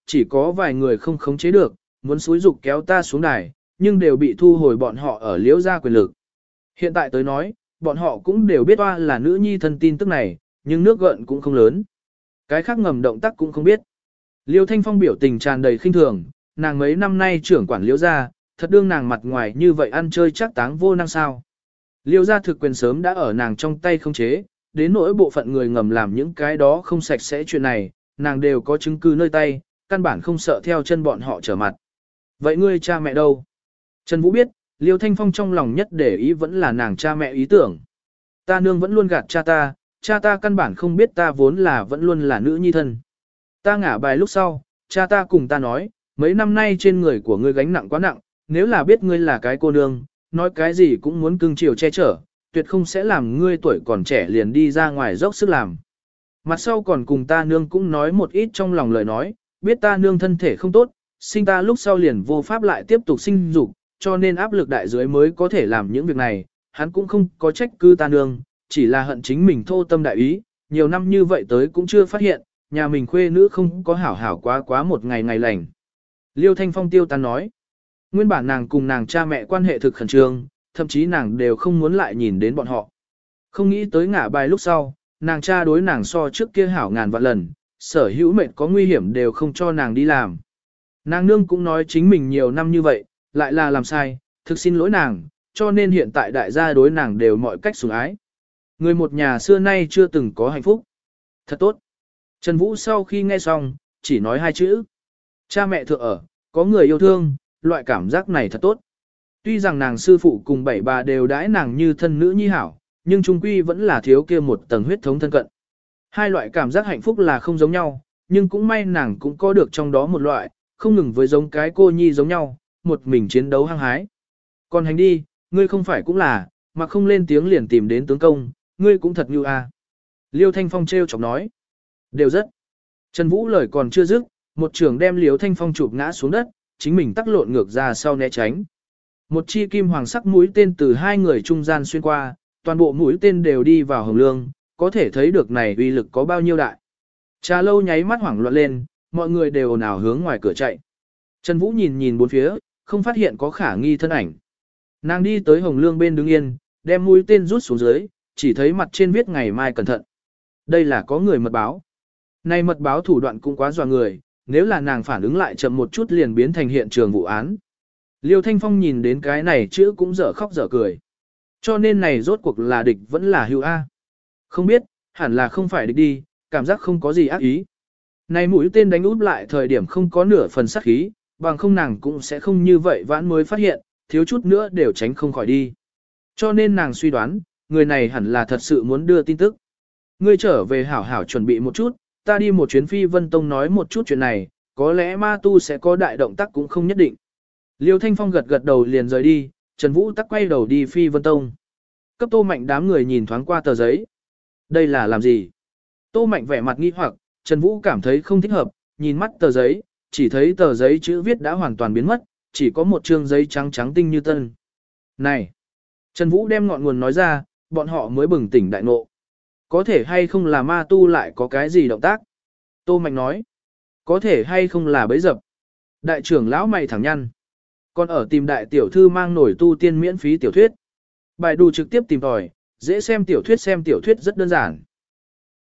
chỉ có vài người không khống chế được, muốn xúi dục kéo ta xuống đài, nhưng đều bị thu hồi bọn họ ở liễu gia quyền lực. Hiện tại tới nói, bọn họ cũng đều biết oa là nữ nhi thân tin tức này, nhưng nước gợn cũng không lớn. Cái khác ngầm động tác cũng không biết. Liêu Thanh Phong biểu tình tràn đầy khinh thường, nàng mấy năm nay trưởng quản liễu gia, thật đương nàng mặt ngoài như vậy ăn chơi chắc táng vô năng sao. Liêu gia thực quyền sớm đã ở nàng trong tay không chế, đến nỗi bộ phận người ngầm làm những cái đó không sạch sẽ chuyện này, nàng đều có chứng cứ nơi tay, căn bản không sợ theo chân bọn họ trở mặt. Vậy ngươi cha mẹ đâu? Trần Vũ biết, Liêu Thanh Phong trong lòng nhất để ý vẫn là nàng cha mẹ ý tưởng. Ta nương vẫn luôn gạt cha ta, cha ta căn bản không biết ta vốn là vẫn luôn là nữ nhi thân. Ta ngả bài lúc sau, cha ta cùng ta nói, mấy năm nay trên người của ngươi gánh nặng quá nặng, nếu là biết ngươi là cái cô nương, nói cái gì cũng muốn cưng chiều che chở, tuyệt không sẽ làm ngươi tuổi còn trẻ liền đi ra ngoài dốc sức làm. Mặt sau còn cùng ta nương cũng nói một ít trong lòng lời nói, biết ta nương thân thể không tốt, sinh ta lúc sau liền vô pháp lại tiếp tục sinh dục, cho nên áp lực đại dưới mới có thể làm những việc này, hắn cũng không có trách cứ ta nương, chỉ là hận chính mình thô tâm đại ý, nhiều năm như vậy tới cũng chưa phát hiện, nhà mình khuê nữ không có hảo hảo quá quá một ngày ngày lành. Liêu Thanh Phong tiêu tan nói, nguyên bản nàng cùng nàng cha mẹ quan hệ thực khẩn trương, thậm chí nàng đều không muốn lại nhìn đến bọn họ. Không nghĩ tới ngả bài lúc sau, nàng cha đối nàng so trước kia hảo ngàn vạn lần, sở hữu mệnh có nguy hiểm đều không cho nàng đi làm. Nàng nương cũng nói chính mình nhiều năm như vậy, lại là làm sai, thực xin lỗi nàng, cho nên hiện tại đại gia đối nàng đều mọi cách sủng ái. Người một nhà xưa nay chưa từng có hạnh phúc. Thật tốt. Trần Vũ sau khi nghe xong, chỉ nói hai chữ. Cha mẹ thượng ở, có người yêu thương, loại cảm giác này thật tốt. Tuy rằng nàng sư phụ cùng bảy bà đều đãi nàng như thân nữ nhi hảo, nhưng trung quy vẫn là thiếu kia một tầng huyết thống thân cận. Hai loại cảm giác hạnh phúc là không giống nhau, nhưng cũng may nàng cũng có được trong đó một loại, không ngừng với giống cái cô nhi giống nhau, một mình chiến đấu hăng hái. Còn hành đi, ngươi không phải cũng là, mà không lên tiếng liền tìm đến tướng công, ngươi cũng thật như a. Liêu Thanh Phong treo chọc nói. Đều rất. Trần Vũ lời còn chưa dứt, một trường đem Liêu Thanh Phong chụp ngã xuống đất, chính mình tắc lộn ngược ra sau né tránh. Một chi kim hoàng sắc mũi tên từ hai người trung gian xuyên qua, toàn bộ mũi tên đều đi vào hồng lương, có thể thấy được này uy lực có bao nhiêu đại. Trà lâu nháy mắt hoảng loạn lên, mọi người đều ồn ào hướng ngoài cửa chạy. Trần Vũ nhìn nhìn bốn phía, không phát hiện có khả nghi thân ảnh. Nàng đi tới hồng lương bên đứng yên, đem mũi tên rút xuống dưới, chỉ thấy mặt trên viết ngày mai cẩn thận. Đây là có người mật báo. Này mật báo thủ đoạn cũng quá dọa người, nếu là nàng phản ứng lại chậm một chút liền biến thành hiện trường vụ án. Liêu Thanh Phong nhìn đến cái này chữ cũng dở khóc dở cười. Cho nên này rốt cuộc là địch vẫn là hữu A. Không biết, hẳn là không phải địch đi, cảm giác không có gì ác ý. Này mũi tên đánh út lại thời điểm không có nửa phần sát khí, bằng không nàng cũng sẽ không như vậy vãn mới phát hiện, thiếu chút nữa đều tránh không khỏi đi. Cho nên nàng suy đoán, người này hẳn là thật sự muốn đưa tin tức. Ngươi trở về hảo hảo chuẩn bị một chút, ta đi một chuyến Phi Vân Tông nói một chút chuyện này, có lẽ ma tu sẽ có đại động tác cũng không nhất định. Liêu Thanh Phong gật gật đầu liền rời đi, Trần Vũ tắc quay đầu đi Phi Vân Tông. Cấp Tô Mạnh đám người nhìn thoáng qua tờ giấy. Đây là làm gì? Tô Mạnh vẻ mặt nghi hoặc, Trần Vũ cảm thấy không thích hợp, nhìn mắt tờ giấy, chỉ thấy tờ giấy chữ viết đã hoàn toàn biến mất, chỉ có một trương giấy trắng trắng tinh như tân. Này! Trần Vũ đem ngọn nguồn nói ra, bọn họ mới bừng tỉnh đại ngộ. Có thể hay không là ma tu lại có cái gì động tác? Tô Mạnh nói. Có thể hay không là bấy dập? Đại trưởng lão mày thẳng nhăn. Còn ở tìm đại tiểu thư mang nổi tu tiên miễn phí tiểu thuyết. Bài đù trực tiếp tìm tòi, dễ xem tiểu thuyết xem tiểu thuyết rất đơn giản.